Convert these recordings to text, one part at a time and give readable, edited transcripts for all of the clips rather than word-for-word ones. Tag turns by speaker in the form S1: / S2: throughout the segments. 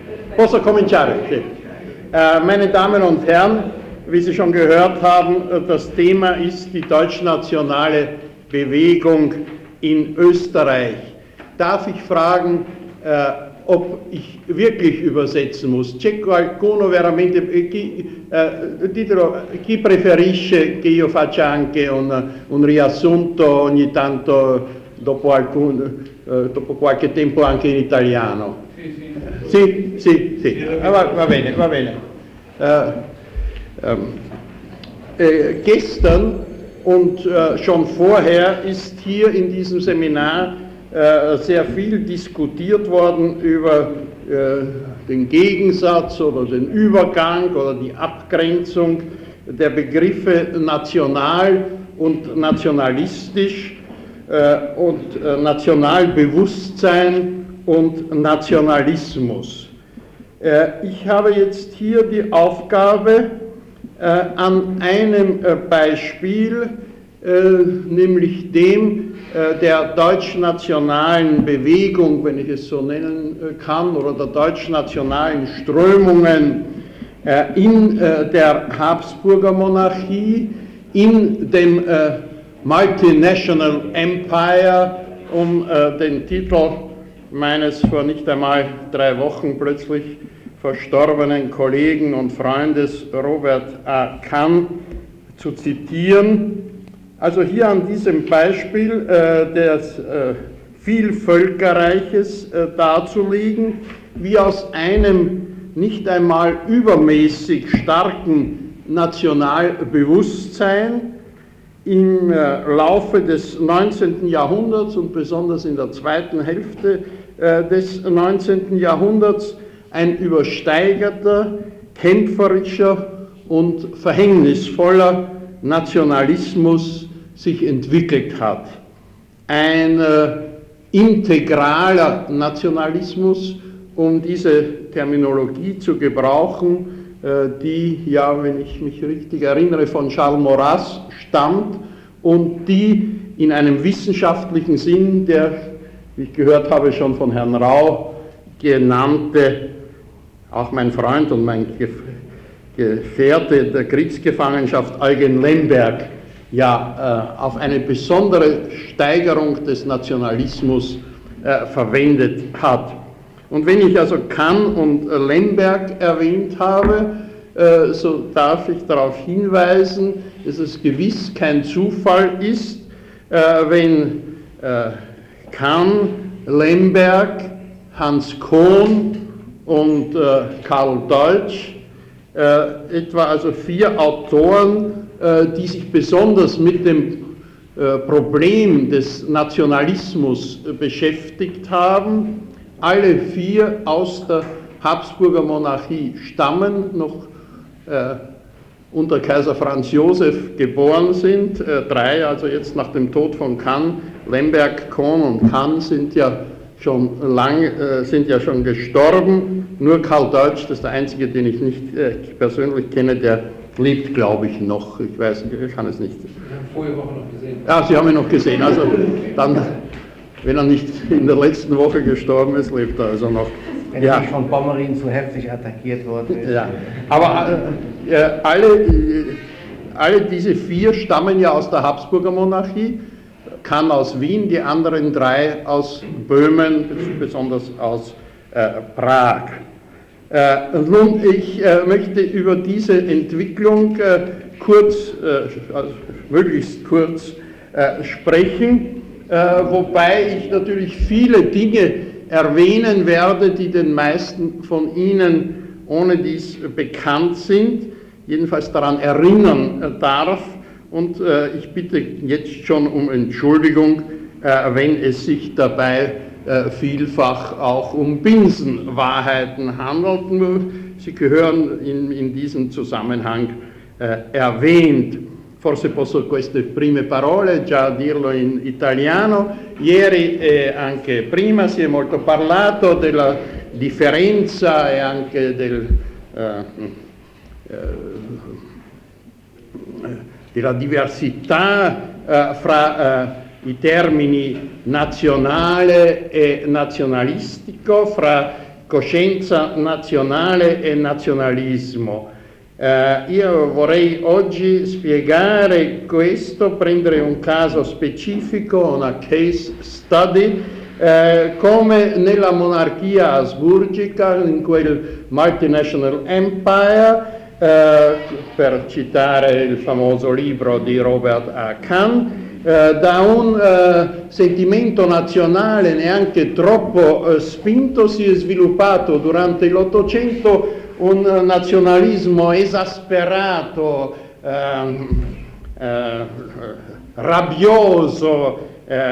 S1: Posso cominciare? Sì. Meine Damen und Herren, wie Sie schon gehört haben, das Thema ist die deutschnationale Bewegung in Österreich. Darf ich fragen, ob ich wirklich übersetzen muss? C'è qualcuno veramente, chi preferisce che io faccia anche un riassunto ogni tanto dopo qualche tempo anche in italiano? Sì. Va bene. Gestern und schon vorher ist hier in diesem Seminar sehr viel diskutiert worden über den Gegensatz oder den Übergang oder die Abgrenzung der Begriffe national und nationalistisch und Nationalbewusstsein und Nationalismus. Ich habe jetzt hier die Aufgabe, an einem Beispiel, nämlich dem der deutschnationalen Bewegung, wenn ich es so nennen kann, oder der deutschnationalen Strömungen in der Habsburger Monarchie, in dem Multinational Empire, um den Titel meines vor nicht einmal 3 Wochen plötzlich verstorbenen Kollegen und Freundes Robert A. Kahn zu zitieren. Also hier an diesem Beispiel des Vielvölkerreiches darzulegen, wie aus einem nicht einmal übermäßig starken Nationalbewusstsein im Laufe des 19. Jahrhunderts und besonders in der zweiten Hälfte des 19. Jahrhunderts ein übersteigerter, kämpferischer und verhängnisvoller Nationalismus sich entwickelt hat. Ein integraler Nationalismus, um diese Terminologie zu gebrauchen, die, ja, wenn ich mich richtig erinnere, von Charles Maurras stammt und die in einem wissenschaftlichen Sinn, der, wie ich gehört habe, schon von Herrn Rau genannte, auch mein Freund und mein Gefährte der Kriegsgefangenschaft Eugen Lemberg, ja, auf eine besondere Steigerung des Nationalismus verwendet hat. Und wenn ich also Kahn und Lemberg erwähnt habe, so darf ich darauf hinweisen, dass es gewiss kein Zufall ist, wenn Kahn, Lemberg, Hans Kohn und Karl Deutsch, etwa also 4 Autoren, die sich besonders mit dem Problem des Nationalismus beschäftigt haben, alle 4 aus der Habsburger Monarchie stammen, noch unter Kaiser Franz Josef geboren sind. 3, also jetzt nach dem Tod von Kahn, Lemberg, Kohn und Kahn sind ja schon gestorben. Nur Karl Deutsch, das ist der einzige, den ich nicht persönlich kenne, der lebt, glaube ich, noch. Ich weiß, ich kann es nicht.
S2: Wir haben vorige Woche noch gesehen.
S1: Ja, Sie haben ihn noch gesehen. Also dann, wenn er nicht in der letzten Woche gestorben ist, lebt er also noch.
S3: Wenn er nicht von Bommerin so heftig attackiert worden ist.
S1: Ja, aber alle diese 4 stammen ja aus der Habsburger Monarchie, Kahn aus Wien, die anderen 3 aus Böhmen, besonders aus Prag. Nun, ich möchte über diese Entwicklung möglichst kurz sprechen, wobei ich natürlich viele Dinge erwähnen werde, die den meisten von Ihnen ohne dies bekannt sind, jedenfalls daran erinnern darf. Und ich bitte jetzt schon um Entschuldigung, wenn es sich dabei vielfach auch um Binsenwahrheiten handelt. Sie gehören in diesem Zusammenhang erwähnt. Forse posso queste prime parole già dirlo in italiano. Ieri e anche prima si è molto parlato della differenza e anche della diversità fra i termini nazionale e nazionalistico, fra coscienza nazionale e nazionalismo. Io vorrei oggi spiegare questo, prendere un caso specifico, una case study, come nella monarchia asburgica, in quel multinational empire, per citare il famoso libro di Robert A. Kahn, da un sentimento nazionale neanche troppo spinto si è sviluppato durante l'Ottocento un nazionalismo esasperato, rabbioso,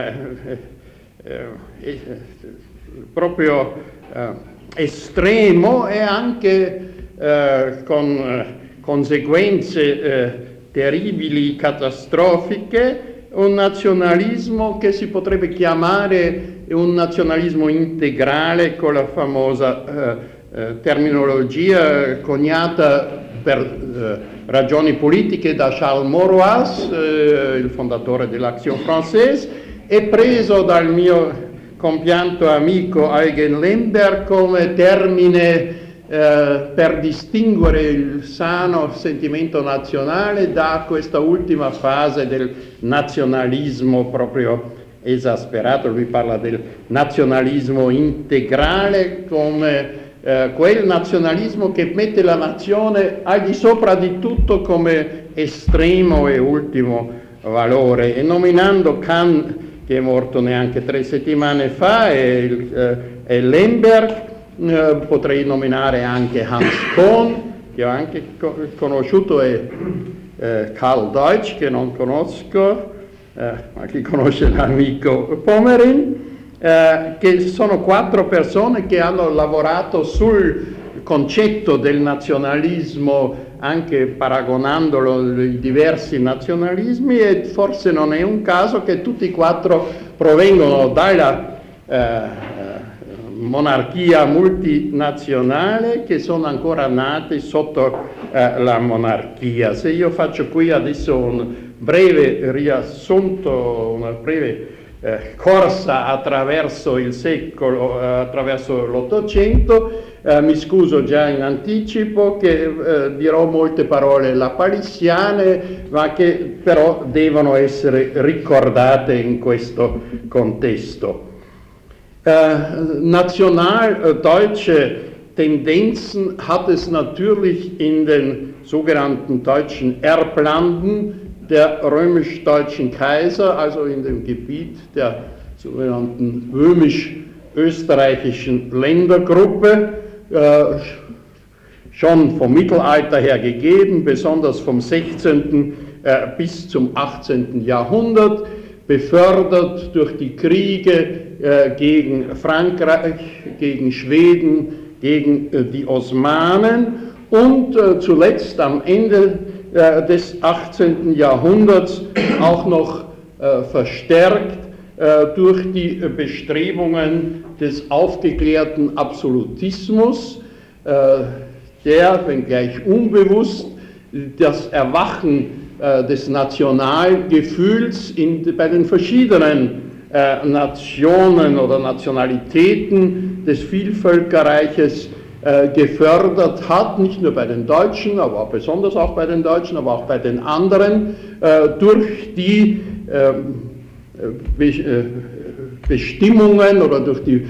S1: proprio estremo e anche con conseguenze terribili, catastrofiche, un nazionalismo che si potrebbe chiamare un nazionalismo integrale con la famosa terminologia coniata per ragioni politiche da Charles Maurras, il fondatore dell'Action Française, e preso dal mio compianto amico Eugen Lemberg come termine per distinguere il sano sentimento nazionale da questa ultima fase del nazionalismo proprio esasperato. Lui parla del nazionalismo integrale come quel nazionalismo che mette la nazione al di sopra di tutto come estremo e ultimo valore. E nominando Kahn, che è morto neanche 3 settimane fa, e Lemberg, potrei nominare anche Hans Kohn, che ho anche conosciuto, e Karl Deutsch, che non conosco, ma chi conosce l'amico Pommerin, che sono 4 persone che hanno lavorato sul concetto del nazionalismo, anche paragonandolo ai diversi nazionalismi, e forse non è un caso che tutti e 4 provengono dalla monarchia multinazionale, che sono ancora nati sotto la monarchia. Se io faccio qui adesso un breve riassunto, una breve corsa attraverso il secolo, attraverso l'Ottocento, mi scuso già in anticipo che dirò molte parole lapalissiane, ma che però devono essere ricordate in questo contesto. Nationaldeutsche Tendenzen hat es natürlich in den sogenannten deutschen Erblanden der römisch-deutschen Kaiser, also in dem Gebiet der sogenannten römisch-österreichischen Ländergruppe, schon vom Mittelalter her gegeben, besonders vom 16. Bis zum 18. Jahrhundert, befördert durch die Kriege gegen Frankreich, gegen Schweden, gegen die Osmanen und zuletzt am Ende des 18. Jahrhunderts auch noch verstärkt durch die Bestrebungen des aufgeklärten Absolutismus, der, wenngleich unbewusst, das Erwachen des Nationalgefühls bei den verschiedenen Nationen oder Nationalitäten des Vielvölkerreiches gefördert hat, nicht nur bei den Deutschen, aber auch besonders auch bei den Deutschen, aber auch bei den anderen, durch die Bestimmungen oder durch die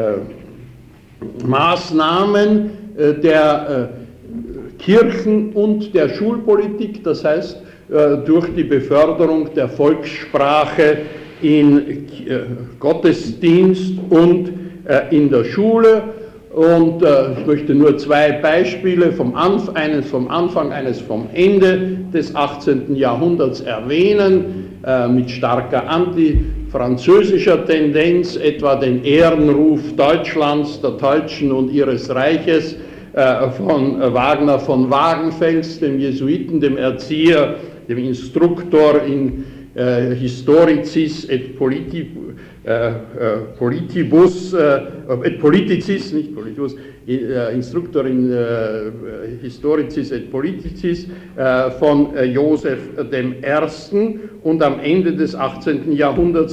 S1: Maßnahmen der Kirchen- und der Schulpolitik, das heißt durch die Beförderung der Volkssprache in Gottesdienst und in der Schule. Und ich möchte nur 2 Beispiele, eines vom Anfang, eines vom Ende des 18. Jahrhunderts erwähnen, mit starker antifranzösischer Tendenz, etwa den Ehrenruf Deutschlands, der Deutschen und ihres Reiches von Wagner von Wagenfels, dem Jesuiten, dem Erzieher, dem Instruktor in Historicis et Politibus, Politicis, nicht Politibus, Instructor in Historicis et Politicis von Joseph I. und am Ende des 18. Jahrhunderts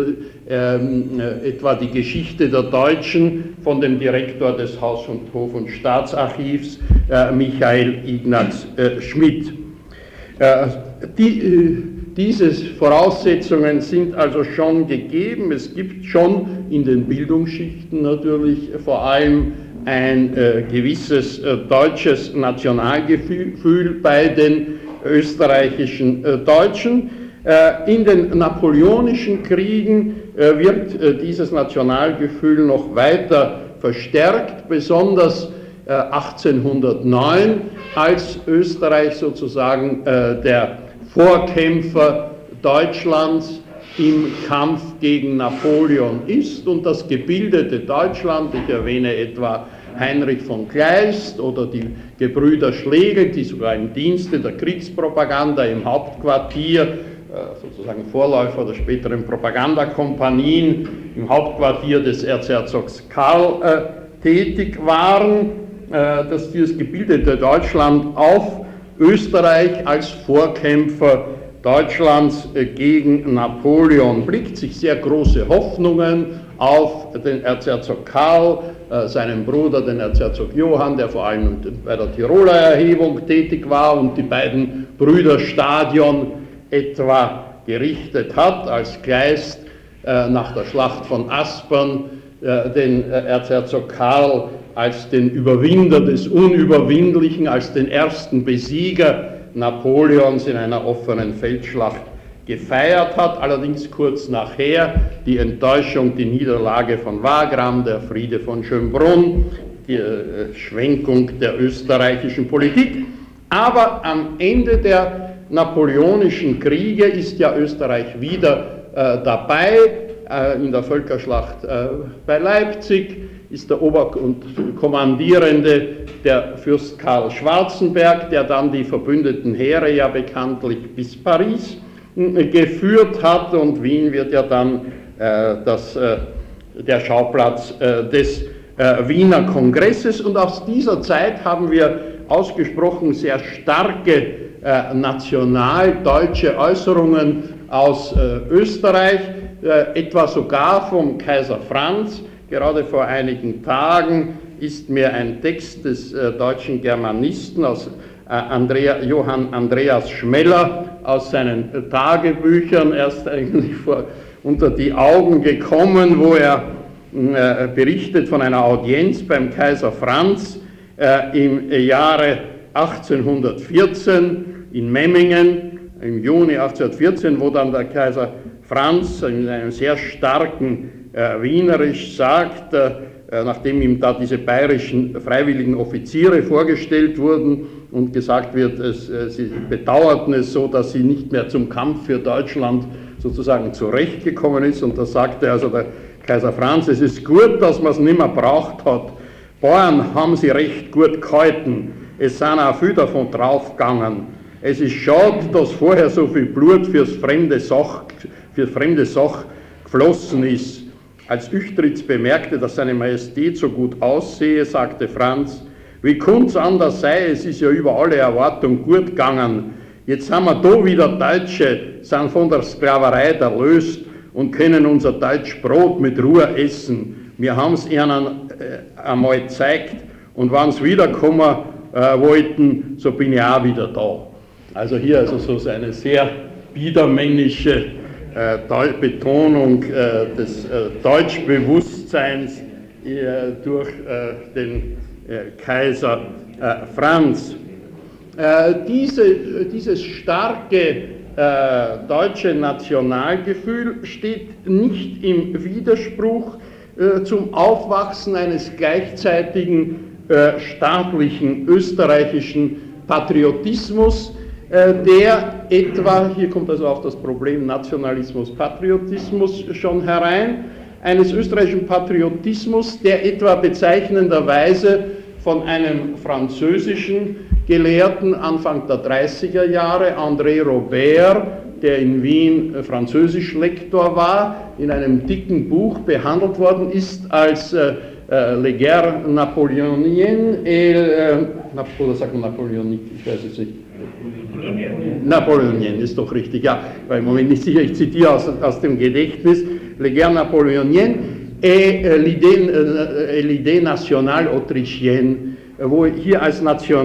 S1: etwa die Geschichte der Deutschen von dem Direktor des Haus- und Hof- und Staatsarchivs, Michael Ignaz Schmidt. Diese Voraussetzungen sind also schon gegeben. Es gibt schon in den Bildungsschichten natürlich vor allem ein gewisses deutsches Nationalgefühl bei den österreichischen Deutschen. In den napoleonischen Kriegen wird dieses Nationalgefühl noch weiter verstärkt, besonders 1809, als Österreich sozusagen der Vorkämpfer Deutschlands im Kampf gegen Napoleon ist und das gebildete Deutschland, ich erwähne etwa Heinrich von Kleist oder die Gebrüder Schlegel, die sogar im Dienste der Kriegspropaganda im Hauptquartier, sozusagen Vorläufer der späteren Propagandakompanien, im Hauptquartier des Erzherzogs Karl tätig waren, dass dieses gebildete Deutschland auf Österreich als Vorkämpfer Deutschlands gegen Napoleon blickt, sich sehr große Hoffnungen auf den Erzherzog Karl, seinen Bruder, den Erzherzog Johann, der vor allem bei der Tiroler Erhebung tätig war und die beiden Brüder Stadion etwa gerichtet hat, als Kleist nach der Schlacht von Aspern den Erzherzog Karl als den Überwinder des Unüberwindlichen, als den ersten Besieger Napoleons in einer offenen Feldschlacht gefeiert hat, allerdings kurz nachher die Enttäuschung, die Niederlage von Wagram, der Friede von Schönbrunn, die Schwenkung der österreichischen Politik. Aber am Ende der napoleonischen Kriege ist ja Österreich wieder dabei, in der Völkerschlacht bei Leipzig ist der Ober- und Kommandierende der Fürst Karl Schwarzenberg, der dann die verbündeten Heere ja bekanntlich bis Paris geführt hat, und Wien wird ja dann der Schauplatz des Wiener Kongresses, und aus dieser Zeit haben wir ausgesprochen sehr starke nationaldeutsche Äußerungen aus Österreich, etwa sogar vom Kaiser Franz. Gerade vor einigen Tagen ist mir ein Text des deutschen Germanisten aus Johann Andreas Schmeller aus seinen Tagebüchern erst eigentlich unter die Augen gekommen, wo er berichtet von einer Audienz beim Kaiser Franz im Jahre 1814 in Memmingen, im Juni 1814, wo dann der Kaiser Franz in einem sehr starken Wienerisch sagt, nachdem ihm da diese bayerischen freiwilligen Offiziere vorgestellt wurden und gesagt wird, sie bedauerten es so, dass sie nicht mehr zum Kampf für Deutschland sozusagen zurechtgekommen ist, und da sagte also der Kaiser Franz, es ist gut, dass man es nicht mehr braucht hat. Bauern haben sie recht gut gehalten, es sind auch viele davon draufgegangen. Es ist schade, dass vorher so viel Blut für fremde Sach geflossen ist. Als Uechtritz bemerkte, dass seine Majestät so gut aussehe, sagte Franz, wie konnte es anders sein, es ist ja über alle Erwartung gut gegangen. Jetzt haben wir da wieder Deutsche, sind von der Sklaverei erlöst und können unser deutsches Brot mit Ruhe essen. Wir haben es ihnen einmal gezeigt, und wenn sie wiederkommen wollten, so bin ich auch wieder da. Also hier also so eine sehr biedermännische Betonung des Deutschbewusstseins durch den Kaiser Franz. Dieses starke deutsche Nationalgefühl steht nicht im Widerspruch zum Aufwachsen eines gleichzeitigen staatlichen österreichischen Patriotismus, der etwa, hier kommt also auch das Problem Nationalismus, Patriotismus schon herein, eines österreichischen Patriotismus, der etwa bezeichnenderweise von einem französischen Gelehrten Anfang der 30er Jahre, André Robert, der in Wien Französischlektor war, in einem dicken Buch behandelt worden ist als Les Guerres Napoléoniennes oder sagt man Napoleonique, ich weiß es nicht. Napoléoniennes ist doch richtig, ja, weil im Moment nicht sicher, ich zitiere aus dem Gedächtnis, Les Guerres Napoléoniennes et l'idée nationale autrichienne, wo hier als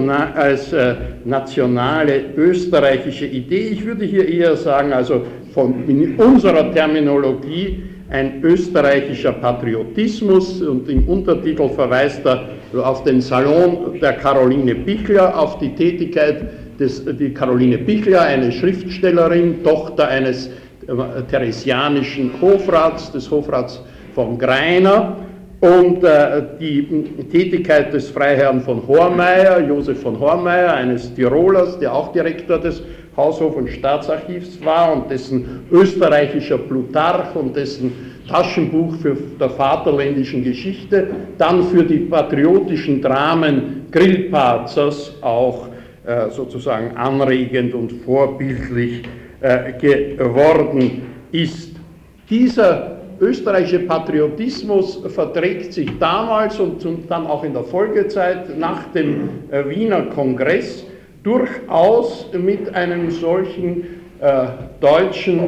S1: nationale österreichische Idee, ich würde hier eher sagen, also in unserer Terminologie ein österreichischer Patriotismus, und im Untertitel verweist er auf den Salon der Caroline Pichler, auf die Tätigkeit die Caroline Pichler, eine Schriftstellerin, Tochter eines theresianischen Hofrats, des Hofrats von Greiner, und die Tätigkeit des Freiherrn von Hormeyer, Josef von Hormeyer, eines Tirolers, der auch Direktor des Haushof- und Staatsarchivs war und dessen österreichischer Plutarch und dessen Taschenbuch der vaterländischen Geschichte dann für die patriotischen Dramen Grillparzers auch sozusagen anregend und vorbildlich geworden ist. Dieser österreichische Patriotismus verträgt sich damals und dann auch in der Folgezeit nach dem Wiener Kongress durchaus mit einem solchen deutschen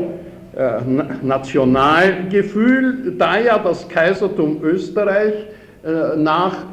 S1: Nationalgefühl, da ja das Kaisertum Österreich nach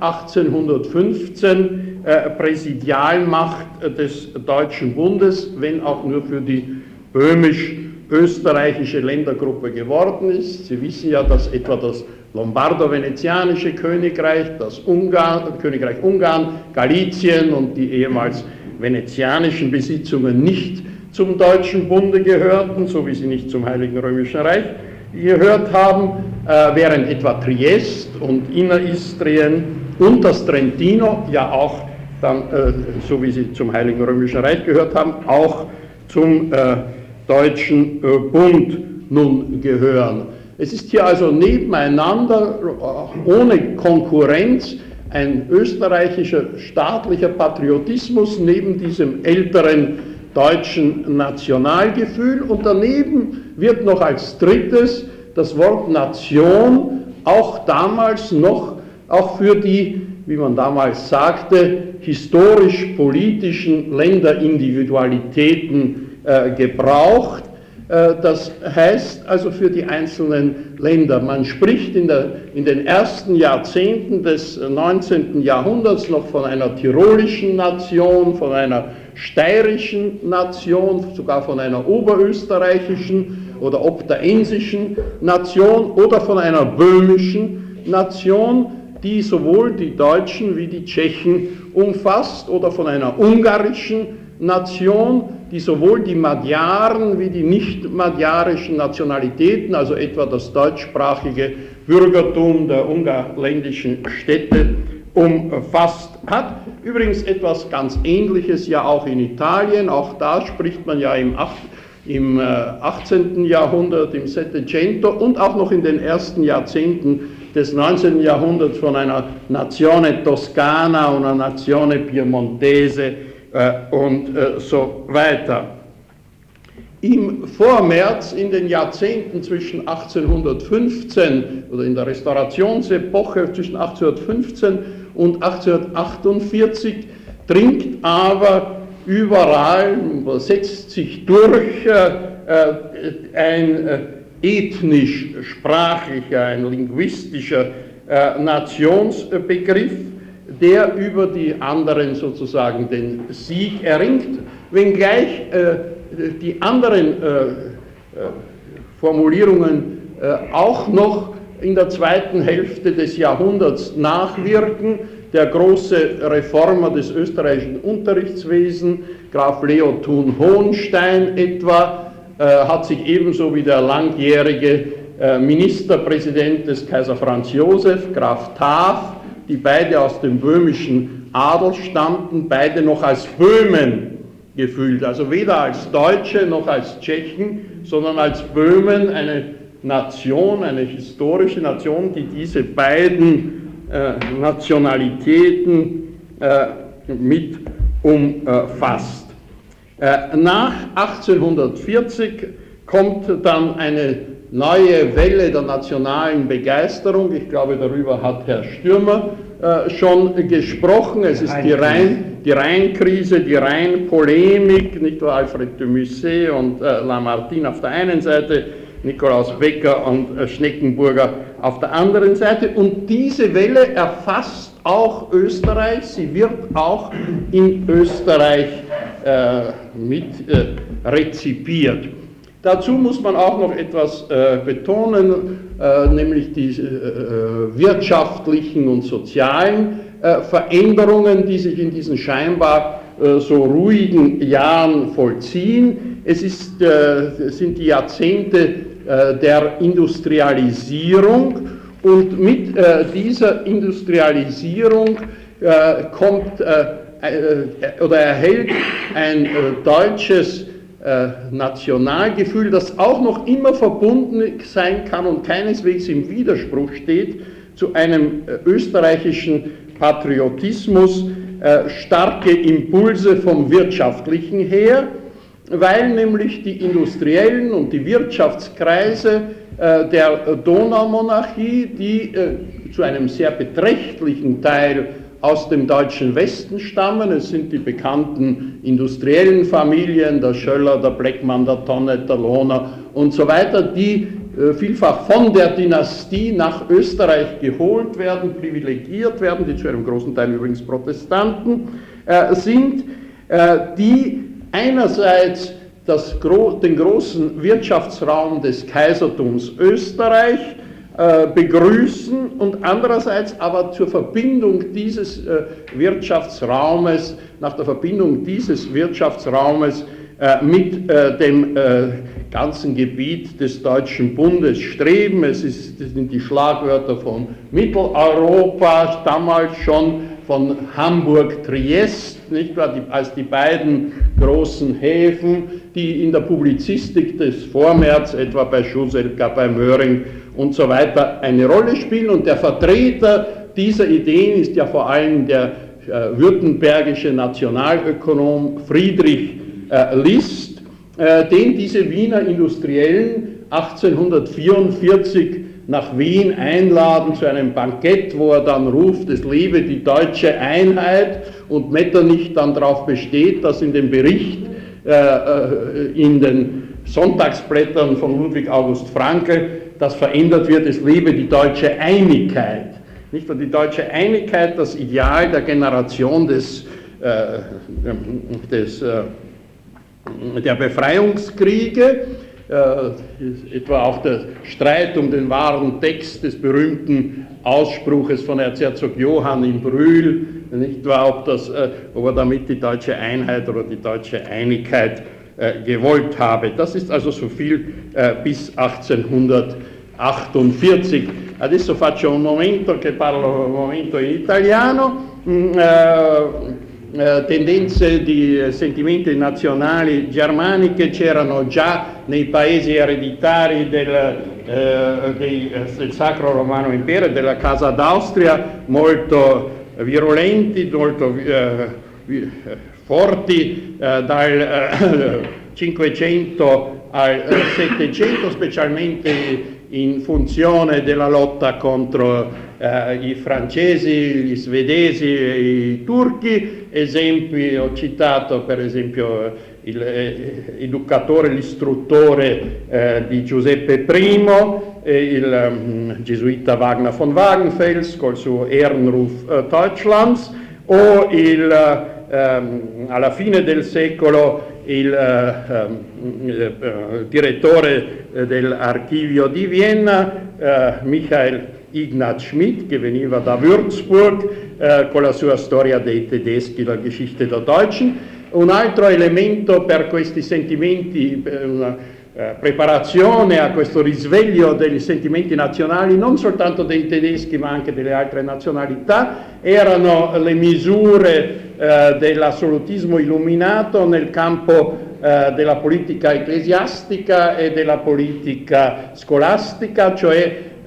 S1: 1815 Präsidialmacht des Deutschen Bundes, wenn auch nur für die böhmisch-österreichische Ländergruppe geworden ist. Sie wissen ja, dass etwa das Lombardo-Venezianische Königreich, das Königreich Ungarn, Galizien und die ehemals venezianischen Besitzungen nicht zum Deutschen Bunde gehörten, so wie sie nicht zum Heiligen Römischen Reich gehört haben, während etwa Triest und Inneristrien und das Trentino ja auch dann, so wie sie zum Heiligen Römischen Reich gehört haben, auch zum Deutschen Bund nun gehören. Es ist hier also nebeneinander, ohne Konkurrenz, ein österreichischer staatlicher Patriotismus neben diesem älteren deutschen Nationalgefühl, und daneben wird noch als drittes das Wort Nation auch damals noch, auch für die, wie man damals sagte, historisch-politischen Länderindividualitäten gebraucht. Das heißt also für die einzelnen Länder. Man spricht in den ersten Jahrzehnten des 19. Jahrhunderts noch von einer tirolischen Nation, von einer steirischen Nation, sogar von einer oberösterreichischen oder obdaensischen Nation oder von einer böhmischen Nation, die sowohl die Deutschen wie die Tschechen umfasst, oder von einer ungarischen Nation, die sowohl die Magyaren wie die nicht-magyarischen Nationalitäten, also etwa das deutschsprachige Bürgertum der ungarländischen Städte, umfasst hat. Übrigens etwas ganz Ähnliches ja auch in Italien, auch da spricht man ja im 18. Jahrhundert, im Settecento und auch noch in den ersten Jahrzehnten des 19. Jahrhunderts von einer Nazione Toscana, einer Nazione Piemontese und so weiter. Im Vormärz, in den Jahrzehnten zwischen 1815 oder in der Restaurationsepoche zwischen 1815 und 1848 dringt aber überall, setzt sich durch ein ethnisch-sprachlicher, ein linguistischer Nationsbegriff, der über die anderen sozusagen den Sieg erringt, wenngleich die anderen Formulierungen auch noch in der zweiten Hälfte des Jahrhunderts nachwirken. Der große Reformer des österreichischen Unterrichtswesens, Graf Leo Thun-Hohenstein etwa, hat sich ebenso wie der langjährige Ministerpräsident des Kaiser Franz Josef, Graf Taaf, die beide aus dem böhmischen Adel stammten, beide noch als Böhmen gefühlt, also weder als Deutsche noch als Tschechen, sondern als Böhmen, eine Nation, eine historische Nation, die diese beiden Nationalitäten mit umfasst. Nach 1840 kommt dann eine neue Welle der nationalen Begeisterung. Ich glaube, darüber hat Herr Stürmer schon gesprochen. Es ist die Rheinkrise, die Rheinpolemik, nicht nur Alfred de Musset und Lamartine auf der einen Seite, Nikolaus Becker und Schneckenburger auf der anderen Seite. Und diese Welle erfasst auch Österreich, sie wird auch in Österreich mit rezipiert. Dazu muss man auch noch etwas betonen, nämlich die wirtschaftlichen und sozialen Veränderungen, die sich in diesen scheinbar so ruhigen Jahren vollziehen. Es sind die Jahrzehnte der Industrialisierung, und mit dieser Industrialisierung kommt oder erhält ein deutsches Nationalgefühl, das auch noch immer verbunden sein kann und keineswegs im Widerspruch steht zu einem österreichischen Patriotismus, starke Impulse vom Wirtschaftlichen her, weil nämlich die industriellen und die Wirtschaftskreise der Donaumonarchie, die zu einem sehr beträchtlichen Teil aus dem deutschen Westen stammen. Es sind die bekannten industriellen Familien, der Schöller, der Bleckmann, der Tonnet, der Lohner und so weiter, die vielfach von der Dynastie nach Österreich geholt werden, privilegiert werden, die zu einem großen Teil übrigens Protestanten sind, die einerseits den großen Wirtschaftsraum des Kaisertums Österreich begrüßen und andererseits aber zur Verbindung dieses Wirtschaftsraumes, nach der Verbindung dieses Wirtschaftsraumes mit dem ganzen Gebiet des Deutschen Bundes streben. Das sind die Schlagwörter von Mitteleuropa, damals schon von Hamburg-Triest, nicht wahr, als die beiden großen Häfen, die in der Publizistik des Vormärz, etwa bei Schuselka, bei Möhring und so weiter, eine Rolle spielen. Und der Vertreter dieser Ideen ist ja vor allem der württembergische Nationalökonom Friedrich List, den diese Wiener Industriellen 1844 nach Wien einladen zu einem Bankett, wo er dann ruft, es lebe die deutsche Einheit, und Metternich dann darauf besteht, dass in dem Bericht in den Sonntagsblättern von Ludwig August Frankl das verändert wird, es lebe die deutsche Einigkeit. Nicht nur die deutsche Einigkeit, das Ideal der Generation der Befreiungskriege, etwa auch der Streit um den wahren Text des berühmten Ausspruches von Erzherzog Johann in Brühl, nicht wahr, ob er damit die deutsche Einheit oder die deutsche Einigkeit gewollt habe. Das ist also so viel bis 1848. Adesso faccio un momento che parlo un momento in italiano. Tendenze di sentimenti nazionali germaniche c'erano già nei paesi ereditari del Sacro Romano Impero e della Casa d'Austria, molto virulenti, molto forti dal 500 al 700, specialmente in funzione della lotta contro i francesi, gli svedesi e i turchi. Esempi, ho citato per esempio l'educatore, l'istruttore di Giuseppe I, il gesuita Wagner von Wagenfels col suo Ehrenruf Deutschlands, o alla fine del secolo il direttore dell'archivio di Vienna, Michael Ignaz Schmidt, che veniva da Würzburg, con la sua storia dei tedeschi, la Geschichte der Deutschen. Un altro elemento per questi sentimenti, una preparazione a questo risveglio dei sentimenti nazionali, non soltanto dei tedeschi ma anche delle altre nazionalità, erano le misure dell'assolutismo illuminato nel campo della politica ecclesiastica e della politica scolastica, cioè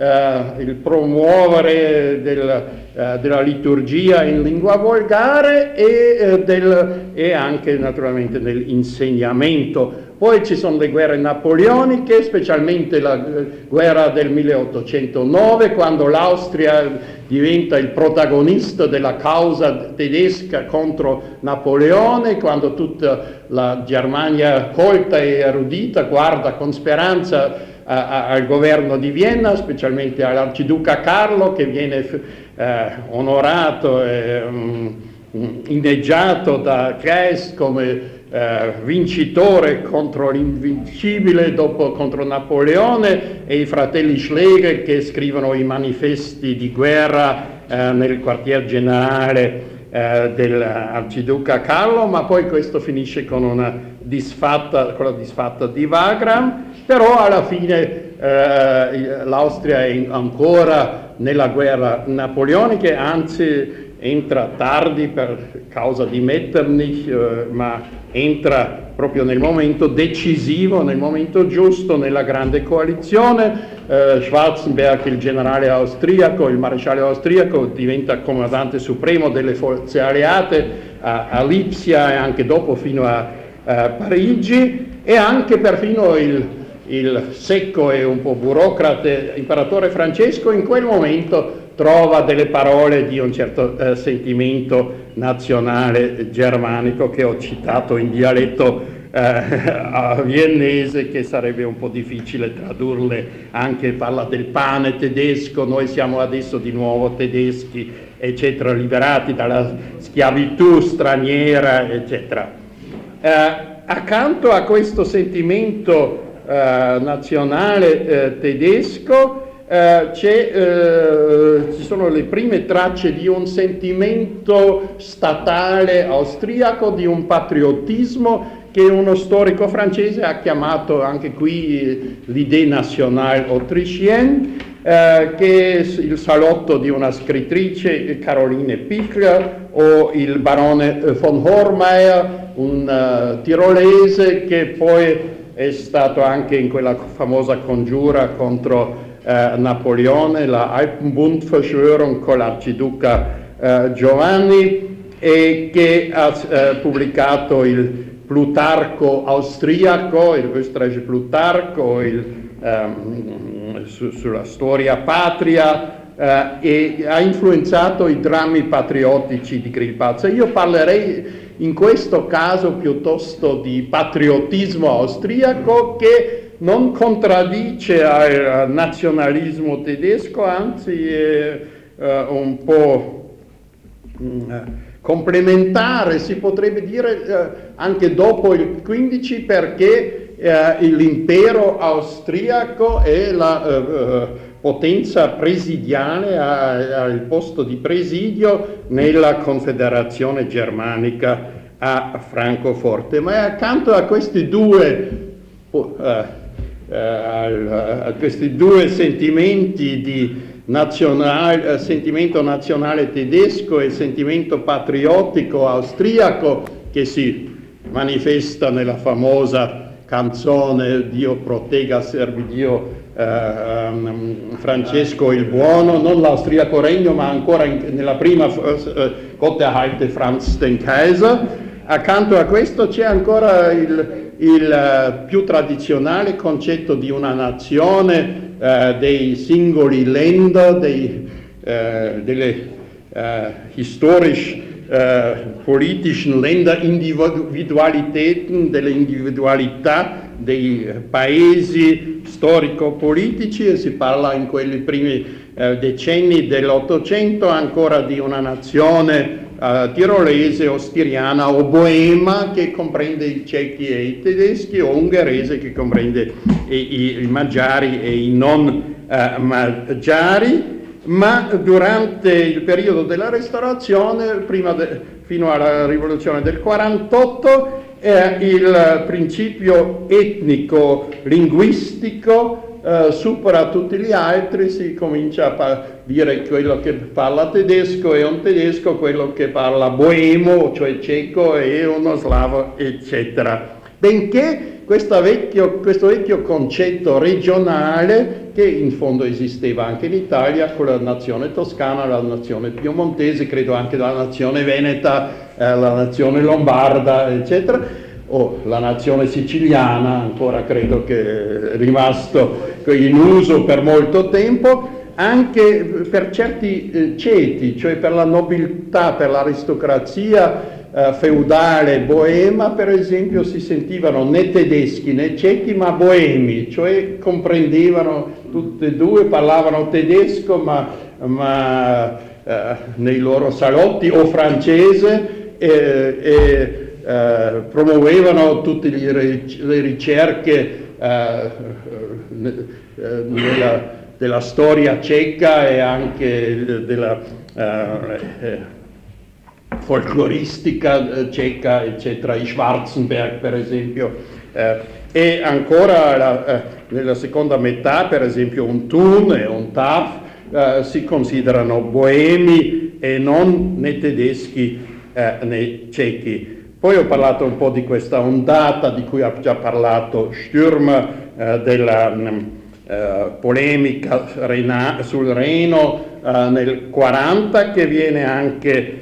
S1: il promuovere della liturgia in lingua volgare e anche naturalmente nell'insegnamento. Poi ci sono le guerre napoleoniche, specialmente la guerra del 1809, quando l'Austria diventa il protagonista della causa tedesca contro Napoleone, quando tutta la Germania colta e erudita guarda con speranza al governo di Vienna, specialmente all'arciduca Carlo, che viene onorato e inneggiato da Kleist come vincitore contro l'invincibile contro Napoleone, e i fratelli Schlegel che scrivono i manifesti di guerra nel quartier generale dell'arciduca Carlo, ma poi questo finisce con la disfatta di Wagram. Però alla fine l'Austria è ancora nella guerra napoleonica, anzi entra tardi per causa di Metternich, ma entra proprio nel momento decisivo, nel momento giusto, nella grande coalizione. Schwarzenberg, il generale austriaco, il maresciallo austriaco, diventa comandante supremo delle forze alleate a Lipsia e anche dopo fino a Parigi, e anche perfino il secco e un po' burocrate imperatore Francesco in quel momento trova delle parole di un certo sentimento nazionale germanico che ho citato in dialetto viennese, che sarebbe un po' difficile tradurle. Anche parla del pane tedesco, noi siamo adesso di nuovo tedeschi, eccetera, liberati dalla schiavitù straniera, eccetera. Accanto a questo sentimento nazionale tedesco ci sono le prime tracce di un sentimento statale austriaco, di un patriottismo che uno storico francese ha chiamato anche qui l'idée nationale autrichienne, che è il salotto di una scrittrice, Caroline Pichler, o il barone von Hormeyer, un tirolese che poi è stato anche in quella famosa congiura contro Napoleone, la Alpenbundverschwörung con l'arciduca Giovanni, e che ha pubblicato il Plutarco austriaco, il Österreichische Plutarco, sulla storia patria, e ha influenzato i drammi patriottici di Grillparzer. Io parlerei in questo caso piuttosto di patriottismo austriaco, che non contraddice al nazionalismo tedesco, anzi è un po' complementare, si potrebbe dire, anche dopo il 15, perché l'impero austriaco è la potenza presidiale, ha il posto di presidio nella Confederazione Germanica a Francoforte. Ma accanto a questi due sentimenti di sentimento nazionale tedesco e sentimento patriottico austriaco, che si manifesta nella famosa canzone Dio protegga Servidio Francesco il Buono, non l'austriaco regno, ma ancora nella prima Gott erhalte Franz den Kaiser. Accanto a questo c'è ancora il più tradizionale concetto di una nazione, dei singoli Länder, delle historisch politischen Länder, Individualitäten, delle individualità dei paesi storico-politici, e si parla in quelli primi decenni dell'Ottocento ancora di una nazione tirolese o stiriana o boema, che comprende i cechi e i tedeschi, o ungherese che comprende i maggiari e i non maggiari. Ma durante il periodo della Restaurazione, fino alla rivoluzione del 48, il principio etnico linguistico supera tutti gli altri, si comincia a dire quello che parla tedesco è un tedesco, quello che parla boemo, cioè ceco, è uno slavo, eccetera. benché questo vecchio concetto regionale, che in fondo esisteva anche in Italia con la nazione toscana, la nazione piemontese, credo anche la nazione veneta, la nazione lombarda, eccetera, o la nazione siciliana, ancora credo che è rimasto in uso per molto tempo, anche per certi ceti, cioè per la nobiltà, per l'aristocrazia feudale boema, per esempio, si sentivano né tedeschi né cechi, ma boemi, cioè comprendevano tutte e due, parlavano tedesco, ma nei loro salotti, o francese, promuovevano tutte le ricerche della storia ceca e anche della folcloristica ceca, eccetera, i Schwarzenberg per esempio, e ancora nella seconda metà, per esempio, un Thun e un Taff si considerano boemi e non né tedeschi né cechi. Poi ho parlato un po' di questa ondata di cui ha già parlato Stürmer, della polemica sul Reno nel 40, che viene anche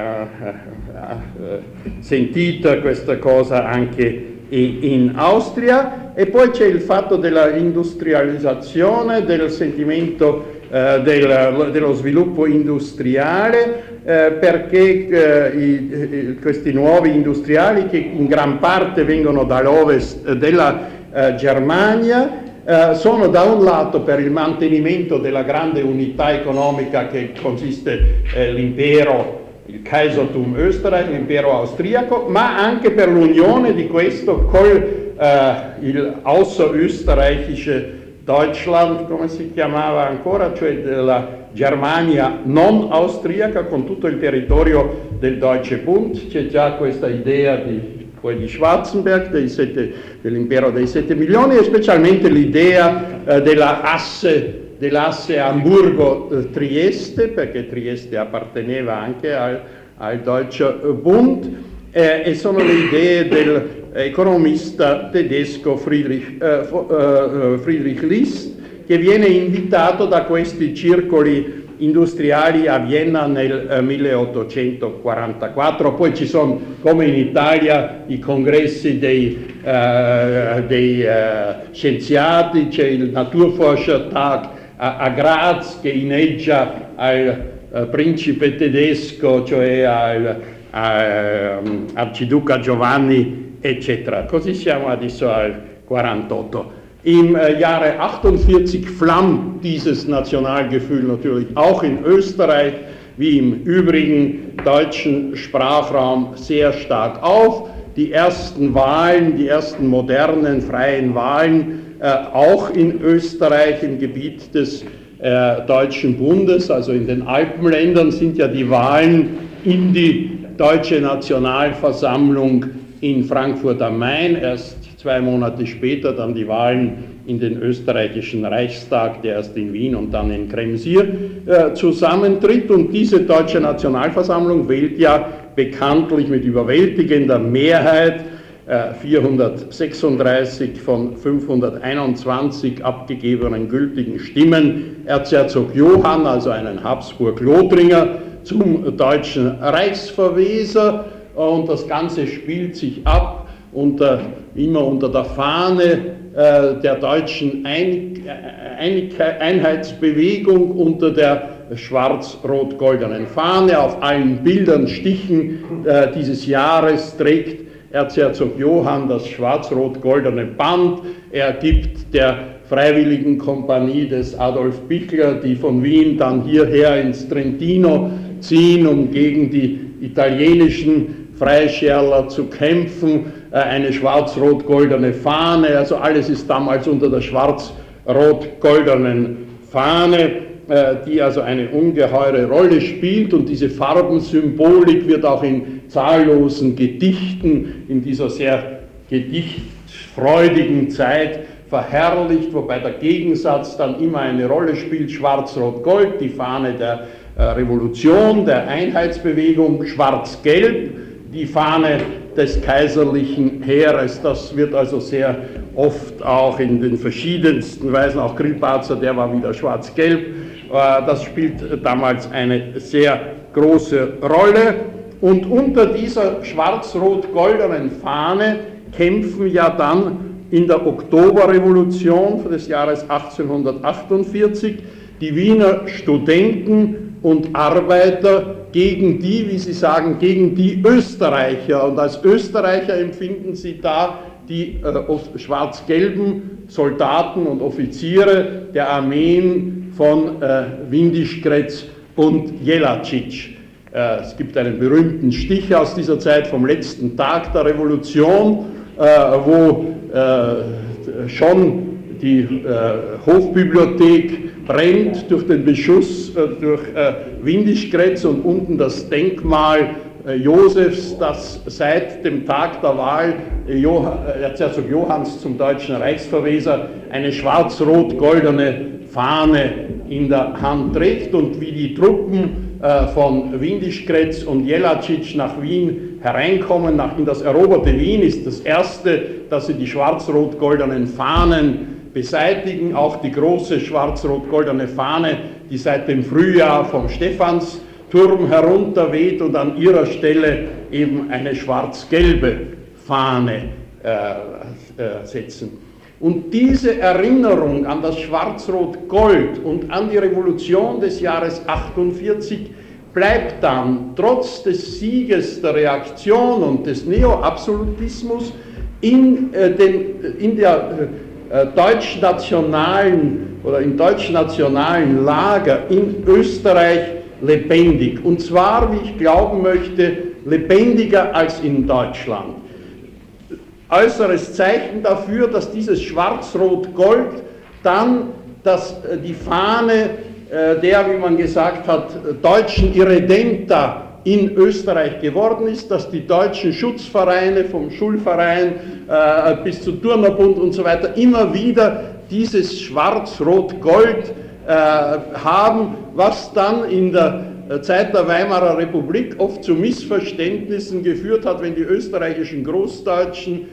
S1: sentita questa cosa anche in Austria, e poi c'è il fatto della industrializzazione, del sentimento dello sviluppo industriale, perché questi nuovi industriali, che in gran parte vengono dall'ovest della Germania, sono da un lato per il mantenimento della grande unità economica che consiste l'impero, il Kaisertum Österreich, l'impero austriaco, ma anche per l'unione di questo col il außerösterreichische Deutschland, come si chiamava ancora, cioè della Germania non austriaca, con tutto il territorio del Deutsche Bund. C'è già questa idea di Schwarzenberg, dell'impero dei 7 milioni, e specialmente l'idea dell'asse Amburgo-Trieste, perché Trieste apparteneva anche al Deutsche Bund, e sono le idee dell'economista tedesco Friedrich List, che viene invitato da questi circoli industriali a Vienna nel 1844. Poi ci sono, come in Italia, i congressi dei scienziati, c'è il Naturforschertag a Graz, che inneggia al principe tedesco, cioè al arciduca Giovanni, eccetera. Così siamo adesso al 48. Im Jahre 48 flammt dieses Nationalgefühl natürlich auch in Österreich wie im übrigen deutschen Sprachraum sehr stark auf. Die ersten Wahlen, die ersten modernen, freien Wahlen, auch in Österreich im Gebiet des Deutschen Bundes, also in den Alpenländern, sind ja die Wahlen in die Deutsche Nationalversammlung in Frankfurt am Main, erst 2 Monate später dann die Wahlen in den österreichischen Reichstag, der erst in Wien und dann in Kremsier zusammentritt. Und diese Deutsche Nationalversammlung wählt ja bekanntlich mit überwältigender Mehrheit 436 von 521 abgegebenen gültigen Stimmen Erzherzog Johann, also einen Habsburg-Lothringer, zum deutschen Reichsverweser, und das Ganze spielt sich ab immer unter der Fahne der deutschen Einheitsbewegung, unter der schwarz-rot-goldenen Fahne. Auf allen Bildern, Stichen dieses Jahres trägt Erzherzog Johann das schwarz-rot-goldene Band. Er gibt der Freiwilligen Kompanie des Adolf Bichler, die von Wien dann hierher ins Trentino ziehen, um gegen die italienischen Freischärler zu kämpfen, eine schwarz-rot-goldene Fahne, also alles ist damals unter der schwarz-rot-goldenen Fahne, die also eine ungeheure Rolle spielt, und diese Farbensymbolik wird auch in zahllosen Gedichten in dieser sehr gedichtfreudigen Zeit verherrlicht, wobei der Gegensatz dann immer eine Rolle spielt: Schwarz-Rot-Gold, die Fahne der Revolution, der Einheitsbewegung, Schwarz-Gelb, die Fahne des kaiserlichen Heeres. Das wird also sehr oft auch in den verschiedensten Weisen, auch Grillparzer, der war wieder schwarz-gelb, das spielt damals eine sehr große Rolle. Und unter dieser schwarz-rot-goldenen Fahne kämpfen ja dann in der Oktoberrevolution des Jahres 1848 die Wiener Studenten und Arbeiter gegen die, wie sie sagen, gegen die Österreicher. Und als Österreicher empfinden sie da die schwarz-gelben Soldaten und Offiziere der Armeen von Windischgrätz und Jelačić. Es gibt einen berühmten Stich aus dieser Zeit vom letzten Tag der Revolution, wo schon die Hofbibliothek brennt durch den Beschuss durch Windischgrätz und unten das Denkmal Josefs, das seit dem Tag der Wahl Erzherzog Johanns zum deutschen Reichsverweser eine schwarz-rot-goldene Fahne in der Hand trägt, und wie die Truppen von Windischgrätz und Jelačić nach Wien hereinkommen, in das eroberte Wien, ist das erste, dass sie die schwarz-rot-goldenen Fahnen beseitigen, auch die große schwarz-rot-goldene Fahne, die seit dem Frühjahr vom Stephansturm herunterweht, und an ihrer Stelle eben eine schwarz-gelbe Fahne setzen. Und diese Erinnerung an das Schwarz-Rot-Gold und an die Revolution des Jahres 48 bleibt dann trotz des Sieges der Reaktion und des Neoabsolutismus in der deutschnationalen oder im deutschnationalen Lager in Österreich lebendig. Und zwar, wie ich glauben möchte, lebendiger als in Deutschland. Äußeres Zeichen dafür, dass dieses Schwarz-Rot-Gold dann die Fahne der, wie man gesagt hat, deutschen Irredenta in Österreich geworden ist, dass die deutschen Schutzvereine vom Schulverein bis zu Turnerbund und so weiter immer wieder dieses Schwarz-Rot-Gold haben, was dann in der Zeit der Weimarer Republik oft zu Missverständnissen geführt hat, wenn die österreichischen Großdeutschen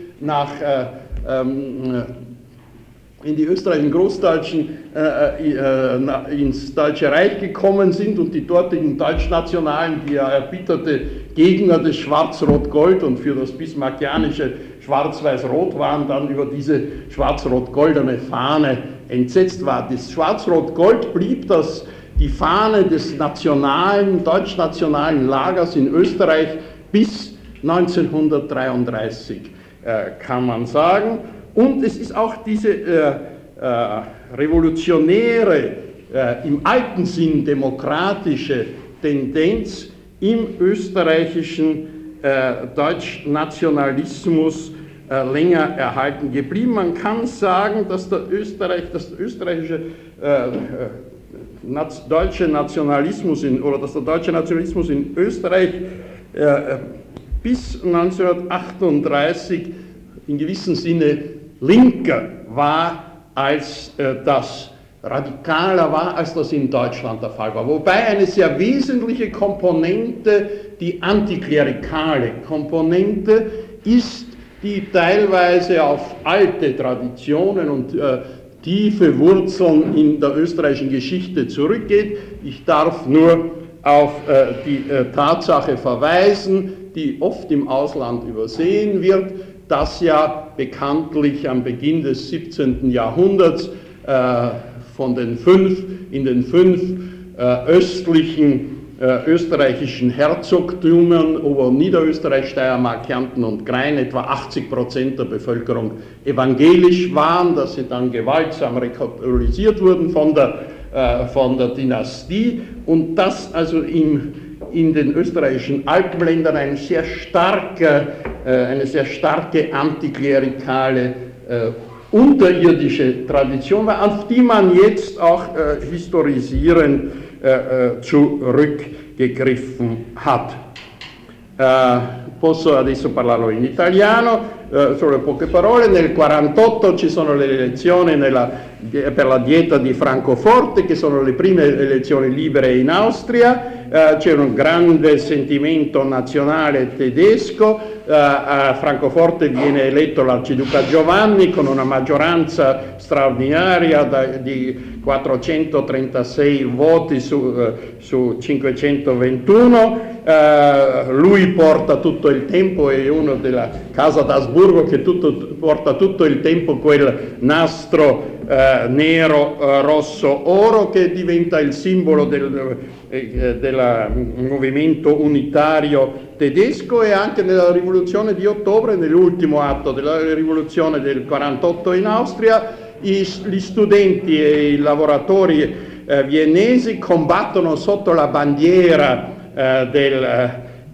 S1: ins Deutsche Reich gekommen sind und die dortigen Deutschnationalen, die ja erbitterte Gegner des Schwarz-Rot-Gold und für das bismarckianische Schwarz-Weiß-Rot waren, dann über diese schwarz-rot-goldene Fahne entsetzt war. Das Schwarz-Rot-Gold blieb die Fahne des deutschnationalen Lagers in Österreich bis 1933, kann man sagen. Und es ist auch diese revolutionäre, im alten Sinn demokratische Tendenz im österreichischen Deutschnationalismus länger erhalten geblieben. Man kann sagen, dass der österreichische deutsche Nationalismus dass der deutsche Nationalismus in Österreich bis 1938 in gewissem Sinne linker war, als radikaler war, als das in Deutschland der Fall war. Wobei eine sehr wesentliche Komponente, die antiklerikale Komponente, ist, die teilweise auf alte Traditionen und tiefe Wurzeln in der österreichischen Geschichte zurückgeht. Ich darf nur auf die Tatsache verweisen, die oft im Ausland übersehen wird, dass ja bekanntlich am Beginn des 17. Jahrhunderts in den fünf östlichen österreichischen Herzogtümern, Ober- und Niederösterreich, Steiermark, Kärnten und Krain, etwa 80% der Bevölkerung evangelisch waren, dass sie dann gewaltsam rekatholisiert wurden von der Dynastie, und dass also in den österreichischen Alpenländern eine sehr starke antiklerikale unterirdische Tradition war, auf die man jetzt auch historisierend zurückgegriffen hat. Posso adesso parlarlo in italiano. solo poche parole. Nel 1948 ci sono le elezioni per la Dieta di Francoforte, che sono le prime elezioni libere in Austria. C'è un grande sentimento nazionale tedesco. A Francoforte viene eletto l'arciduca Giovanni con una maggioranza straordinaria di 436 voti su 521. Lui porta tutto il tempo, è uno della Casa d'Asburgo che porta tutto il tempo quel nastro nero, rosso, oro, che diventa il simbolo del movimento unitario tedesco. E anche nella rivoluzione di ottobre, nell'ultimo atto della rivoluzione del 48 in Austria, gli studenti e i lavoratori viennesi combattono sotto la bandiera del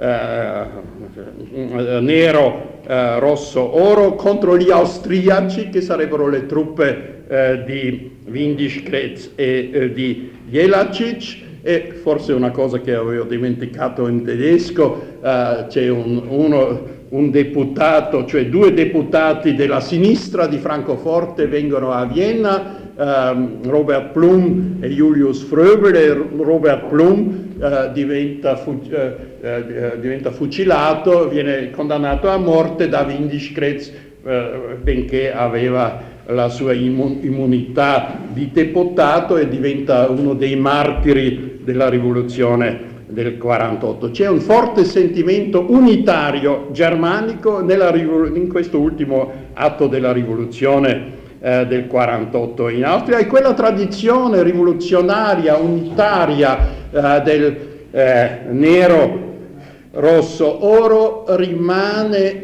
S1: nero, rosso, oro contro gli austriaci, che sarebbero le truppe di Windischgrätz e di Jelačić. E forse una cosa che avevo dimenticato in tedesco, c'è un deputato, cioè 2 deputati della sinistra di Francoforte vengono a Vienna, Robert Blum e Julius Fröbel, e Robert Blum diventa fucilato, viene condannato a morte da Windischgrätz, benché aveva la sua immunità di deputato, e diventa uno dei martiri della rivoluzione del 48. C'è un forte sentimento unitario germanico in questo ultimo atto della rivoluzione del 48 in Austria, e quella tradizione rivoluzionaria unitaria del nero, rosso, oro rimane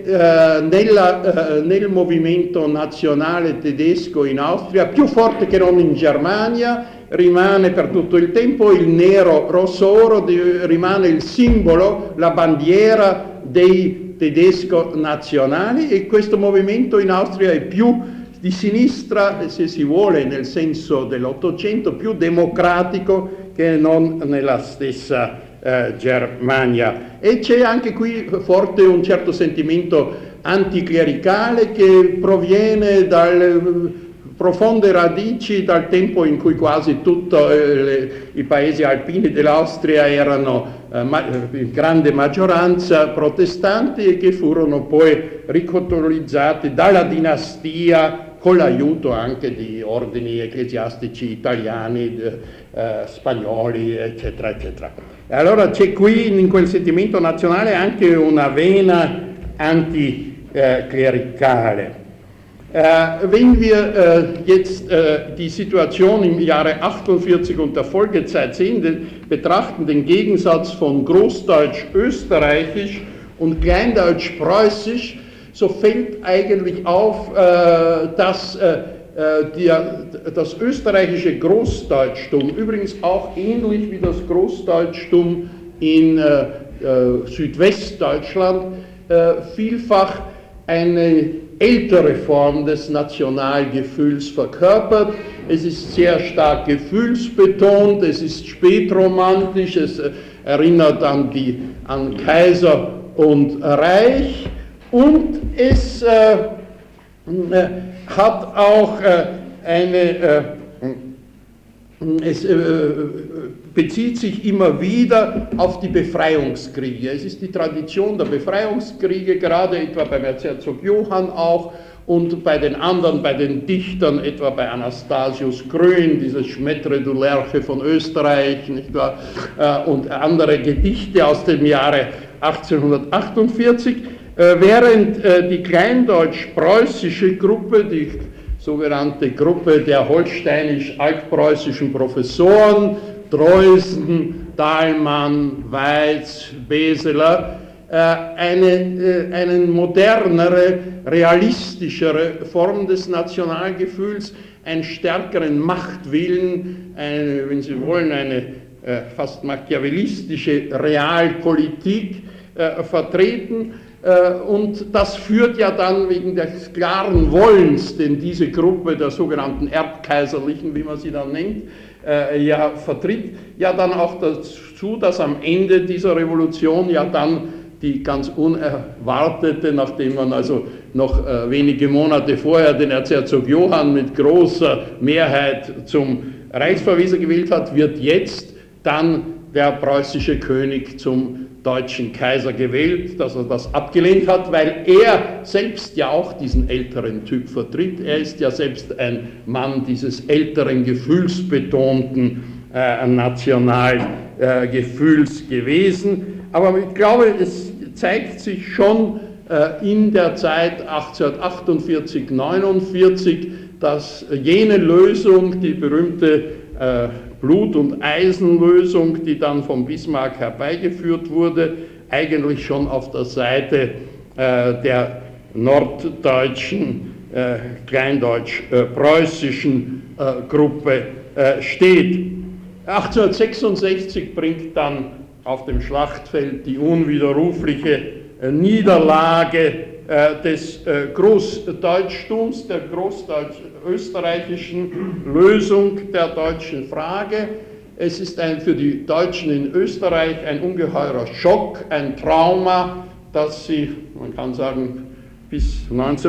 S1: nel movimento nazionale tedesco in Austria, più forte che non in Germania. Rimane per tutto il tempo il nero, rosso, oro, rimane il simbolo, la bandiera dei tedesco nazionali, e questo movimento in Austria è più di sinistra, se si vuole, nel senso dell'Ottocento, più democratico che non nella stessa Germania. E c'è anche qui forte un certo sentimento anticlericale che proviene dalle profonde radici dal tempo in cui quasi tutti i paesi alpini dell'Austria erano in grande maggioranza protestanti, e che furono poi ricattolizzati dalla dinastia con l'aiuto anche di ordini ecclesiastici italiani, spagnoli, eccetera, eccetera. E allora c'è qui in quel sentimento nazionale anche una vena anticlericale. Wenn wir jetzt die Situation im Jahre 48 und der Folgezeit sehen, betrachten den Gegensatz von Großdeutsch-Österreichisch und Kleindeutsch-Preußisch, so fällt eigentlich auf, dass das österreichische Großdeutschtum, übrigens auch ähnlich wie das Großdeutschtum in Südwestdeutschland, vielfach eine ältere Form des Nationalgefühls verkörpert. Es ist sehr stark gefühlsbetont, es ist spätromantisch, es erinnert an Kaiser und Reich, und es hat auch es bezieht sich immer wieder auf die Befreiungskriege. Es ist die Tradition der Befreiungskriege, gerade etwa beim Erzherzog Johann auch, und bei den anderen, bei den Dichtern, etwa bei Anastasius Grün, dieses Schmettre du Lerche von Österreich, nicht wahr? Und andere Gedichte aus dem Jahre 1848, während die kleindeutsch-preußische Gruppe, die sogenannte Gruppe der holsteinisch-altpreußischen Professoren, Droysen, Dahlmann, Weiz, Beseler, eine modernere, realistischere Form des Nationalgefühls, einen stärkeren Machtwillen, wenn Sie wollen, eine fast machiavellistische Realpolitik vertreten. Und das führt ja dann wegen des klaren Wollens, den diese Gruppe der sogenannten Erbkaiserlichen, wie man sie dann nennt, vertritt, ja dann auch dazu, dass am Ende dieser Revolution ja dann die ganz unerwartete, nachdem man also noch wenige Monate vorher den Erzherzog Johann mit großer Mehrheit zum Reichsverweser gewählt hat, wird jetzt dann der preußische König zum deutschen Kaiser gewählt, dass er das abgelehnt hat, weil er selbst ja auch diesen älteren Typ vertritt. Er ist ja selbst ein Mann dieses älteren, gefühlsbetonten Nationalgefühls gewesen. Aber ich glaube, es zeigt sich schon in der Zeit 1848, 49, dass jene Lösung, die berühmte Blut- und Eisenlösung, die dann von Bismarck herbeigeführt wurde, eigentlich schon auf der Seite der norddeutschen, kleindeutsch-preußischen Gruppe steht. 1866 bringt dann auf dem Schlachtfeld die unwiderrufliche Niederlage des Großdeutschtums, der großdeutsch-österreichischen Lösung der deutschen Frage. Es ist für die Deutschen in Österreich ein ungeheurer Schock, ein Trauma, das sie, man kann sagen, bis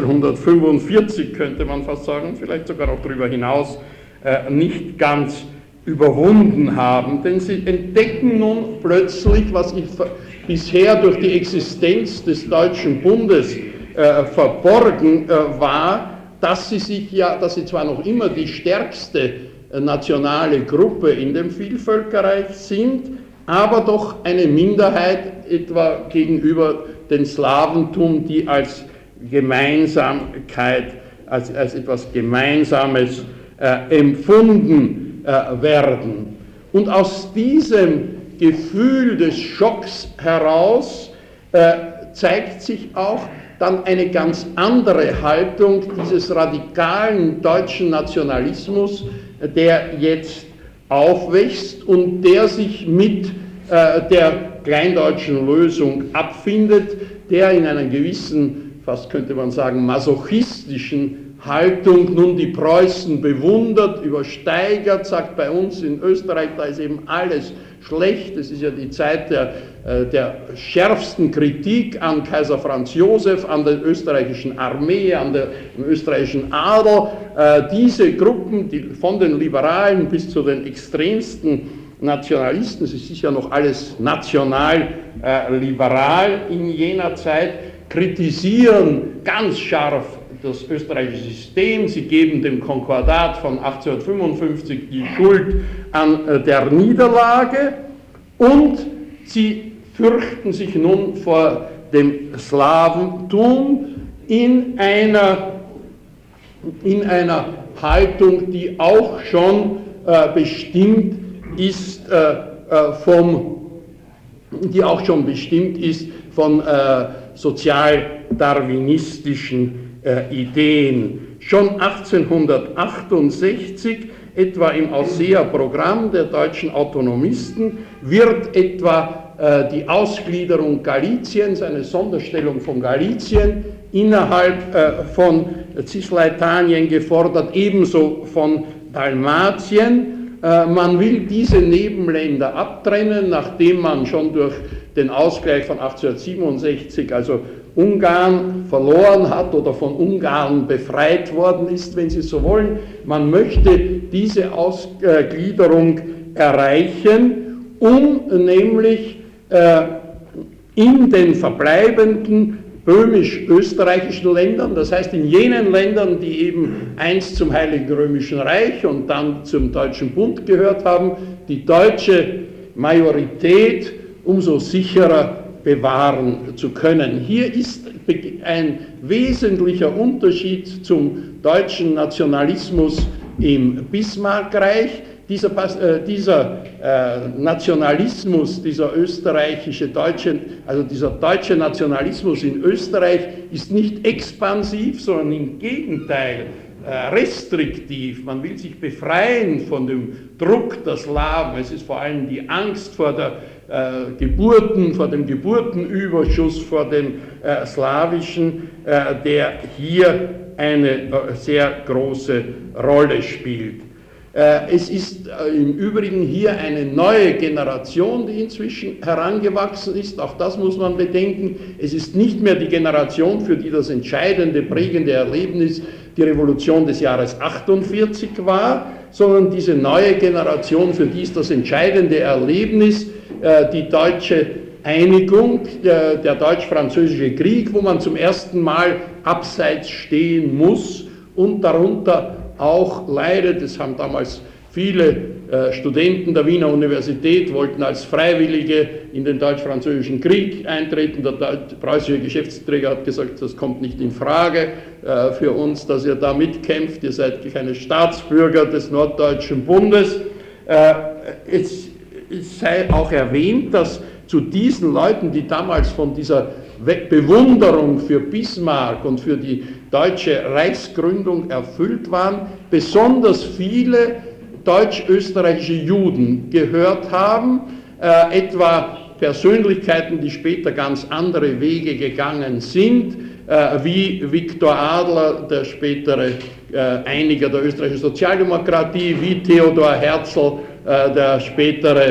S1: 1945 könnte man fast sagen, vielleicht sogar auch darüber hinaus, nicht ganz überwunden haben. Denn sie entdecken nun plötzlich, was bisher durch die Existenz des Deutschen Bundes verborgen war, dass sie zwar noch immer die stärkste nationale Gruppe in dem Vielvölkerreich sind, aber doch eine Minderheit etwa gegenüber dem Slawentum, die als Gemeinsamkeit, als etwas Gemeinsames empfunden werden. Und aus diesem Gefühl des Schocks heraus zeigt sich auch dann eine ganz andere Haltung dieses radikalen deutschen Nationalismus, der jetzt aufwächst und der sich mit der kleindeutschen Lösung abfindet, der in einer gewissen, fast könnte man sagen, masochistischen Haltung nun die Preußen bewundert, übersteigert, sagt bei uns in Österreich, da ist eben alles schlecht. Es ist ja die Zeit der schärfsten Kritik an Kaiser Franz Josef, an der österreichischen Armee, an dem österreichischen Adel. Diese Gruppen, die von den Liberalen bis zu den extremsten Nationalisten, es ist ja noch alles national-liberal in jener Zeit, kritisieren ganz scharf das österreichische System. Sie geben dem Konkordat von 1855 die Schuld an der Niederlage und sie fürchten sich nun vor dem Slawentum in einer Haltung, die auch schon bestimmt ist von sozialdarwinistischen Ideen. Schon 1868, etwa im Ausseer-Programm der deutschen Autonomisten, wird etwa die Ausgliederung Galiciens, eine Sonderstellung von Galicien innerhalb von Cisleitanien gefordert, ebenso von Dalmatien. Man will diese Nebenländer abtrennen, nachdem man schon durch den Ausgleich von 1867, also Ungarn verloren hat oder von Ungarn befreit worden ist, wenn Sie so wollen. Man möchte diese Ausgliederung erreichen, um nämlich in den verbleibenden böhmisch-österreichischen Ländern, das heißt in jenen Ländern, die eben einst zum Heiligen Römischen Reich und dann zum Deutschen Bund gehört haben, die deutsche Majorität umso sicherer bewahren zu können. Hier ist ein wesentlicher Unterschied zum deutschen Nationalismus im Bismarckreich. Dieser Nationalismus, dieser deutsche Nationalismus in Österreich ist nicht expansiv, sondern im Gegenteil restriktiv. Man will sich befreien von dem Druck der Slawen. Es ist vor allem die Angst vor der vor dem Geburtenüberschuss, vor dem Slawischen, der hier eine sehr große Rolle spielt. Es ist im Übrigen hier eine neue Generation, die inzwischen herangewachsen ist. Auch das muss man bedenken. Es ist nicht mehr die Generation, für die das entscheidende, prägende Erlebnis die Revolution des Jahres 48 war, sondern diese neue Generation, für die ist das entscheidende Erlebnis die deutsche Einigung, der deutsch-französische Krieg, wo man zum ersten Mal abseits stehen muss und darunter auch leidet. Es haben damals viele Studenten der Wiener Universität, wollten als Freiwillige in den deutsch-französischen Krieg eintreten. Der preußische Geschäftsträger hat gesagt, das kommt nicht in Frage für uns, dass ihr da mitkämpft, ihr seid keine Staatsbürger des Norddeutschen Bundes. Es sei auch erwähnt, dass zu diesen Leuten, die damals von dieser Bewunderung für Bismarck und für die deutsche Reichsgründung erfüllt waren, besonders viele deutsch-österreichische Juden gehört haben, etwa Persönlichkeiten, die später ganz andere Wege gegangen sind, wie Viktor Adler, der spätere Einiger der österreichischen Sozialdemokratie, wie Theodor Herzl, der spätere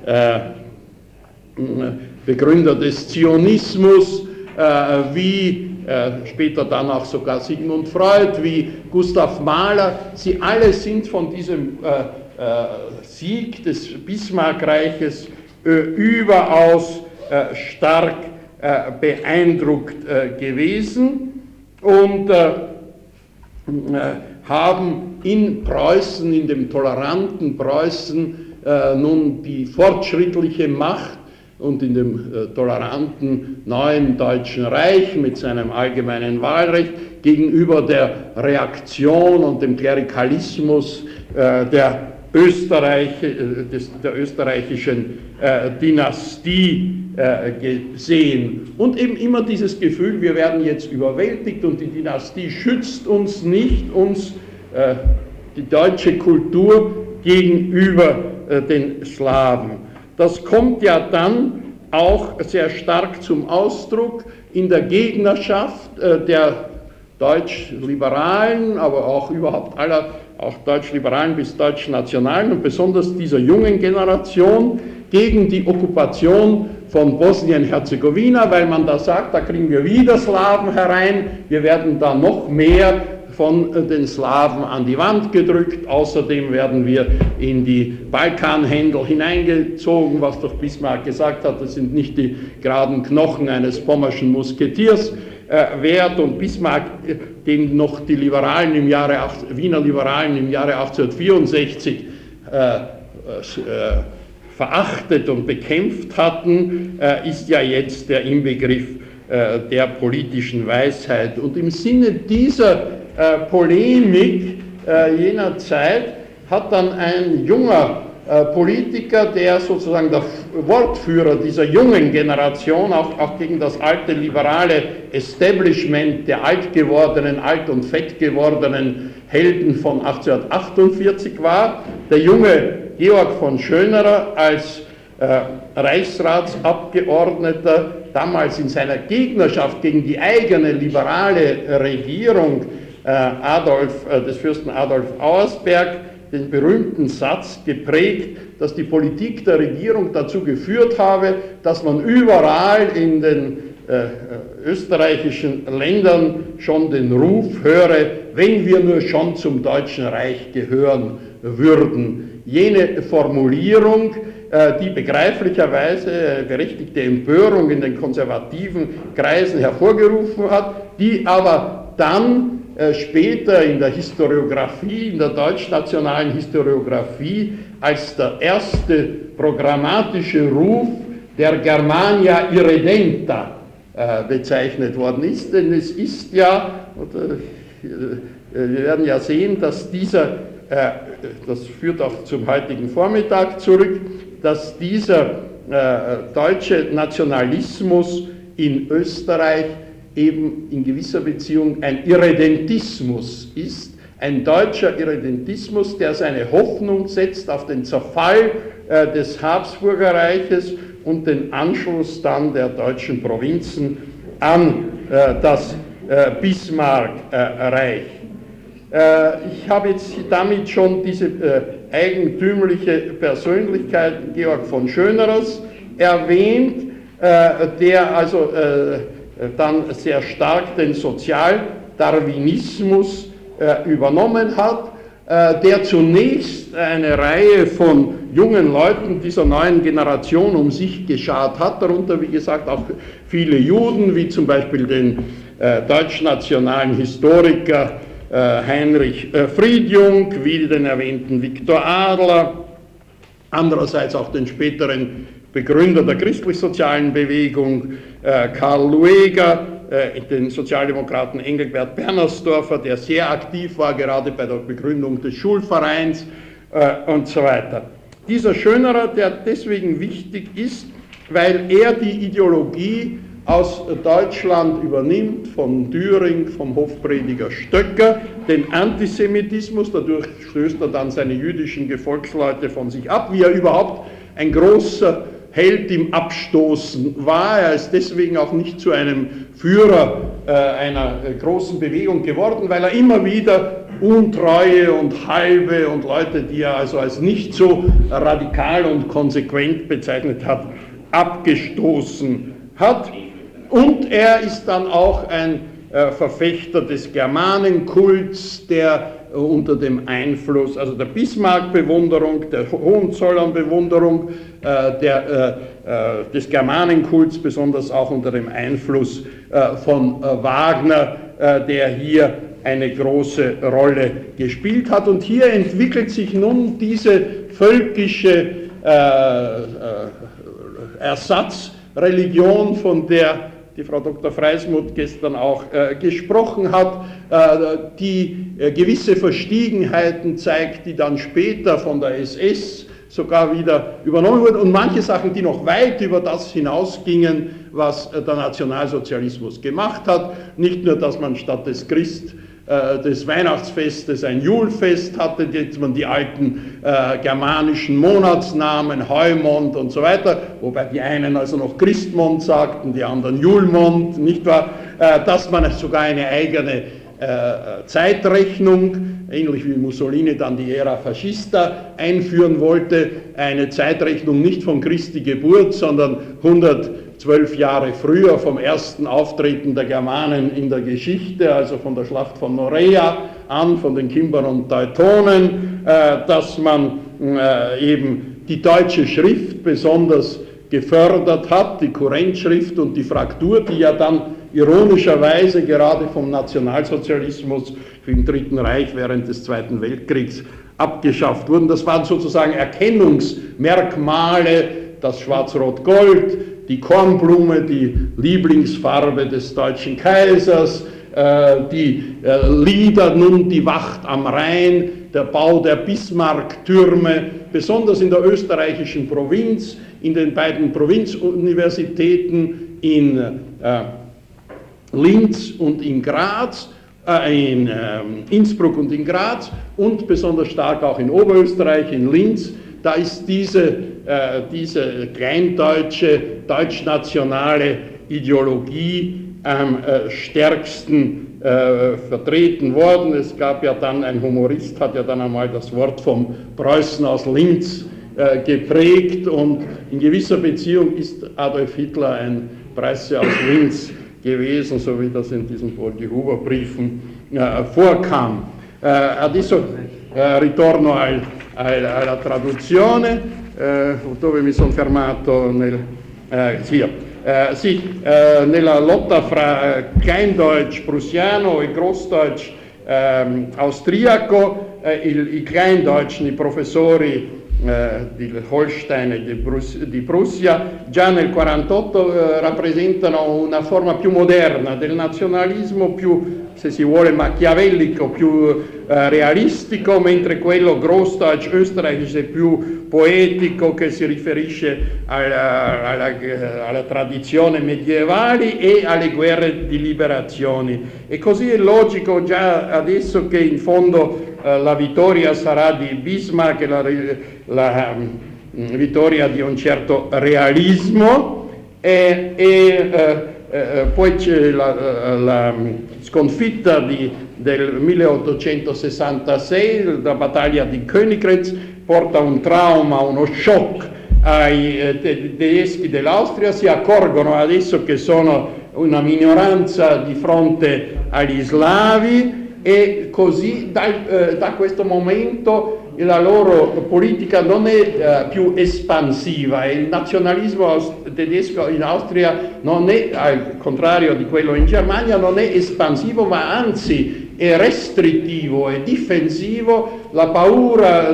S1: Begründer des Zionismus, wie später dann auch sogar Sigmund Freud, wie Gustav Mahler. Sie alle sind von diesem Sieg des Bismarckreiches überaus stark beeindruckt gewesen und haben in Preußen, in dem toleranten Preußen, nun die fortschrittliche Macht und in dem toleranten neuen Deutschen Reich mit seinem allgemeinen Wahlrecht gegenüber der Reaktion und dem Klerikalismus der österreichischen Dynastie gesehen. Und eben immer dieses Gefühl, wir werden jetzt überwältigt und die Dynastie schützt uns nicht, uns die deutsche Kultur gegenüber den Slawen. Das kommt ja dann auch sehr stark zum Ausdruck in der Gegnerschaft der Deutschliberalen, aber auch überhaupt aller, auch Deutschliberalen bis Deutschnationalen und besonders dieser jungen Generation gegen die Okkupation von Bosnien-Herzegowina, weil man da sagt, da kriegen wir wieder Slawen herein, wir werden da noch mehr von den Slawen an die Wand gedrückt. Außerdem werden wir in die Balkanhändel hineingezogen, was doch Bismarck gesagt hat, das sind nicht die geraden Knochen eines pommerschen Musketiers wert. Und Bismarck, den noch die Liberalen Wiener Liberalen im Jahre 1864 verachtet und bekämpft hatten, ist ja jetzt der Inbegriff der politischen Weisheit. Und im Sinne dieser Polemik jener Zeit hat dann ein junger Politiker, der sozusagen der Wortführer dieser jungen Generation auch gegen das alte liberale Establishment der alt und fett gewordenen Helden von 1848 war, der junge Georg von Schönerer als Reichsratsabgeordneter, damals in seiner Gegnerschaft gegen die eigene liberale Regierung des Fürsten Adolf Auersperg, den berühmten Satz geprägt, dass die Politik der Regierung dazu geführt habe, dass man überall in den österreichischen Ländern schon den Ruf höre, wenn wir nur schon zum Deutschen Reich gehören würden. Jene Formulierung, die begreiflicherweise berechtigte Empörung in den konservativen Kreisen hervorgerufen hat, die aber dann später in der Historiographie, in der deutschnationalen Historiographie als der erste programmatische Ruf der Germania Irredenta bezeichnet worden ist. Denn es ist ja, wir werden ja sehen, dass das führt auch zum heutigen Vormittag zurück, dass dieser deutsche Nationalismus in Österreich eben in gewisser Beziehung ein Irredentismus ist, ein deutscher Irredentismus, der seine Hoffnung setzt auf den Zerfall des Habsburgerreiches und den Anschluss dann der deutschen Provinzen an das Bismarckreich. Ich habe jetzt damit schon diese eigentümliche Persönlichkeit Georg von Schönerers erwähnt, der also dann sehr stark den Sozialdarwinismus übernommen hat, der zunächst eine Reihe von jungen Leuten dieser neuen Generation um sich geschart hat, darunter wie gesagt auch viele Juden, wie zum Beispiel den deutschnationalen Historiker Heinrich Friedjung, wie den erwähnten Viktor Adler, andererseits auch den späteren Begründer der christlich-sozialen Bewegung Karl Lueger, den Sozialdemokraten Engelbert Bernersdorfer, der sehr aktiv war, gerade bei der Begründung des Schulvereins und so weiter. Dieser Schönerer, der deswegen wichtig ist, weil er die Ideologie aus Deutschland übernimmt, von Düring, vom Hofprediger Stöcker, den Antisemitismus, dadurch stößt er dann seine jüdischen Gefolgsleute von sich ab, wie er überhaupt ein großer Held im Abstoßen war. Er ist deswegen auch nicht zu einem Führer einer großen Bewegung geworden, weil er immer wieder Untreue und Halbe und Leute, die er also als nicht so radikal und konsequent bezeichnet hat, abgestoßen hat. Und er ist dann auch ein Verfechter des Germanenkults, der unter dem Einfluss, also der Bismarck-Bewunderung, der Hohenzollern-Bewunderung, des Germanenkults, besonders auch unter dem Einfluss von Wagner, der hier eine große Rolle gespielt hat. Und hier entwickelt sich nun diese völkische Ersatzreligion, von der die Frau Dr. Freismuth gestern auch gesprochen hat, die gewisse Verstiegenheiten zeigt, die dann später von der SS sogar wieder übernommen wurden und manche Sachen, die noch weit über das hinausgingen, was der Nationalsozialismus gemacht hat. Nicht nur, dass man statt des des Weihnachtsfestes ein Julfest hatte, jetzt man die alten germanischen Monatsnamen, Heumond und so weiter, wobei die einen also noch Christmond sagten, die anderen Julmond, nicht wahr? Dass man sogar eine eigene Zeitrechnung, ähnlich wie Mussolini dann die Era Fascista einführen wollte, eine Zeitrechnung nicht von Christi Geburt, sondern 112 Jahre früher vom ersten Auftreten der Germanen in der Geschichte, also von der Schlacht von Norea an, von den Kimbern und Teutonen, dass man eben die deutsche Schrift besonders gefördert hat, die Kurrentschrift und die Fraktur, die ja dann ironischerweise gerade vom Nationalsozialismus im Dritten Reich während des Zweiten Weltkriegs abgeschafft wurden. Das waren sozusagen Erkennungsmerkmale, das Schwarz-Rot-Gold, die Kornblume, die Lieblingsfarbe des deutschen Kaisers, die Lieder, nun die Wacht am Rhein, der Bau der Bismarck-Türme, besonders in der österreichischen Provinz, in den beiden Provinzuniversitäten in Linz und in Graz, in Innsbruck und in Graz und besonders stark auch in Oberösterreich, in Linz. Da ist diese kleindeutsche, deutschnationale Ideologie am stärksten vertreten worden. Es gab ja dann, ein Humorist hat ja dann einmal das Wort vom Preußen aus Linz geprägt und in gewisser Beziehung ist Adolf Hitler ein Preuße aus Linz gewesen, so wie das in diesen Poldi-Huber-Briefen vorkam. Adesso ritorno alla traduzione, dove mi sono fermato nella lotta fra Kleindeutsch prussiano e Großdeutsch austriaco, i Kleindeutschen, i professori di Holstein e di Prussia, già nel 1948 rappresentano una forma più moderna del nazionalismo, più, se si vuole, machiavellico, più realistico, mentre quello Großdeutsch österreichische è più poetico, che si riferisce alla tradizione medievale e alle guerre di liberazione. E così è logico già adesso che in fondo la vittoria sarà di Bismarck e la vittoria di un certo realismo e poi c'è la sconfitta del 1866, la battaglia di Königgrätz, porta un trauma, uno shock ai tedeschi dell'Austria, si accorgono adesso che sono una minoranza di fronte agli slavi e così da questo momento la loro politica non è più espansiva e il nazionalismo tedesco in Austria non è, al contrario di quello in Germania, non è espansivo ma anzi è restrittivo e difensivo. La paura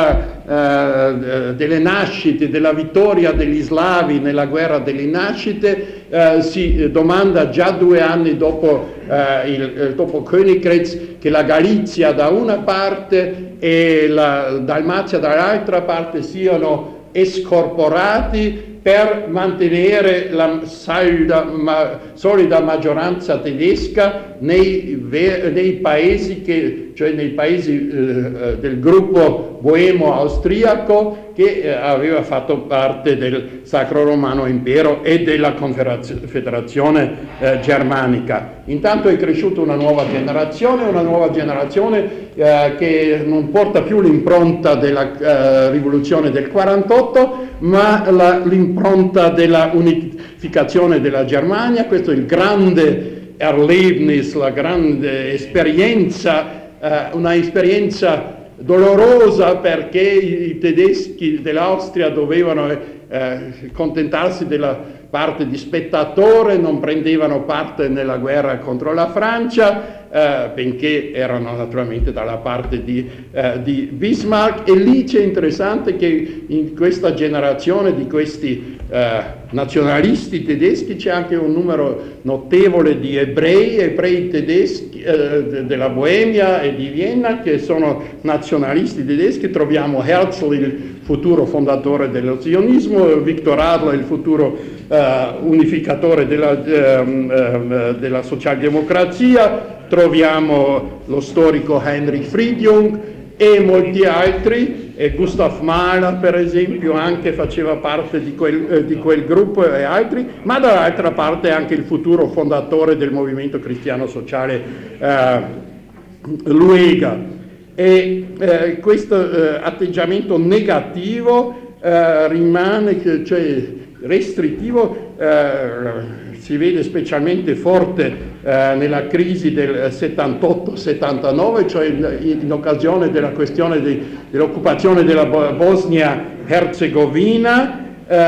S1: delle nascite, della vittoria degli slavi nella guerra delle nascite si domanda già 2 anni dopo Königgrätz che la Galizia da una parte e la Dalmazia dall'altra parte siano scorporati per mantenere la solida maggioranza tedesca nei paesi del gruppo boemo-austriaco che aveva fatto parte del Sacro Romano Impero e della Confederazione Germanica. Intanto è cresciuta una nuova generazione che non porta più l'impronta della rivoluzione del 48, ma l'impronta della unificazione della Germania. Questo è il grande Erlebnis, la grande esperienza, una esperienza dolorosa perché i tedeschi dell'Austria dovevano contentarsi della parte di spettatore, non prendevano parte nella guerra contro la Francia, benché erano naturalmente dalla parte di Bismarck. E lì c'è interessante che in questa generazione di questi nazionalisti tedeschi c'è anche un numero notevole di ebrei tedeschi della Boemia e di Vienna che sono nazionalisti tedeschi. Troviamo Herzl, il futuro fondatore dello zionismo, Viktor Adler, il futuro unificatore della socialdemocrazia, troviamo lo storico Heinrich Friedjung e molti altri, e Gustav Mahler per esempio anche faceva parte di quel gruppo e altri, ma dall'altra parte anche il futuro fondatore del movimento cristiano sociale Luega. E questo atteggiamento negativo rimane, cioè restrittivo, si vede specialmente forte nella crisi del 78-79, cioè in occasione della questione dell'occupazione della Bosnia-Herzegovina,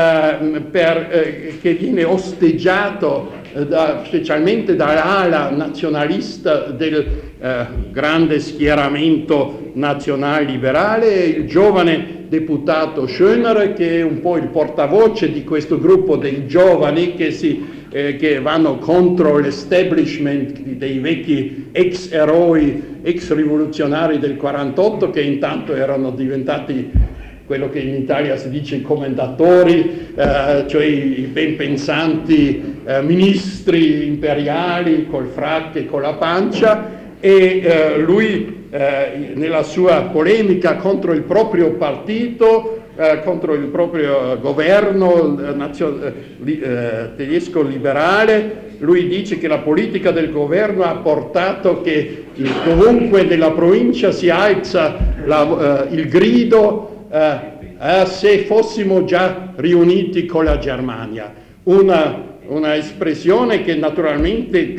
S1: che viene osteggiato specialmente dall'ala nazionalista del grande schieramento nazional-liberale, il giovane deputato Schöner, che è un po' il portavoce di questo gruppo dei giovani che vanno contro l'establishment dei vecchi ex eroi, ex rivoluzionari del 48, che intanto erano diventati quello che in Italia si dice i commendatori, cioè i ben pensanti ministri imperiali col fratto e con la pancia, e lui nella sua polemica contro il proprio partito, contro il proprio governo tedesco liberale, lui dice che la politica del governo ha portato che dovunque nella provincia si alza il grido se fossimo già riuniti con la Germania, una espressione che naturalmente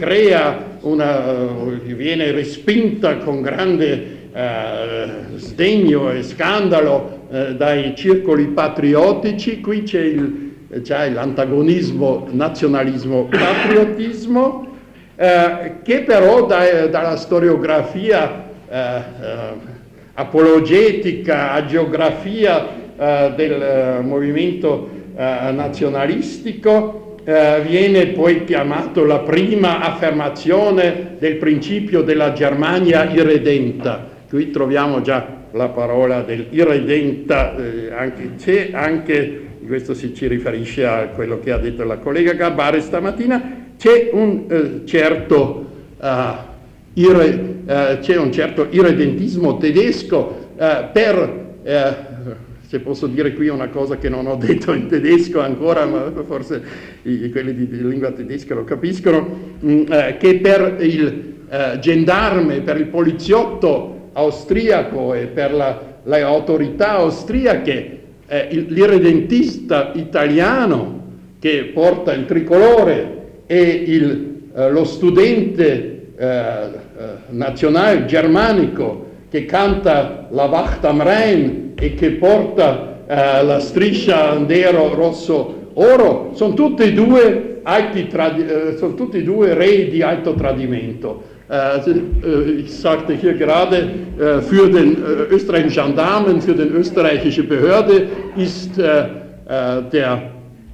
S1: viene respinta con grande sdegno e scandalo dai circoli patriottici. Qui c'è l'antagonismo nazionalismo-patriottismo, che però dalla storiografia apologetica, agiografia del movimento nazionalistico, viene poi chiamato la prima affermazione del principio della Germania irredenta. Qui troviamo già la parola del irredenta, anche questo ci riferisce a quello che ha detto la collega Gabbare stamattina. C'è un certo irredentismo tedesco per se posso dire qui una cosa che non ho detto in tedesco ancora, ma forse quelli di lingua tedesca lo capiscono, che per il gendarme, per il poliziotto austriaco e per le autorità austriache, l'irredentista italiano che porta il tricolore e lo studente nazionale germanico che canta la Wacht am Rhein e che porta la striscia nero, rosso, oro, sono tutti e due re di alto tradimento. Ich sagte hier gerade, für den österreichischen Gendarmen, für den österreichische Behörde ist der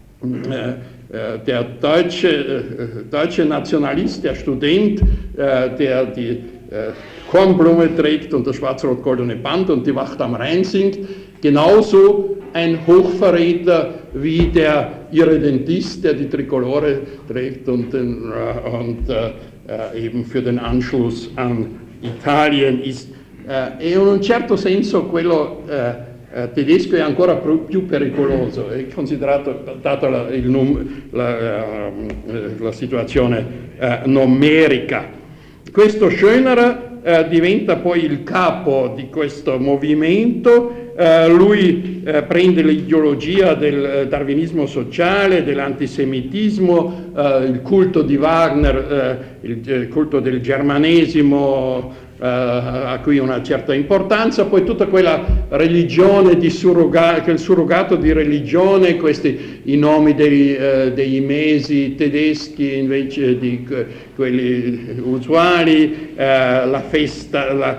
S1: deutsche Nationalist, der Student, der die Kornblume trägt und das schwarz-rot-goldene Band und die Wacht am Rhein singt, genauso ein Hochverräter wie der Irredentist, der die Trikolore trägt und eben für den Anschluss an Italien ist. E in un certo senso quello tedesco è ancora più pericoloso, è considerato, data la situazione numerica. Questo Schönerer diventa poi il capo di questo movimento. Lui prende l'ideologia del darwinismo sociale, dell'antisemitismo, il culto di Wagner, il culto del germanesimo a cui una certa importanza, poi tutta quella religione di quel surrogato di religione, i nomi dei mesi tedeschi invece di quelli usuali, la festa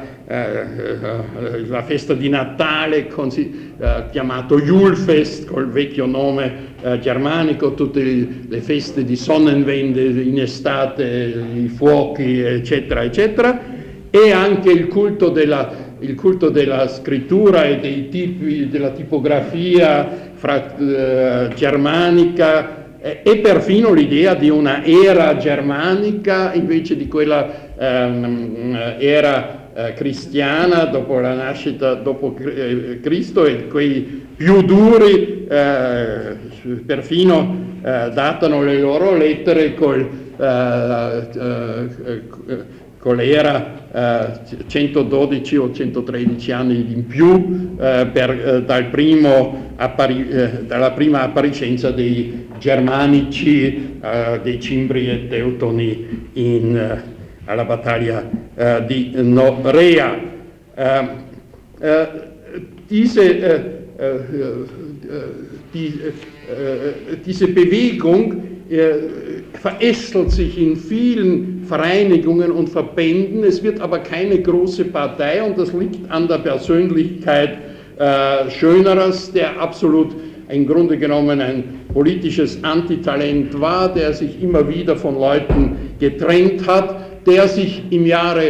S1: di Natale chiamato Julfest col vecchio nome germanico, tutte le feste di Sonnenwende in estate, i fuochi eccetera eccetera, e anche il culto della scrittura e dei tipi della tipografia germanica, e perfino l'idea di una era germanica invece di quella era cristiana dopo la nascita, dopo Cristo, e quei più duri perfino datano le loro lettere con l'era 112 o 113 anni in più dalla prima apparizione dei germanici, dei Cimbri e Teutoni alla battaglia di Norea. Diese Bewegung verästelt sich in vielen Vereinigungen und Verbänden, es wird aber keine große Partei, und das liegt an der Persönlichkeit Schönerers, der absolut im Grunde genommen ein politisches Antitalent war, der sich immer wieder von Leuten getrennt hat, der sich im Jahre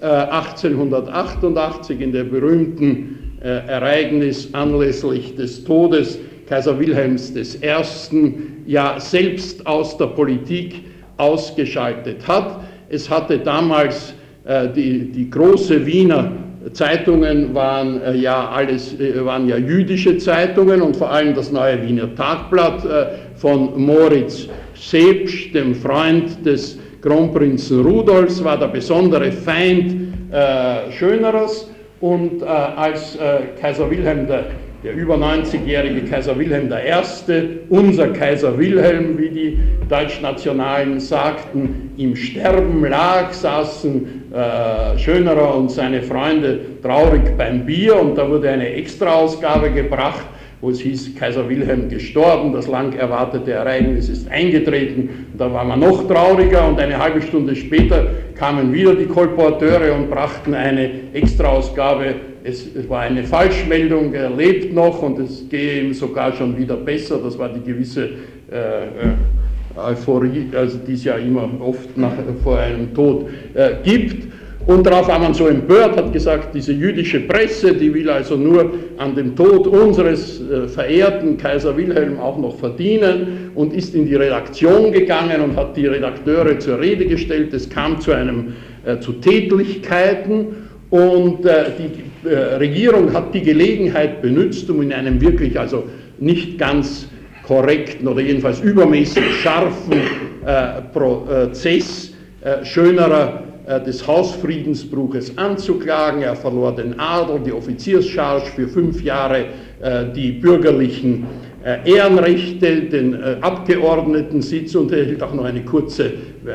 S1: 1888 in der berühmten Ereignis anlässlich des Todes Kaiser Wilhelms I. ja selbst aus der Politik ausgeschaltet hat. Es hatte damals die große Wiener Zeitungen waren ja jüdische Zeitungen, und vor allem das Neue Wiener Tagblatt von Moritz Sebsch, dem Freund des Kronprinzen Rudolfs, war der besondere Feind Schönerers, und als Kaiser Wilhelm der über 90-jährige Kaiser Wilhelm I., unser Kaiser Wilhelm, wie die Deutschnationalen sagten, im Sterben lag, saßen Schönerer und seine Freunde traurig beim Bier, und da wurde eine Extraausgabe gebracht, wo es hieß, Kaiser Wilhelm gestorben, das lang erwartete Ereignis ist eingetreten. Da war man noch trauriger, und eine halbe Stunde später kamen wieder die Kolporteure und brachten eine Extraausgabe. Es war eine Falschmeldung, er lebt noch und es gehe ihm sogar schon wieder besser. Das war die gewisse Euphorie, also die es ja immer oft vor einem Tod gibt. Und darauf war man so empört, hat gesagt, diese jüdische Presse, die will also nur an dem Tod unseres verehrten Kaiser Wilhelm auch noch verdienen, und ist in die Redaktion gegangen und hat die Redakteure zur Rede gestellt. Es kam zu Tätlichkeiten, Und die Regierung hat die Gelegenheit benutzt, um in einem wirklich also nicht ganz korrekten oder jedenfalls übermäßig scharfen Prozess schönerer des Hausfriedensbruches anzuklagen. Er verlor den Adel, die Offizierscharge, für 5 Jahre die bürgerlichen Ehrenrechte, den Abgeordnetensitz und erhielt auch noch eine kurze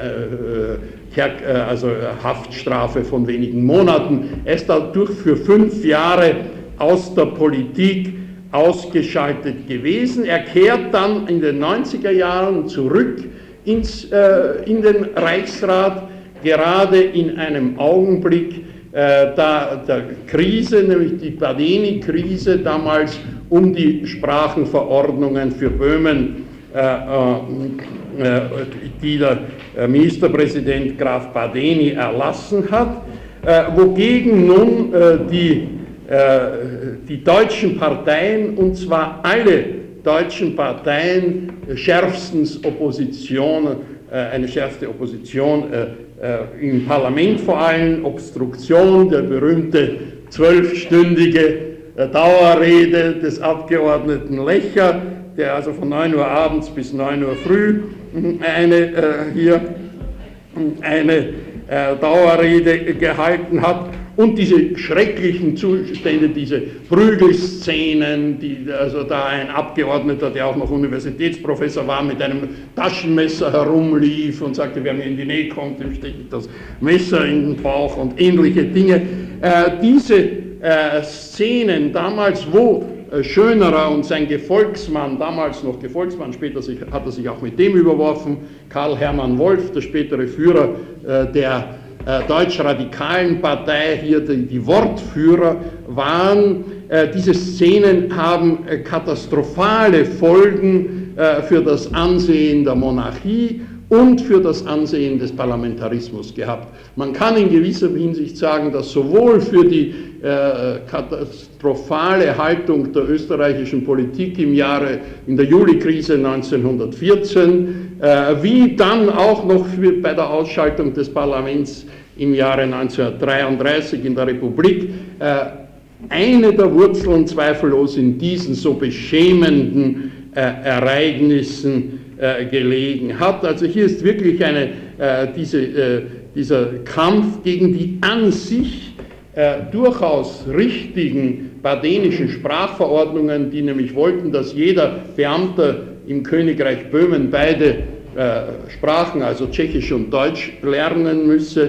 S1: Haftstrafe von wenigen Monaten. Er ist dadurch für 5 Jahre aus der Politik ausgeschaltet gewesen. Er kehrt dann in den 90er Jahren zurück in den Reichsrat, gerade in einem Augenblick der Krise, nämlich die Badeni-Krise damals um die Sprachenverordnungen für Böhmen, die der Ministerpräsident Graf Badeni erlassen hat, wogegen nun die deutschen Parteien, und zwar alle deutschen Parteien, schärfstens eine schärfste Opposition im Parlament vor allem, Obstruktion, der berühmte 12-stündige Dauerrede des Abgeordneten Lecher, der also von 9 Uhr abends bis 9 Uhr früh eine Dauerrede gehalten hat, und diese schrecklichen Zustände, diese Prügelszenen, also da ein Abgeordneter, der auch noch Universitätsprofessor war, mit einem Taschenmesser herumlief und sagte, wer mir in die Nähe kommt, dem stecke ich das Messer in den Bauch und ähnliche Dinge. Diese Szenen damals, wo Schönerer und sein Gefolgsmann, damals noch Gefolgsmann, später hat er sich auch mit dem überworfen, Karl Hermann Wolf, der spätere Führer der deutsch-radikalen Partei, hier die Wortführer waren. Diese Szenen haben katastrophale Folgen für das Ansehen der Monarchie und für das Ansehen des Parlamentarismus gehabt. Man kann in gewisser Hinsicht sagen, dass sowohl für die katastrophale Haltung der österreichischen Politik in der Julikrise 1914, wie dann auch noch bei der Ausschaltung des Parlaments im Jahre 1933 in der Republik, eine der Wurzeln zweifellos in diesen so beschämenden Ereignissen gelegen hat. Also hier ist wirklich dieser Kampf gegen die an sich durchaus richtigen badenischen Sprachverordnungen, die nämlich wollten, dass jeder Beamter im Königreich Böhmen beide Sprachen, also Tschechisch und Deutsch, lernen müsse.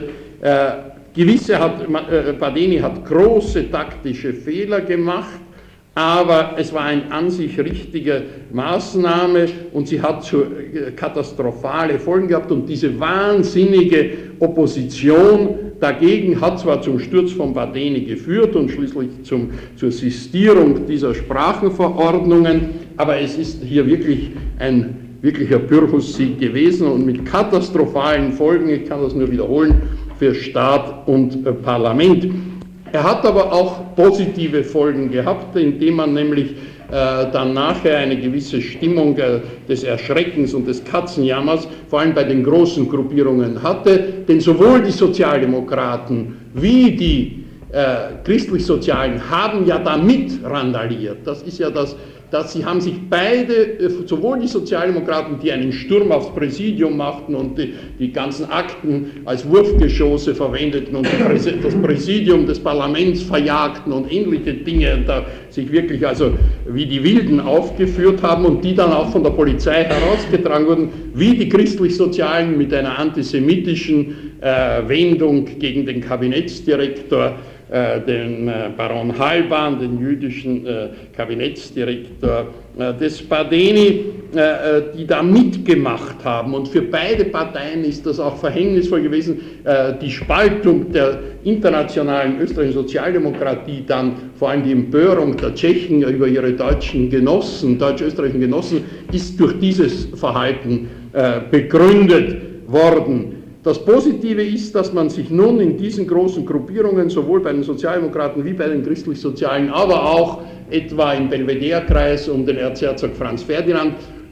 S1: Badeni hat große taktische Fehler gemacht, aber es war eine an sich richtige Maßnahme und sie hat katastrophale Folgen gehabt, und diese wahnsinnige Opposition dagegen hat zwar zum Sturz von Badeni geführt und schließlich zur Sistierung dieser Sprachenverordnungen, aber es ist hier wirklich ein wirklicher Pyrrhussieg gewesen und mit katastrophalen Folgen, ich kann das nur wiederholen, für Staat und Parlament. Er hat aber auch positive Folgen gehabt, indem man nämlich dann nachher eine gewisse Stimmung des Erschreckens und des Katzenjammers, vor allem bei den großen Gruppierungen hatte, denn sowohl die Sozialdemokraten wie die Christlich-Sozialen haben ja damit randaliert. Das ist ja dass sie haben sich beide, sowohl die Sozialdemokraten, die einen Sturm aufs Präsidium machten und die ganzen Akten als Wurfgeschosse verwendeten und das Präsidium des Parlaments verjagten und ähnliche Dinge, und da sich wirklich also wie die Wilden aufgeführt haben und die dann auch von der Polizei herausgetragen wurden, wie die Christlich-Sozialen mit einer antisemitischen Wendung gegen den Kabinettsdirektor, den Baron Halban, den jüdischen Kabinettsdirektor des Badeni, die da mitgemacht haben. Und für beide Parteien ist das auch verhängnisvoll gewesen, die Spaltung der internationalen österreichischen Sozialdemokratie, dann vor allem die Empörung der Tschechen über ihre deutsch-österreichischen Genossen, ist durch dieses Verhalten begründet worden. Das Positive ist, dass man sich nun in diesen großen Gruppierungen, sowohl bei den Sozialdemokraten wie bei den Christlich-Sozialen, aber auch etwa im Belvedere-Kreis um den Erzherzog Franz Ferdinand,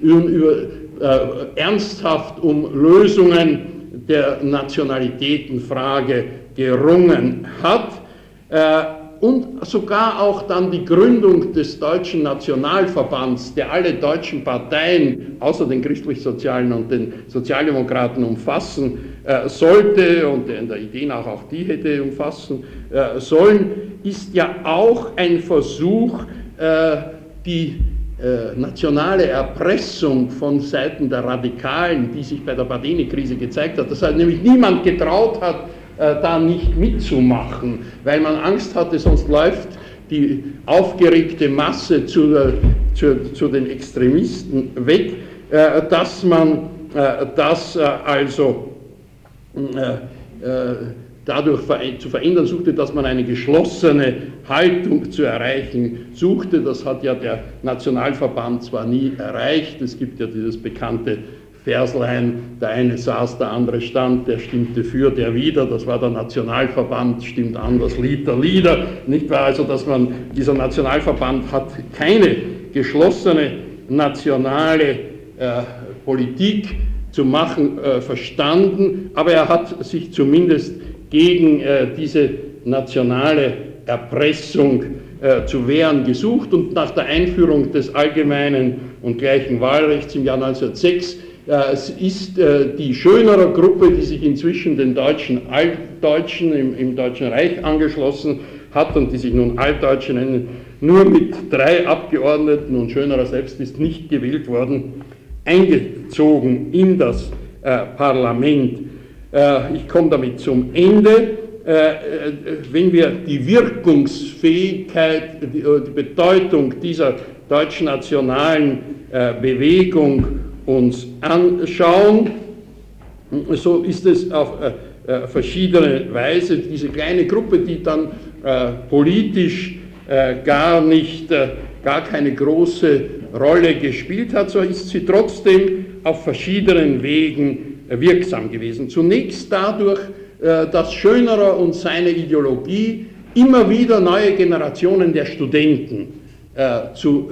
S1: ernsthaft um Lösungen der Nationalitätenfrage gerungen hat. und sogar auch dann die Gründung des Deutschen Nationalverbands, der alle deutschen Parteien außer den Christlich-Sozialen und den Sozialdemokraten umfassen sollte und der in der Idee nach auch die hätte umfassen sollen, ist ja auch ein Versuch, die nationale Erpressung von Seiten der Radikalen, die sich bei der Badeni-Krise gezeigt hat, dass halt nämlich niemand getraut hat, da nicht mitzumachen, weil man Angst hatte, sonst läuft die aufgeregte Masse zu den Extremisten weg, dass man das also dadurch zu verändern suchte, dass man eine geschlossene Haltung zu erreichen suchte. Das hat ja der Nationalverband zwar nie erreicht, es gibt ja dieses bekannte Verslein, der eine saß, der andere stand, der stimmte für, der wider, das war der Nationalverband, stimmt anders, Lied der Lieder, nicht wahr? Also, dass man, dieser Nationalverband hat keine geschlossene nationale Politik zu machen verstanden, aber er hat sich zumindest gegen diese nationale Erpressung zu wehren gesucht und nach der Einführung des allgemeinen und gleichen Wahlrechts im Jahr 1906 ist die schönere Gruppe, die sich inzwischen den Altdeutschen im Deutschen Reich angeschlossen hat und die sich nun Altdeutsche nennen, nur mit 3 Abgeordneten und Schönerer selbst ist nicht gewählt worden, eingezogen in das Parlament. Ich komme damit zum Ende. Wenn wir die Wirkungsfähigkeit, die Bedeutung dieser deutschnationalen Bewegung uns anschauen, so ist es auf verschiedene Weise diese kleine Gruppe, die dann politisch gar keine große Rolle gespielt hat, so ist sie trotzdem auf verschiedenen Wegen wirksam gewesen. Zunächst dadurch, dass Schönerer und seine Ideologie immer wieder neue Generationen der Studenten zu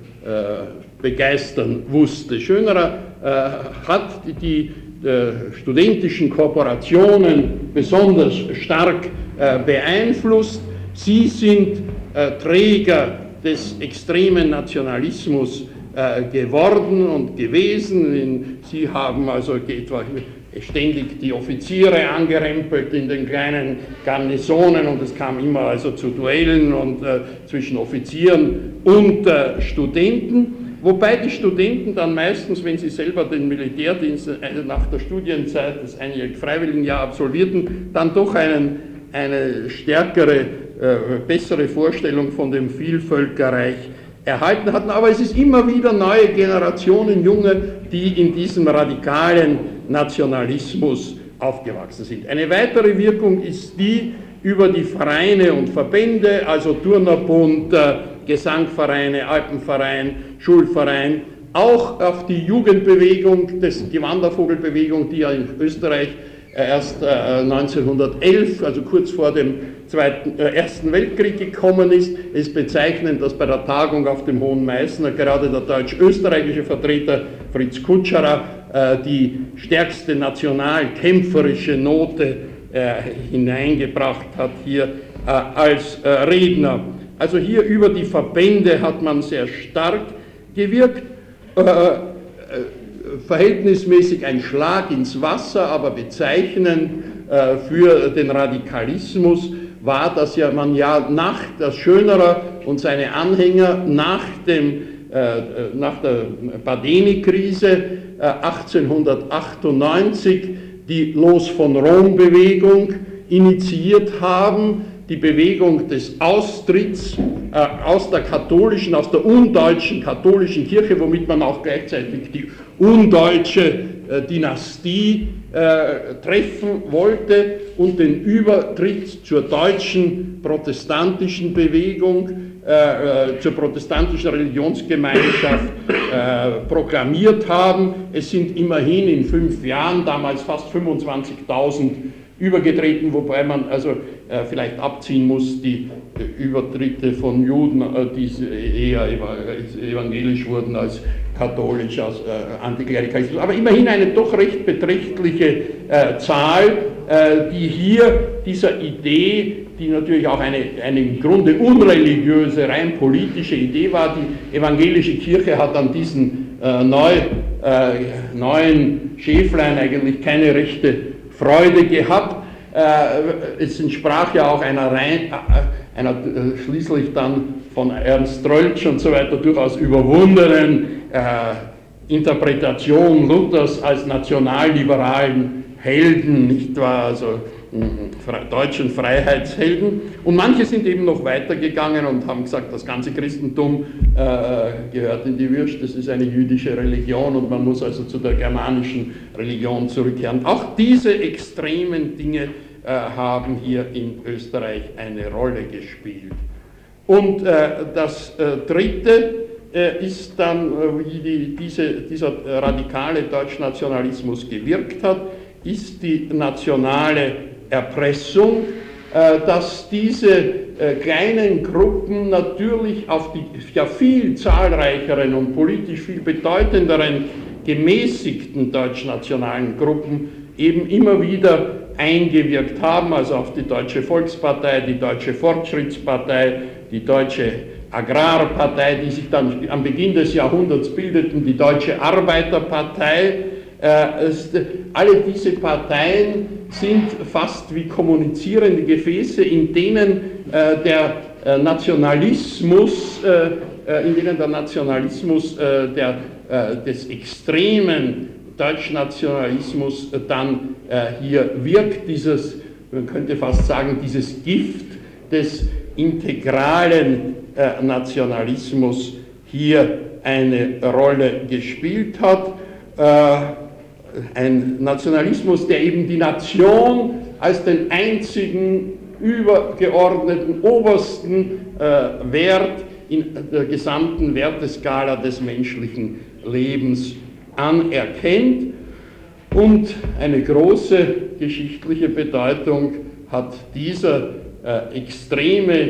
S1: begeistern wusste. Schönerer hat die studentischen Korporationen besonders stark beeinflusst. Sie sind Träger des extremen Nationalismus geworden und gewesen. Sie haben also etwa ständig die Offiziere angerempelt in den kleinen Garnisonen und es kam immer also zu Duellen und zwischen Offizieren und Studenten. Wobei die Studenten dann meistens, wenn sie selber den Militärdienst nach der Studienzeit, das einjährige Freiwilligenjahr absolvierten, dann doch eine stärkere, bessere Vorstellung von dem Vielvölkerreich erhalten hatten. Aber es ist immer wieder neue Generationen Junge, die in diesem radikalen Nationalismus aufgewachsen sind. Eine weitere Wirkung ist die über die Vereine und Verbände, also Turnerbund, Gesangvereine, Alpenverein, Schulverein, auch auf die Jugendbewegung, die Wandervogelbewegung, die ja in Österreich erst 1911, also kurz vor dem Ersten Weltkrieg gekommen ist. Es ist bezeichnend, dass bei der Tagung auf dem Hohen Meißner gerade der deutsch-österreichische Vertreter Fritz Kutscherer die stärkste nationalkämpferische Note hineingebracht hat hier als Redner. Also hier über die Verbände hat man sehr stark gewirkt, verhältnismäßig ein Schlag ins Wasser, aber bezeichnend für den Radikalismus war, dass man das Schönerer und seine Anhänger nach der Badeni-Krise 1898 die Los von Rom-Bewegung initiiert haben, die Bewegung des Austritts aus der undeutschen katholischen Kirche, womit man auch gleichzeitig die undeutsche Dynastie treffen wollte und den Übertritt zur deutschen protestantischen Bewegung, zur protestantischen Religionsgemeinschaft proklamiert haben. Es sind immerhin in 5 Jahren damals fast 25.000 übergetreten, wobei man also vielleicht abziehen muss, die Übertritte von Juden, die eher evangelisch wurden als katholisch, als Antiklerikalismus, aber immerhin eine doch recht beträchtliche Zahl die hier dieser Idee, die natürlich auch eine im Grunde unreligiöse, rein politische Idee war, die evangelische Kirche hat an diesen neuen Schäflein eigentlich keine rechte Freude gehabt. Es entsprach ja auch einer schließlich dann von Ernst Troeltsch und so weiter durchaus überwundenen Interpretation Luthers als nationalliberalen Helden, nicht wahr, also deutschen Freiheitshelden. Und manche sind eben noch weitergegangen und haben gesagt, das ganze Christentum gehört in die Würst, das ist eine jüdische Religion und man muss also zu der germanischen Religion zurückkehren. Auch diese extremen Dinge haben hier in Österreich eine Rolle gespielt. Und das Dritte ist dann, wie dieser radikale Deutschnationalismus gewirkt hat, ist die nationale Erpressung, dass diese kleinen Gruppen natürlich auf die ja viel zahlreicheren und politisch viel bedeutenderen gemäßigten deutschnationalen Gruppen eben immer wieder eingewirkt haben, also auf die Deutsche Volkspartei, die Deutsche Fortschrittspartei, die Deutsche Agrarpartei, die sich dann am Beginn des Jahrhunderts bildeten, die Deutsche Arbeiterpartei. Alle diese Parteien sind fast wie kommunizierende Gefäße, in denen der Nationalismus des extremen Deutschnationalismus dann hier wirkt, man könnte fast sagen, dieses Gift des integralen Nationalismus hier eine Rolle gespielt hat. Ein Nationalismus, der eben die Nation als den einzigen übergeordneten, obersten Wert in der gesamten Werteskala des menschlichen Lebens anerkennt. Und eine große geschichtliche Bedeutung hat dieser extreme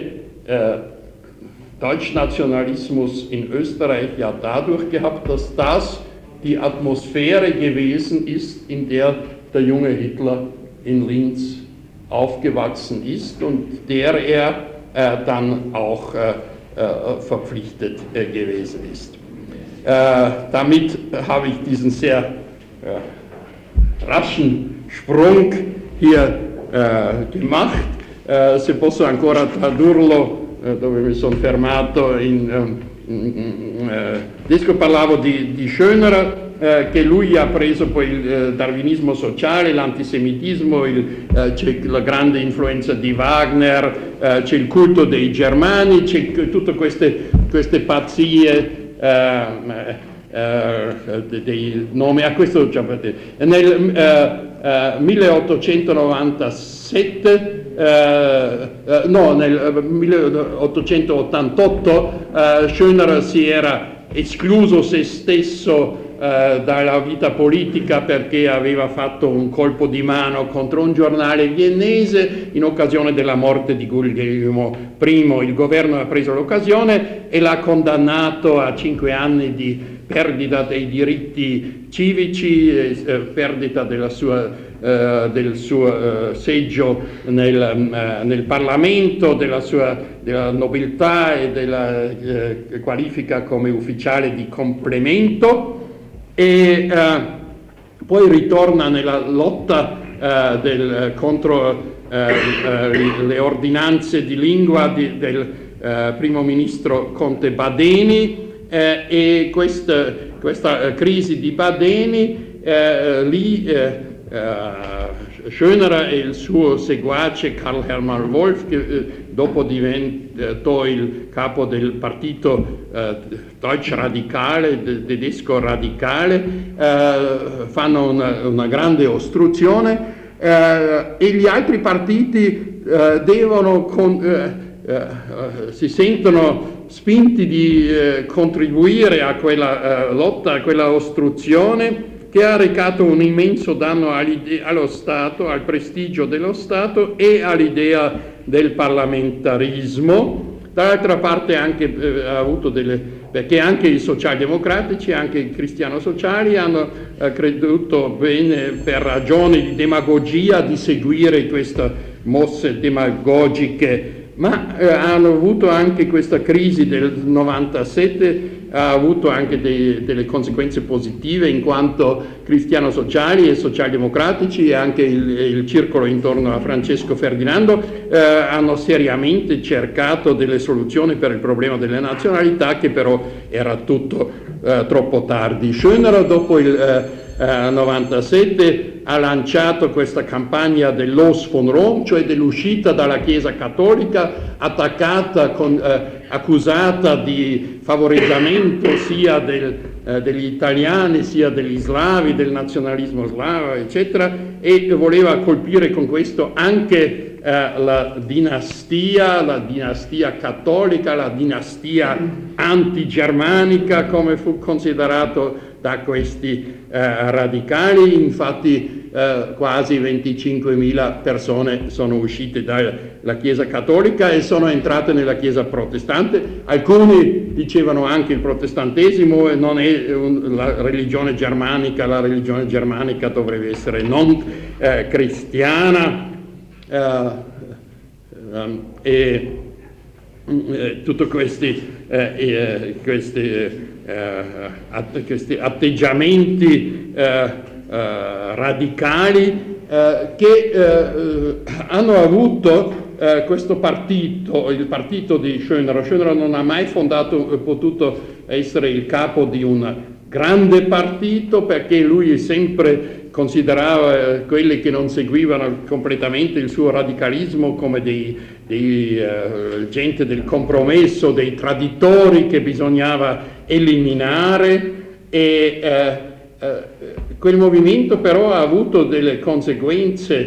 S1: Deutschnationalismus in Österreich ja dadurch gehabt, dass das die Atmosphäre gewesen ist, in der der junge Hitler in Linz aufgewachsen ist und der er dann auch verpflichtet gewesen ist. Damit habe ich diesen sehr raschen Sprung hier gemacht. Se posso ancora tradurlo, dove mi sono fermato adesso parlavo di Schönerer, che lui ha preso poi il darwinismo sociale, l'antisemitismo, c'è la grande influenza di Wagner, c'è il culto dei germani, c'è tutte queste pazzie dei nomi, a questo già nel 1897 nel 1888 Schönerer si era escluso se stesso dalla vita politica perché aveva fatto un colpo di mano contro un giornale viennese in occasione della morte di Guglielmo I. Il governo ha preso l'occasione e l'ha condannato a 5 anni di perdita dei diritti civici, perdita del suo seggio nel Parlamento, della nobiltà e della qualifica come ufficiale di complemento. E poi ritorna nella lotta contro le ordinanze di lingua del primo ministro Conte Badeni e questa crisi di Badeni lì Schönerer e il suo seguace Karl Hermann Wolff, che dopo diventò il capo del partito Deutsch Radikale, tedesco radicale, fanno una grande ostruzione e gli altri partiti si sentono spinti di contribuire a quella lotta, a quella ostruzione che ha recato un immenso danno allo Stato, al prestigio dello Stato e all'idea del parlamentarismo. Dall'altra parte anche ha avuto delle perché anche i socialdemocratici, anche i cristiano-sociali hanno creduto bene, per ragioni di demagogia, di seguire queste mosse demagogiche, ma hanno avuto anche questa crisi del 97, ha avuto anche delle conseguenze positive, in quanto cristiano-sociali e socialdemocratici e anche il circolo intorno a Francesco Ferdinando hanno seriamente cercato delle soluzioni per il problema delle nazionalità, che però era tutto troppo tardi. Schönerer dopo il 97 ha lanciato questa campagna del Los von Rom, cioè dell'uscita dalla Chiesa cattolica, accusata di favoreggiamento sia degli italiani sia degli slavi, del nazionalismo slavo, eccetera, e voleva colpire con questo anche la dinastia cattolica, la dinastia antigermanica, come fu considerato da questi radicali. Infatti quasi 25.000 persone sono uscite dalla Chiesa cattolica e sono entrate nella Chiesa protestante. Alcuni dicevano anche il protestantesimo non è la religione germanica dovrebbe essere non cristiana, e tutti questi atteggiamenti radicali che hanno avuto questo partito, il partito di Schönerer. Schönerer non ha mai potuto essere il capo di un grande partito, perché lui sempre considerava quelli che non seguivano completamente il suo radicalismo come gente del compromesso, dei traditori che bisognava eliminare, e quel movimento però ha avuto delle conseguenze,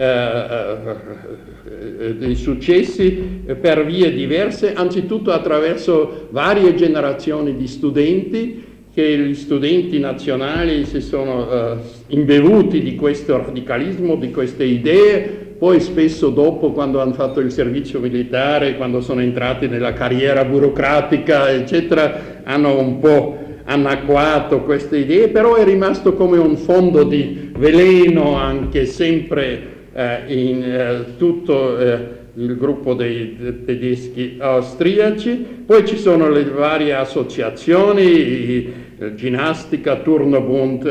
S1: dei successi per vie diverse, anzitutto attraverso varie generazioni di studenti, che gli studenti nazionali si sono imbevuti di questo radicalismo, di queste idee, poi spesso dopo, quando hanno fatto il servizio militare, quando sono entrati nella carriera burocratica, eccetera, hanno un po' annacquato queste idee, però è rimasto come un fondo di veleno anche sempre in tutto il gruppo dei tedeschi austriaci. Poi ci sono le varie associazioni, ginnastica, Turnbund,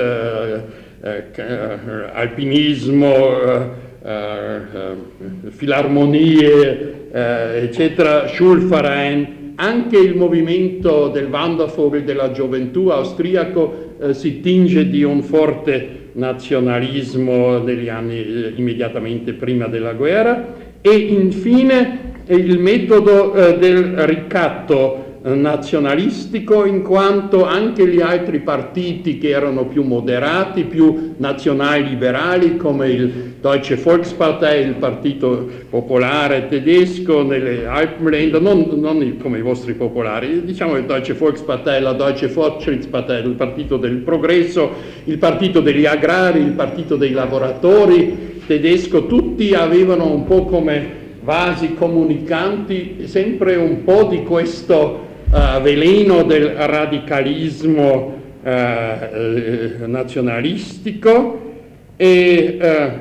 S1: alpinismo, filarmonie, eccetera, Schulverein. Anche il movimento del Wandervogel della gioventù austriaco si tinge di un forte nazionalismo negli anni immediatamente prima della guerra. E infine il metodo del ricatto nazionalistico, in quanto anche gli altri partiti che erano più moderati, più nazionali-liberali, come il Deutsche Volkspartei, il partito popolare tedesco nelle Alpenländer, non come i vostri popolari, diciamo il Deutsche Volkspartei, la Deutsche Fortschrittspartei, il partito del progresso, il partito degli agrari, il partito dei lavoratori tedesco, tutti avevano un po' come vasi comunicanti sempre un po' di questo veleno del radicalismo nazionalistico, e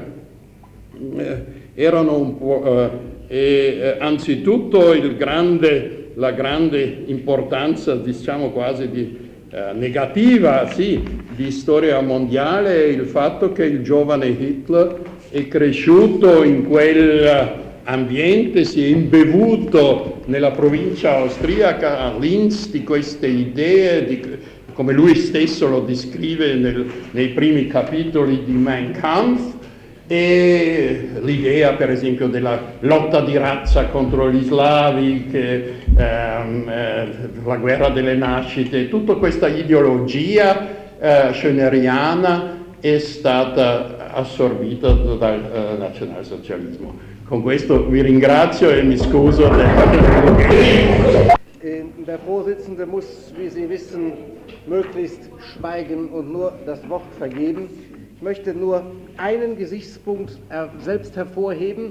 S1: erano un po' anzitutto la grande importanza, diciamo quasi negativa, sì, di storia mondiale, il fatto che il giovane Hitler è cresciuto in quel ambiente, si è imbevuto nella provincia austriaca, a Linz, di queste idee, come lui stesso lo descrive nei primi capitoli di Mein Kampf, e l'idea per esempio della lotta di razza contro gli slavi, la guerra delle nascite, tutta questa ideologia schöneriana è stata assorbita dal nazionalsocialismo. Con questo vi ringrazio e mi scuso.
S2: Der Vorsitzende muss, wie Sie wissen, möglichst schweigen und nur das Wort vergeben. Ich möchte nur einen Gesichtspunkt selbst hervorheben,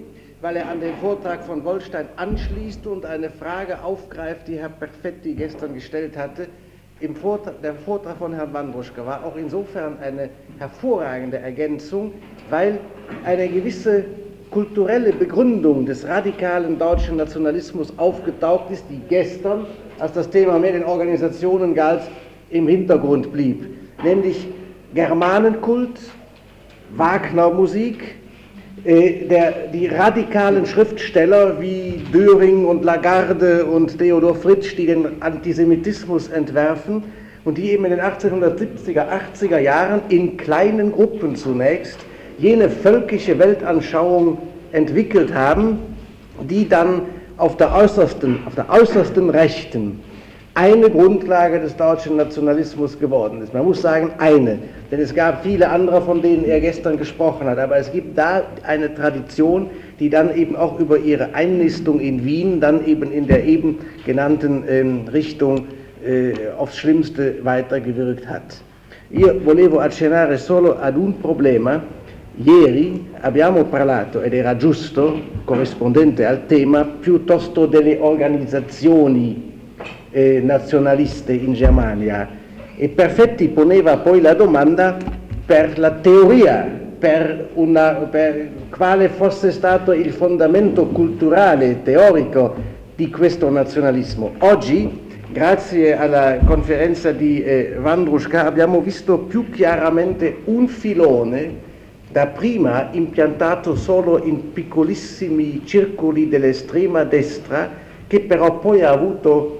S2: weil er an den Vortrag von Wollstein anschließt und eine Frage aufgreift, die Herr Perfetti gestern gestellt hatte. Der Vortrag von Herrn Wandruschka war auch insofern eine hervorragende Ergänzung, weil eine gewisse kulturelle Begründung des radikalen deutschen Nationalismus aufgetaucht ist, die gestern, als das Thema mehr den Organisationen galt, im Hintergrund blieb. Nämlich Germanenkult, Wagnermusik, die radikalen Schriftsteller wie Döring und Lagarde und Theodor Fritsch, die den Antisemitismus entwerfen und die eben in den 1870er, 80er Jahren in kleinen Gruppen zunächst jene völkische Weltanschauung entwickelt haben, die dann auf der äußersten Rechten eine Grundlage des deutschen Nationalismus geworden ist. Man muss sagen, eine, denn es gab viele andere, von denen er gestern gesprochen hat, aber es gibt da eine Tradition, die dann eben auch über ihre Einnistung in Wien dann eben in der eben genannten Richtung aufs Schlimmste weitergewirkt hat. Io volevo accennare solo ad un problema. Ieri abbiamo parlato, ed era giusto, corrispondente al tema, piuttosto delle organizzazioni nazionaliste in Germania, e Perfetti poneva poi la domanda per la teoria, per quale fosse stato il fondamento culturale, teorico di questo nazionalismo. Oggi, grazie alla conferenza di Wandruschka, abbiamo visto più chiaramente un filone dapprima impiantato solo in piccolissimi circoli dell'estrema destra, che però poi ha avuto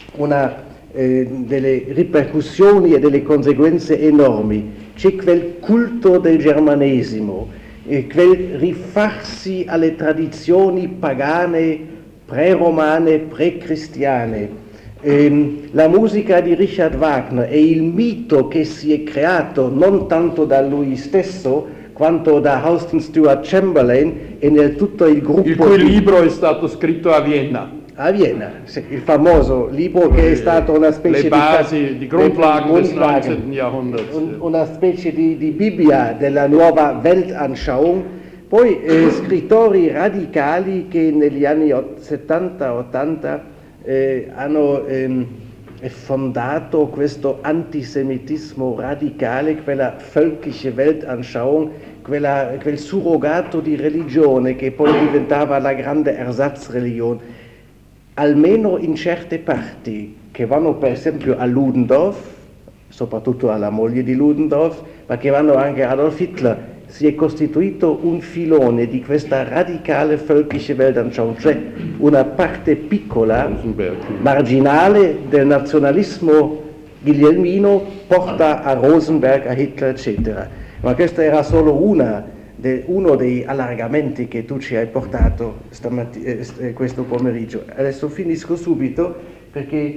S2: delle ripercussioni e delle conseguenze enormi. C'è quel culto del germanesimo, quel rifarsi alle tradizioni pagane, pre-romane, pre-cristiane, la musica di Richard Wagner e il mito che si è creato non tanto da lui stesso quanto da Houston Stewart Chamberlain e nel tutto il gruppo.
S1: Il cui libro è stato scritto a Vienna.
S2: A Vienna, il famoso libro che è stato una specie
S1: di Grundlagen des 19. Jahrhunderts.
S2: Una specie di Bibbia della nuova Weltanschauung. Poi scrittori radicali che negli anni 70-80 hanno fondato questo antisemitismo radicale, quella völkische Weltanschauung, quel surrogato di religione che poi diventava la grande Ersatzreligion, almeno in certe parti, che vanno per esempio a Ludendorff, soprattutto alla moglie di Ludendorff, ma che vanno anche a Adolf Hitler. Si è costituito un filone di questa radicale völkische Weltanschauung, cioè una parte piccola, marginale del nazionalismo guglielmino porta a Rosenberg, a Hitler, eccetera. Ma questa era solo uno dei allargamenti che tu ci hai portato questo pomeriggio. Adesso finisco subito perché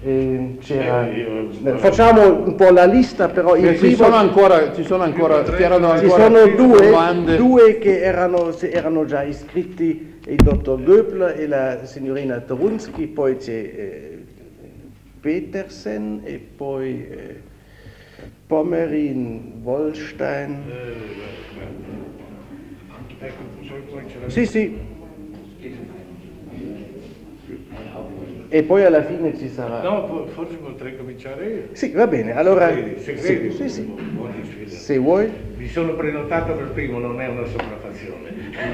S2: facciamo un po' la lista, però
S1: ci sono
S2: due che erano già iscritti, il dottor Goebler e la signorina Torunski, poi c'è Petersen e poi Pommerin, Wollstein. Sì. E poi alla fine ci sarà.
S4: No, forse potrei cominciare io.
S2: Sì, va bene, allora.
S4: Sì.
S2: Se vuoi.
S4: Mi sono prenotato per primo, non è una sopraffazione.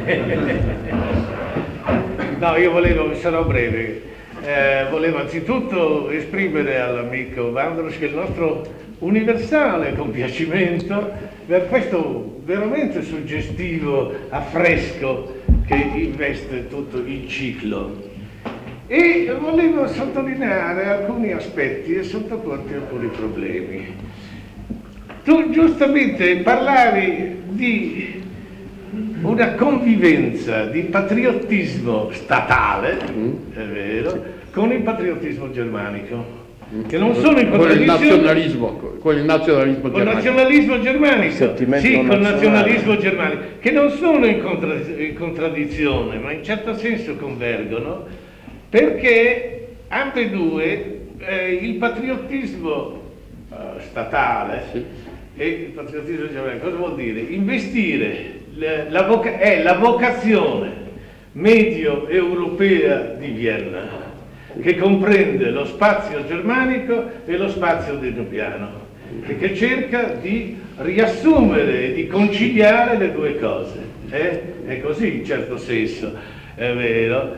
S4: No, io sarò breve. Volevo anzitutto esprimere all'amico Wandruschka il nostro universale compiacimento per questo veramente suggestivo affresco che investe tutto il ciclo. E volevo sottolineare alcuni aspetti e sottoporti alcuni problemi. Tu giustamente parlavi di una convivenza di patriottismo statale, è vero, con il patriottismo germanico, che non sono in contraddizione
S1: con il nazionalismo germanico.
S4: Con il nazionalismo germanico, sì, con il nazionalismo germanico, che non sono in contraddizione, ma in certo senso convergono, perché ambedue il patriottismo statale e il patriottismo germanico, cosa vuol dire? Investire la vocazione medio europea di Vienna, che comprende lo spazio germanico e lo spazio danubiano, e che cerca di riassumere e di conciliare le due cose. È così in certo senso, è vero.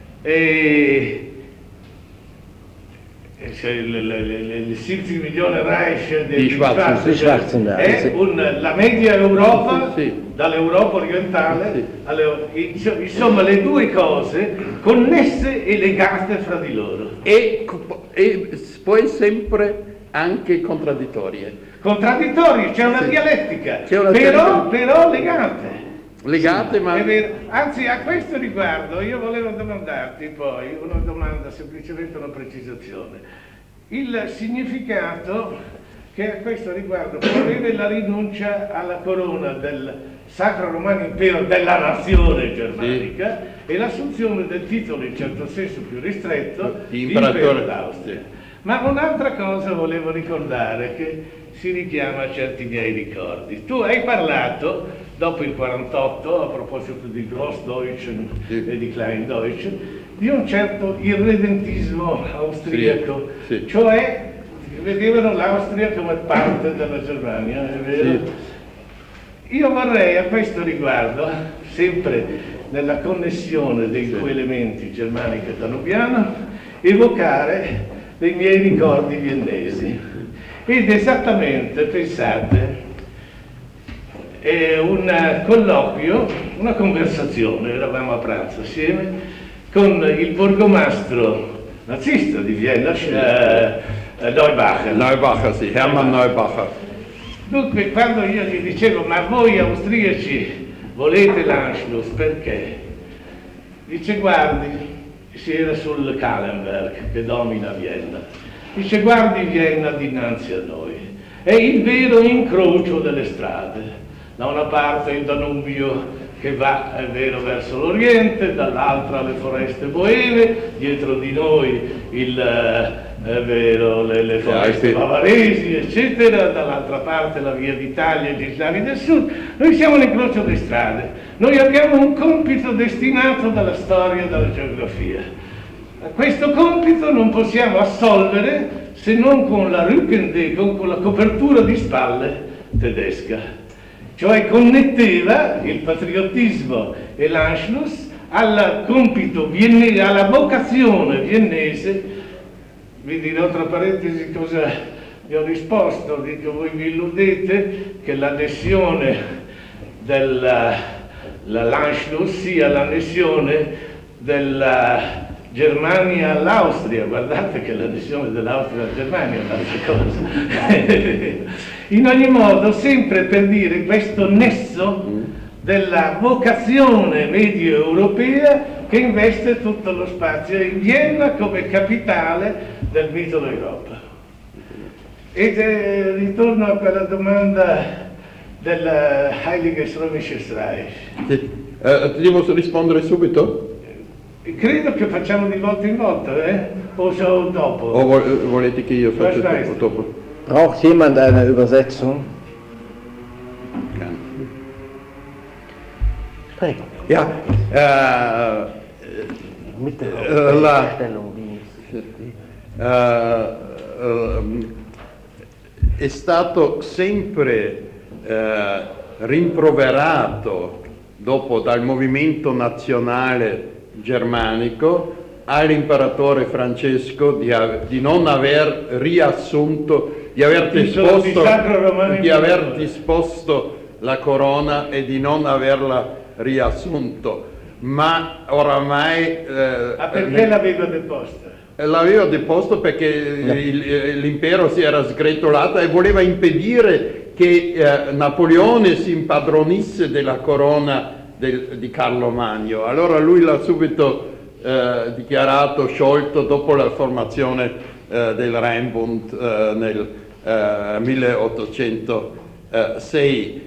S4: Il 6 milione Reich di Schwarzenberg è la media Europa, dall'Europa orientale, insomma le due cose connesse e legate fra di loro.
S1: E poi sempre anche contraddittorie.
S4: Contraddittorie, c'è una dialettica, però legate, ma... Anzi, a questo riguardo io volevo domandarti poi una domanda, semplicemente una precisazione. Il significato che a questo riguardo prevede la rinuncia alla corona del Sacro Romano Impero della nazione germanica e l'assunzione del titolo in certo senso più ristretto di Imperatore d'Austria. Ma un'altra cosa volevo ricordare che si richiama a certi miei ricordi. Tu hai parlato, dopo il 48, a proposito di Grossdeutschen e di Kleindeutschen, di un certo irredentismo austriaco, cioè vedevano l'Austria come parte della Germania, è vero? Io vorrei a questo riguardo, sempre nella connessione dei due elementi germanico e danubiano, evocare dei miei ricordi viennesi. Ed esattamente, pensate, è un colloquio, una conversazione, eravamo a pranzo assieme, con il borgomastro nazista di Vienna,
S1: Neubacher, sì, Hermann Neubacher.
S4: Dunque, quando io gli dicevo, ma voi austriaci volete l'Anschluss, perché? Dice, guardi, si era sul Kahlenberg che domina Vienna. Dice, guardi Vienna dinanzi a noi, è il vero incrocio delle strade. Da una parte il Danubio che va, è vero, verso l'Oriente, dall'altra le foreste boeme, dietro di noi le foreste bavaresi, eccetera, dall'altra parte la via d'Italia e gli slavi del sud. Noi siamo l'incrocio delle strade, noi abbiamo un compito destinato dalla storia e dalla geografia. A questo compito non possiamo assolvere se non con la Rückendeckung, con la copertura di spalle tedesca, cioè connetteva il patriottismo e l'Anschluss al compito viennese, alla vocazione viennese. Vi dirò tra parentesi cosa vi ho risposto, dico, voi vi illudete che l'annessione dell'Anschluss sia l'annessione della Germania all'Austria. Guardate che l'annessione dell'Austria alla Germania è un'altra cosa. In ogni modo, sempre per dire questo nesso della vocazione medio europea che investe tutto lo spazio in Vienna come capitale del mito d'Europa. Ed ritorno a quella domanda del Heiliges Römisches Reich.
S1: Devo rispondere subito?
S4: Credo che facciamo di volta in volta, o dopo?
S1: O volete che io faccia dopo?
S2: Braucht jemand eine Übersetzung? Prego.
S1: Ja,
S2: Mit der Aufstellung,
S1: è stato sempre rimproverato dal movimento nazionale germanico all'imperatore Francesco di non aver riassunto, di aver disposto la corona e di non averla riassunto, ma oramai...
S4: perché l'aveva deposta?
S1: L'aveva deposto perché l'impero si era sgretolato e voleva impedire che Napoleone si impadronisse della corona di Carlo Magno. Allora lui l'ha subito dichiarato sciolto dopo la formazione del Rheinbund nel 1806.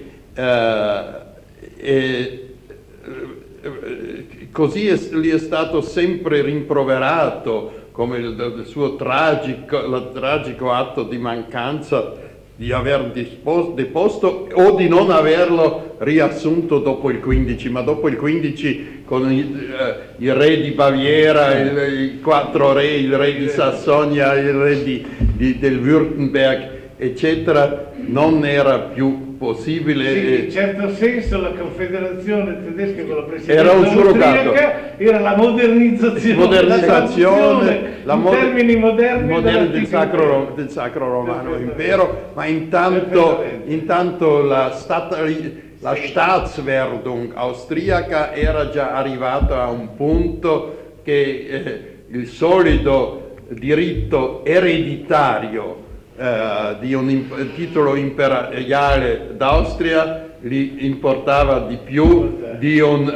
S1: Così gli è stato sempre rimproverato come il suo tragico atto di mancanza di aver deposto o di non averlo riassunto dopo il 15, ma dopo il 15 con il re di Baviera, i 4 re, il re di Sassonia, il re del Württemberg, eccetera, non era più possibile.
S4: Sì, in certo senso la Confederazione tedesca con la presidenza
S1: era un surrogato,
S4: era la modernizzazione in termini moderni
S1: del Sacro Romano Impero, ma intanto la Staatswerdung austriaca era già arrivata a un punto che il solido diritto ereditario di un titolo imperiale d'Austria gli importava di più di un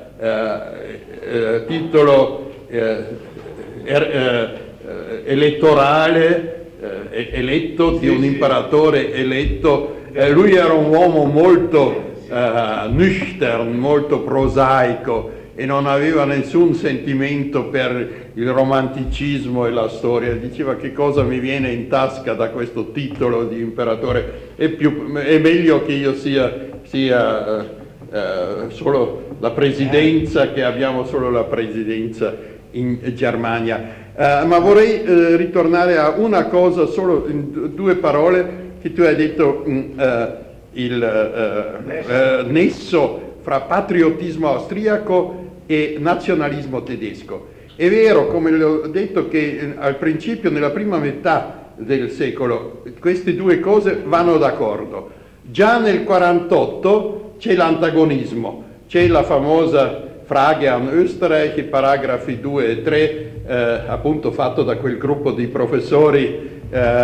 S1: titolo elettorale eletto, di un imperatore eletto. Lui era un uomo molto nüchtern, molto prosaico, e non aveva nessun sentimento per il romanticismo e la storia. Diceva: che cosa mi viene in tasca da questo titolo di imperatore? È meglio che io sia solo la presidenza, che abbiamo solo la presidenza in Germania. Ma vorrei ritornare a una cosa, solo in 2 parole, che tu hai detto, il nesso fra patriottismo austriaco e nazionalismo tedesco. È vero, come le ho detto, che al principio, nella prima metà del secolo, queste 2 cose vanno d'accordo. Già nel 48 c'è l'antagonismo, c'è la famosa Frage an Österreich, i paragrafi 2 e 3, appunto fatto da quel gruppo di professori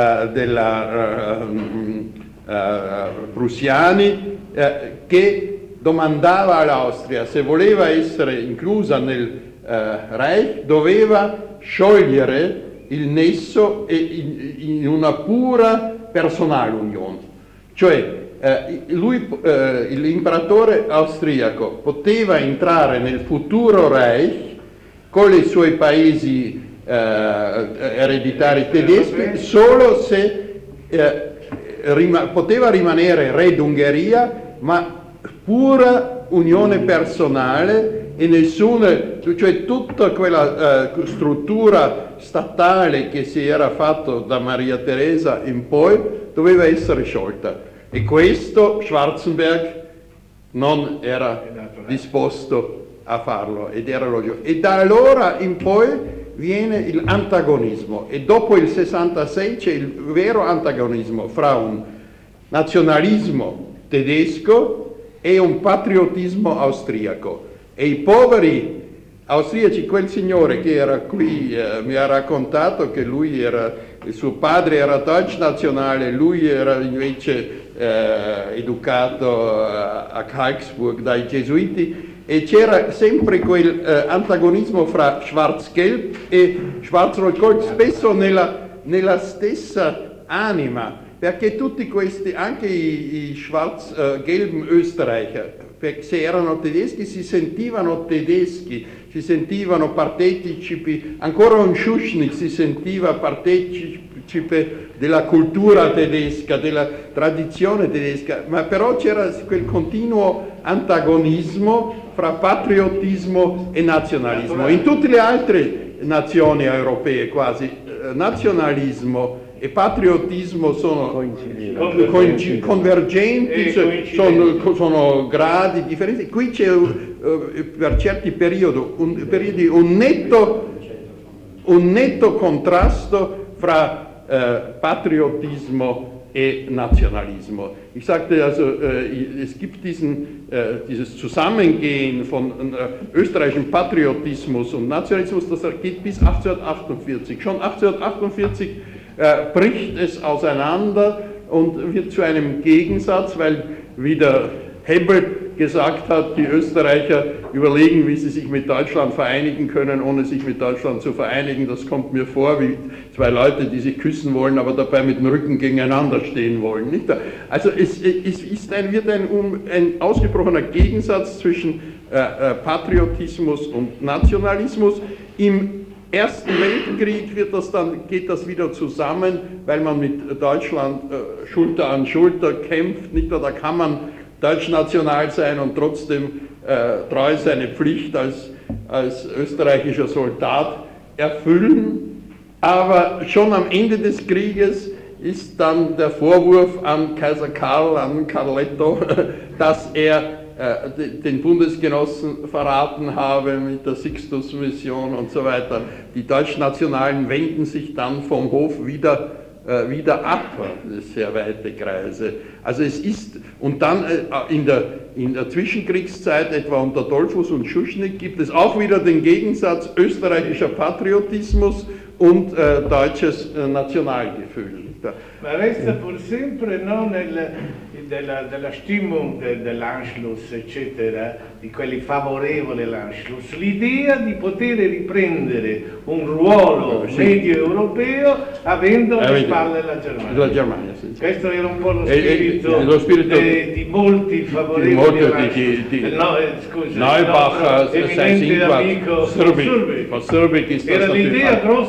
S1: prussiani, che domandava all'Austria se voleva essere inclusa nel Reich, doveva sciogliere il nesso in una pura personale unione. Cioè l'imperatore austriaco poteva entrare nel futuro Reich con i suoi paesi ereditari tedeschi solo se poteva rimanere re d'Ungheria, ma pura unione personale, e cioè tutta quella struttura statale che si era fatto da Maria Teresa in poi doveva essere sciolta, e questo Schwarzenberg non era disposto a farlo, ed era loggico. E da allora in poi viene l'antagonismo, e dopo il 66 c'è il vero antagonismo fra un nazionalismo tedesco e un patriottismo austriaco. E i poveri austriaci, quel signore che era qui mi ha raccontato che il suo padre era deutsch-nazionale, lui era invece educato a Karlsburg dai gesuiti, e c'era sempre quel antagonismo fra Schwarz-Gelb e Schwarz-Rot-Gold, spesso nella stessa anima, perché tutti questi, anche i schwarz-gelben Österreicher, se erano tedeschi si sentivano tedeschi, si sentivano partecipi, ancora un Schuschnigg si sentiva partecipe della cultura tedesca, della tradizione tedesca, ma però c'era quel continuo antagonismo fra patriottismo e nazionalismo. In tutte le altre nazioni europee quasi nazionalismo e patriottismo sono convergenti, sono gradi differenti. Qui c'è per certi periodi un netto contrasto fra patriotismo e Nationalismo. Ich sagte also, es gibt dieses Zusammengehen von österreichischem Patriotismus und Nationalismus, das geht bis 1848. Schon 1848 bricht es auseinander und wird zu einem Gegensatz, weil, wie der Hebbel gesagt hat, die Österreicher überlegen, wie sie sich mit Deutschland vereinigen können, ohne sich mit Deutschland zu vereinigen. Das kommt mir vor wie 2 Leute, die sich küssen wollen, aber dabei mit dem Rücken gegeneinander stehen wollen. Nicht? Also es wird ein ausgebrochener Gegensatz zwischen Patriotismus und Nationalismus. Im Ersten Weltkrieg geht das wieder zusammen, weil man mit Deutschland Schulter an Schulter kämpft. Nicht? Da kann man deutschnational sein und trotzdem treu seine Pflicht als österreichischer Soldat erfüllen. Aber schon am Ende des Krieges ist dann der Vorwurf an Kaiser Karl, an Carletto, dass er den Bundesgenossen verraten habe mit der Sixtus-Mission und so weiter. Die Deutschnationalen wenden sich dann vom Hof wieder ab, das ist sehr weite Kreise. Also es ist, und dann in der Zwischenkriegszeit, etwa unter Dollfuß und Schuschnigg, gibt es auch wieder den Gegensatz österreichischer Patriotismus und deutsches Nationalgefühl.
S4: Ma resta pur sempre no, della Stimmung dell'Anschluss, eccetera, di quelli favorevoli all'Anschluss, l'idea di poter riprendere un ruolo medio europeo avendo alle spalle la Germania. Sì. Questo era un po' lo spirito di molti favorevoli all'Anschluss.
S1: Neubach, sein Singwort, Srbik ist das natürlich.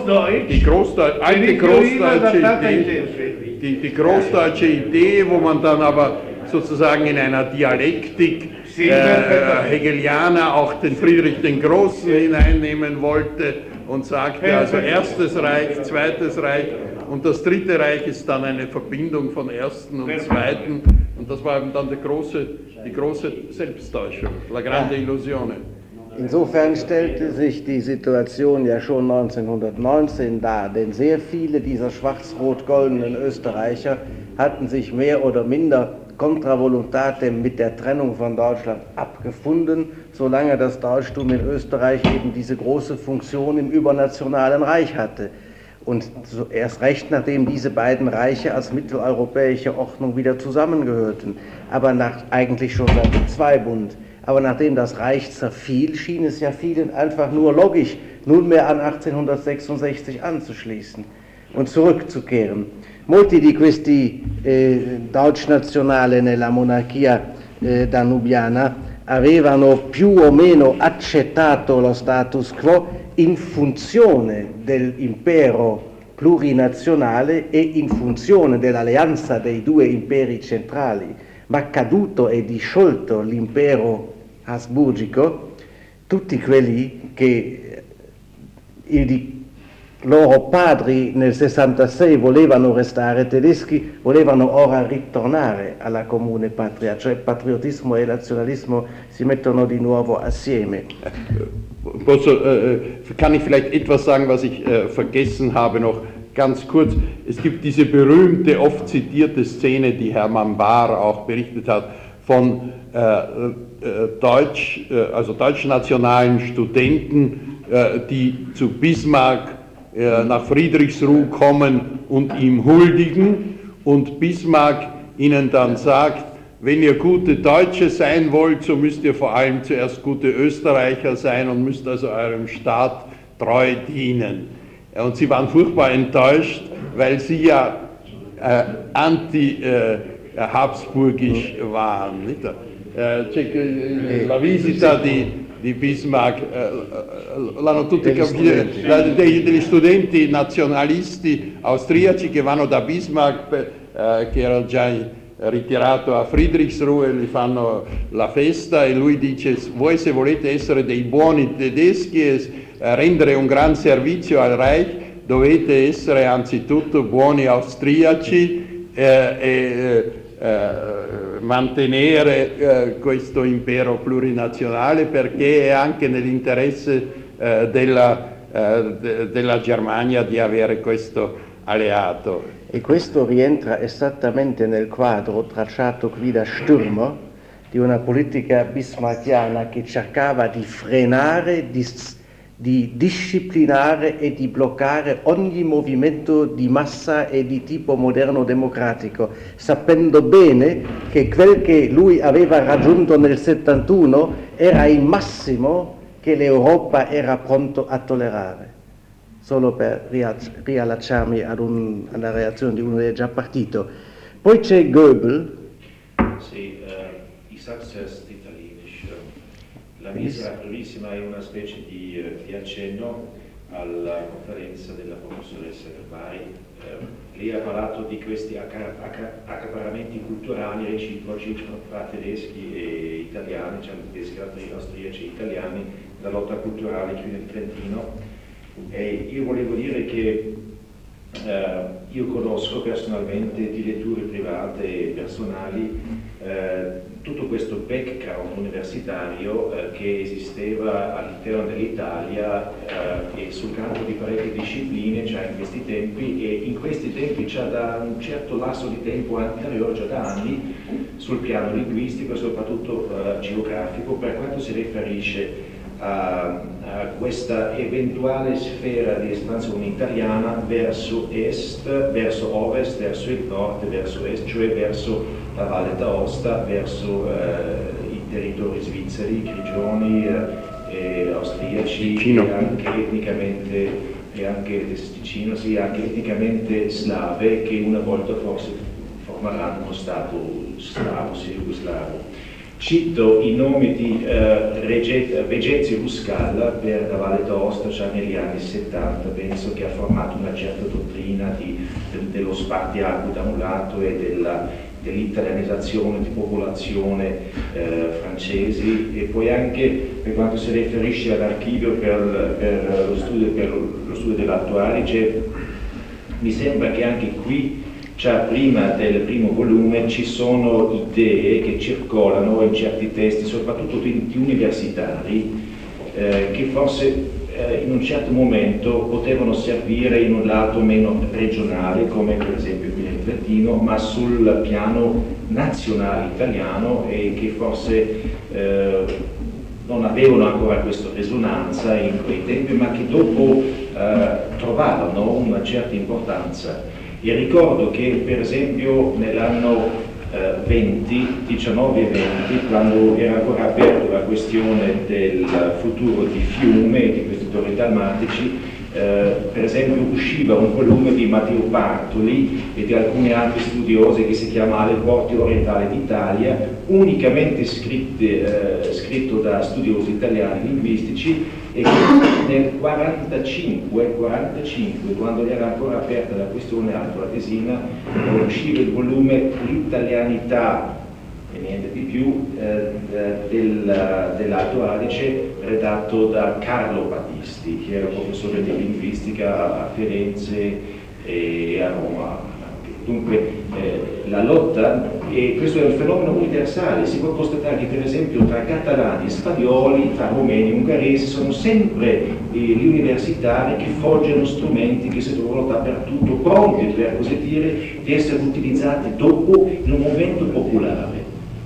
S1: Die großdeutsche Idee, wo man dann aber sozusagen in einer Dialektik Hegelianer auch den Friedrich den Großen hineinnehmen wollte und sagte, also erstes Reich, zweites Reich und das dritte Reich ist dann eine Verbindung von ersten und zweiten und das war eben dann die große Selbsttäuschung, la grande illusione.
S2: Insofern stellte sich die Situation ja schon 1919 dar, denn sehr viele dieser schwarz-rot-goldenen Österreicher hatten sich mehr oder minder contra voluntatem mit der Trennung von Deutschland abgefunden, solange das Deutschtum in Österreich eben diese große Funktion im übernationalen Reich hatte. Und erst recht, nachdem diese beiden Reiche als mitteleuropäische Ordnung wieder zusammengehörten, aber eigentlich schon seit dem Zweibund. Aber nachdem das Reich zerfiel, schien es ja vielen einfach nur logisch, nunmehr an 1866 anzuschließen und zurückzukehren. Molti di questi deutschnazionali nella monarchia danubiana avevano più o meno accettato lo status quo in funzione dell'impero plurinazionale e in funzione dell'alleanza dei due imperi centrali, ma caduto e disciolto l'impero asburgico, tutti quelli che i loro padri nel 66 volevano restare tedeschi, volevano ora ritornare alla comune patria, cioè patriottismo e nazionalismo si mettono di nuovo assieme.
S1: Kann ich vielleicht etwas sagen, was ich vergessen habe noch? Ganz kurz, es gibt diese berühmte, oft zitierte Szene, die Hermann Bahr auch berichtet hat, von deutschnationalen Studenten, die zu Bismarck nach Friedrichsruh kommen und ihm huldigen und Bismarck ihnen dann sagt, wenn ihr gute Deutsche sein wollt, so müsst ihr vor allem zuerst gute Österreicher sein und müsst also eurem Staat treu dienen. Und sie waren furchtbar enttäuscht, weil sie ja anti-habsburgisch waren. Nicht? La visita di Bismarck, l'hanno tutti capito, degli studenti nazionalisti austriaci che vanno da Bismarck, che era già ritirato a Friedrichsruhe, gli fanno la festa e lui dice, voi se volete essere dei buoni tedeschi e rendere un gran servizio al Reich, dovete essere anzitutto buoni austriaci e mantenere questo impero plurinazionale perché è anche nell'interesse della Germania di avere questo alleato.
S2: E questo rientra esattamente nel quadro tracciato qui da Stürmer di una politica bismarckiana che cercava di frenare, di disciplinare e di bloccare ogni movimento di massa e di tipo moderno democratico, sapendo bene che quel che lui aveva raggiunto nel 71 era il massimo che l'Europa era pronto a tollerare. Solo per riallacciarmi alla reazione di uno che è già partito. Poi c'è Goebel.
S5: Sì, ich sag's zuerst italienisch. La misera brevissima è una specie di accenno alla conferenza della professoressa Garbari. Lei ha parlato di questi accaparramenti culturali reciproci tra tedeschi e italiani, cioè tedeschi, austriaci e italiani, la lotta culturale qui nel Trentino. E io volevo dire che io conosco personalmente di letture private e personali tutto questo background universitario che esisteva all'interno dell'Italia e sul campo di parecchie discipline già in questi tempi, e in questi tempi già da un certo lasso di tempo anteriore, già da anni, sul piano linguistico e soprattutto geografico, per quanto si riferisce a questa eventuale sfera di espansione italiana verso est, verso ovest, verso il nord, verso est, cioè verso la Valle d'Aosta, verso i territori svizzeri, grigioni, austriaci e anche etnicamente, e anche Ticino, sì, anche etnicamente slave, che una volta forse formeranno uno stato slavo, jugoslavo. Cito i nomi di Vegezio Ruscalla per la Valle d'Aosta già negli anni 70, penso che ha formato una certa dottrina dello spartiacque da un lato e dell'italianizzazione di popolazione francesi, e poi anche per quanto si riferisce all'archivio per lo studio dell'Alto Adige, mi sembra che anche qui, già prima del primo volume, ci sono idee che circolano in certi testi, soprattutto di universitari, che forse in un certo momento potevano servire in un lato meno regionale, come per esempio qui nel Trentino, ma sul piano nazionale italiano, e che forse non avevano ancora questa risonanza in quei tempi, ma che dopo trovavano una certa importanza. E ricordo che per esempio nell'anno 19 e 20, quando era ancora aperta la questione del futuro di Fiume e di questi torri dalmatici, per esempio usciva un volume di Matteo Bartoli e di alcuni altri studiosi che si chiama Le porte orientali d'Italia, unicamente scritto da studiosi italiani linguistici, e che nel 45, quando era ancora aperta la questione alto-atesina, usciva il volume L'italianità e niente di più dell'Alto Adige, redatto da Carlo Battisti, che era professore di linguistica a Firenze e a Roma. Dunque la lotta, e questo è un fenomeno universale, si può constatare che per esempio tra catalani, spagnoli, tra romeni e ungheresi sono sempre gli universitari che forgiano strumenti che si trovano dappertutto, pronti per così dire di essere utilizzati dopo in un momento popolare.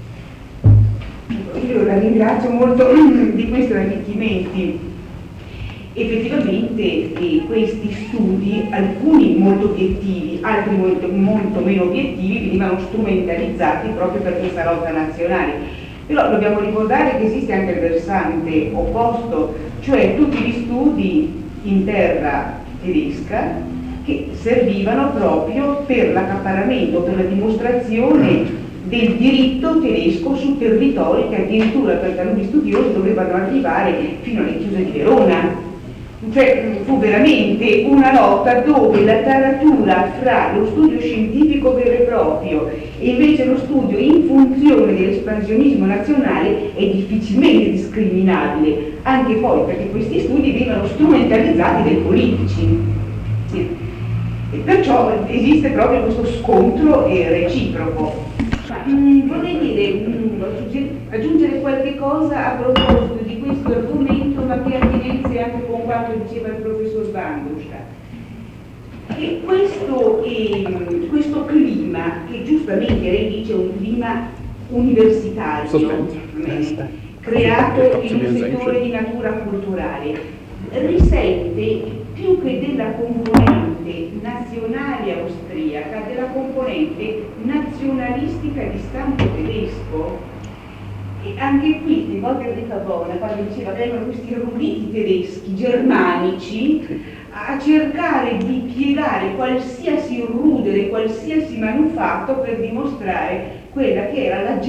S6: Io la ringrazio molto di questi arricchimenti. Effettivamente questi studi, alcuni molto obiettivi, altri molto meno obiettivi, venivano strumentalizzati proprio per questa lotta nazionale. Però dobbiamo ricordare che esiste anche il versante opposto, cioè tutti gli studi in terra tedesca che servivano proprio per l'accaparramento, per la dimostrazione del diritto tedesco su territori che addirittura per taluni studiosi dovevano arrivare fino alle chiuse di Verona. Cioè fu veramente una lotta dove la taratura fra lo studio scientifico vero e proprio e invece lo studio in funzione dell'espansionismo nazionale è difficilmente discriminabile, anche poi perché questi studi vengono strumentalizzati dai politici. Sì. E perciò esiste proprio questo scontro reciproco. Vorrei dire, aggiungere qualche cosa a proposito di questo argomento, ma che attinenze anche con quanto diceva il professor Vandrushka. E questo clima, che giustamente lei dice è un clima universitario, creato in un settore di natura culturale, risente più che della componente nazionale austriaca, della componente nazionalistica di stampo tedesco. E anche qui, di Volker di Carbone, quando diceva che erano questi eruditi tedeschi, germanici, a cercare di piegare qualsiasi rudere, qualsiasi manufatto per dimostrare quella che era la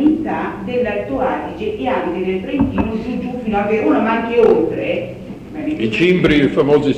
S6: germanità dell'Alto Adige e anche del Trentino giù fino a Verona, ma anche oltre,
S1: I cimbri, i famosi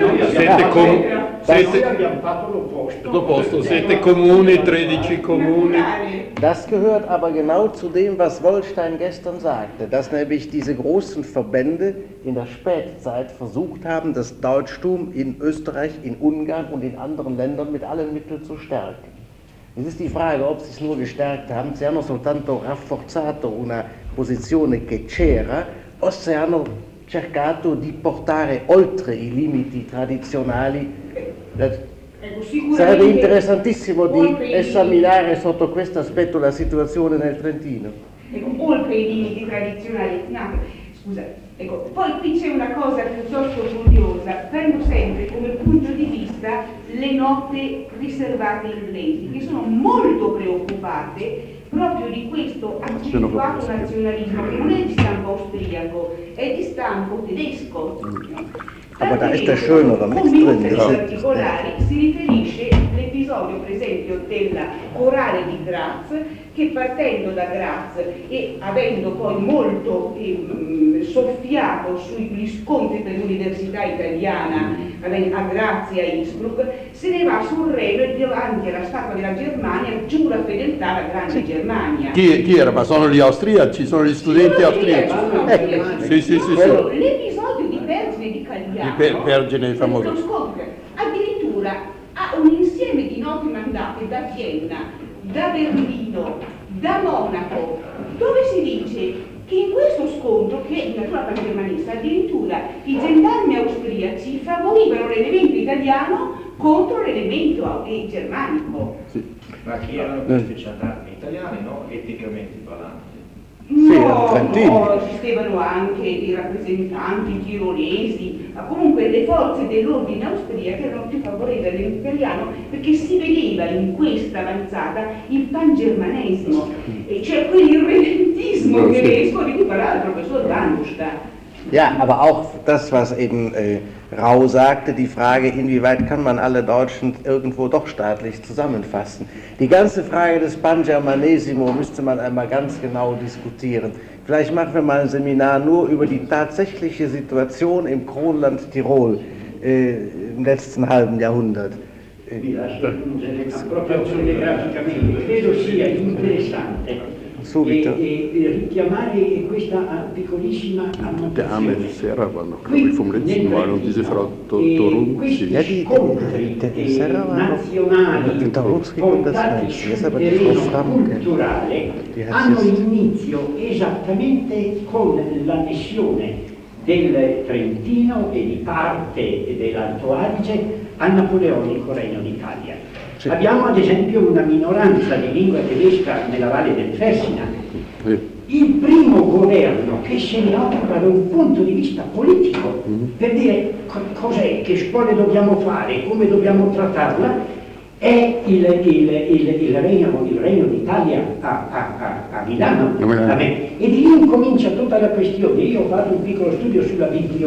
S7: abbiamo fatto l'opposto.
S1: 7 Kommuni, 13 Kommuni.
S2: Das gehört aber genau zu dem, was Wollstein gestern sagte, dass nämlich diese großen Verbände in der Spätzeit versucht haben, das Deutschtum in Österreich, in Ungarn und in anderen Ländern mit allen Mitteln zu stärken. Es ist die Frage, ob sie es nur gestärkt haben, se hanno soltanto rafforzato una posizione che c'era, o se hanno cercato di portare oltre i limiti tradizionali. Sarebbe interessantissimo di esaminare sotto questo aspetto la situazione nel Trentino.
S6: Oltre i limiti tradizionali. No, scusa, ecco, poi qui c'è una cosa piuttosto curiosa, prendo sempre come punto di vista le note riservate inglesi, che sono molto preoccupate proprio di questo accentuato nazionalismo che non è di stampo austriaco, è di stampo tedesco.
S2: Aber da ist der Schönere mit drin.
S6: Particolari si riferisce all'episodio per esempio della Corale di Graz, che partendo da Graz e avendo poi molto soffiato sugli scontri per l'università italiana a Graz e a Innsbruck, se ne va sul Reno e davanti alla statua della Germania giura fedeltà alla grande Germania.
S1: Chi era? Ma sono gli austriaci, sono gli studenti austriaci. Sì.
S6: L'episodio di Pergine di Cagliano,
S1: Pergine è famoso.
S6: lo scontro, addirittura ha un insieme di note mandate da Vienna, da Berlino, da Monaco, dove si dice che in questo scontro, che è di natura pangermanista, addirittura i gendarmi austriaci favorivano l'elemento italiano contro l'elemento germanico.
S5: Sì. Ma chi erano questi gendarmi italiani, no? Eticamente parlando?
S6: No, esistevano anche i rappresentanti tirolesi, ma comunque le forze dell'ordine austriache erano più favorevoli all'imperiano perché si vedeva in questa avanzata il pangermanesimo, e cioè quell'irredentismo tedesco di cui parlava il professor Dandusta.
S2: Ja, aber auch das, was eben Rau sagte, die Frage, inwieweit kann man alle Deutschen irgendwo doch staatlich zusammenfassen. Die ganze Frage des Pangermanesimo müsste man einmal ganz genau diskutieren. Vielleicht machen wir mal ein Seminar nur über die tatsächliche Situation im Kronland Tirol im letzten halben Jahrhundert.
S7: Vi lascio aggiungere proprio telegraficamente, credo sia interessante e richiamare questa piccolissima
S1: Der arme Serra war noch, glaube ich, vom letzten Mal und diese Frau Torunzi.
S2: Ja, die Serra war noch, die Torunzi kommt das nicht, das ist aber die Frau Framke. Die hat
S7: hanno inizio esattamente con l'annessione del Trentino e di parte dell'Alto Adige al napoleonico Regno d'Italia. Sì. Abbiamo ad esempio una minoranza di lingua tedesca nella Valle del Fersina. Sì. Il primo governo che se ne occupa da un punto di vista politico per dire cos'è, che scuole dobbiamo fare, come dobbiamo trattarla, è il Regno d'Italia a Milano. E di lì incomincia tutta la questione. Io ho fatto un piccolo studio sulla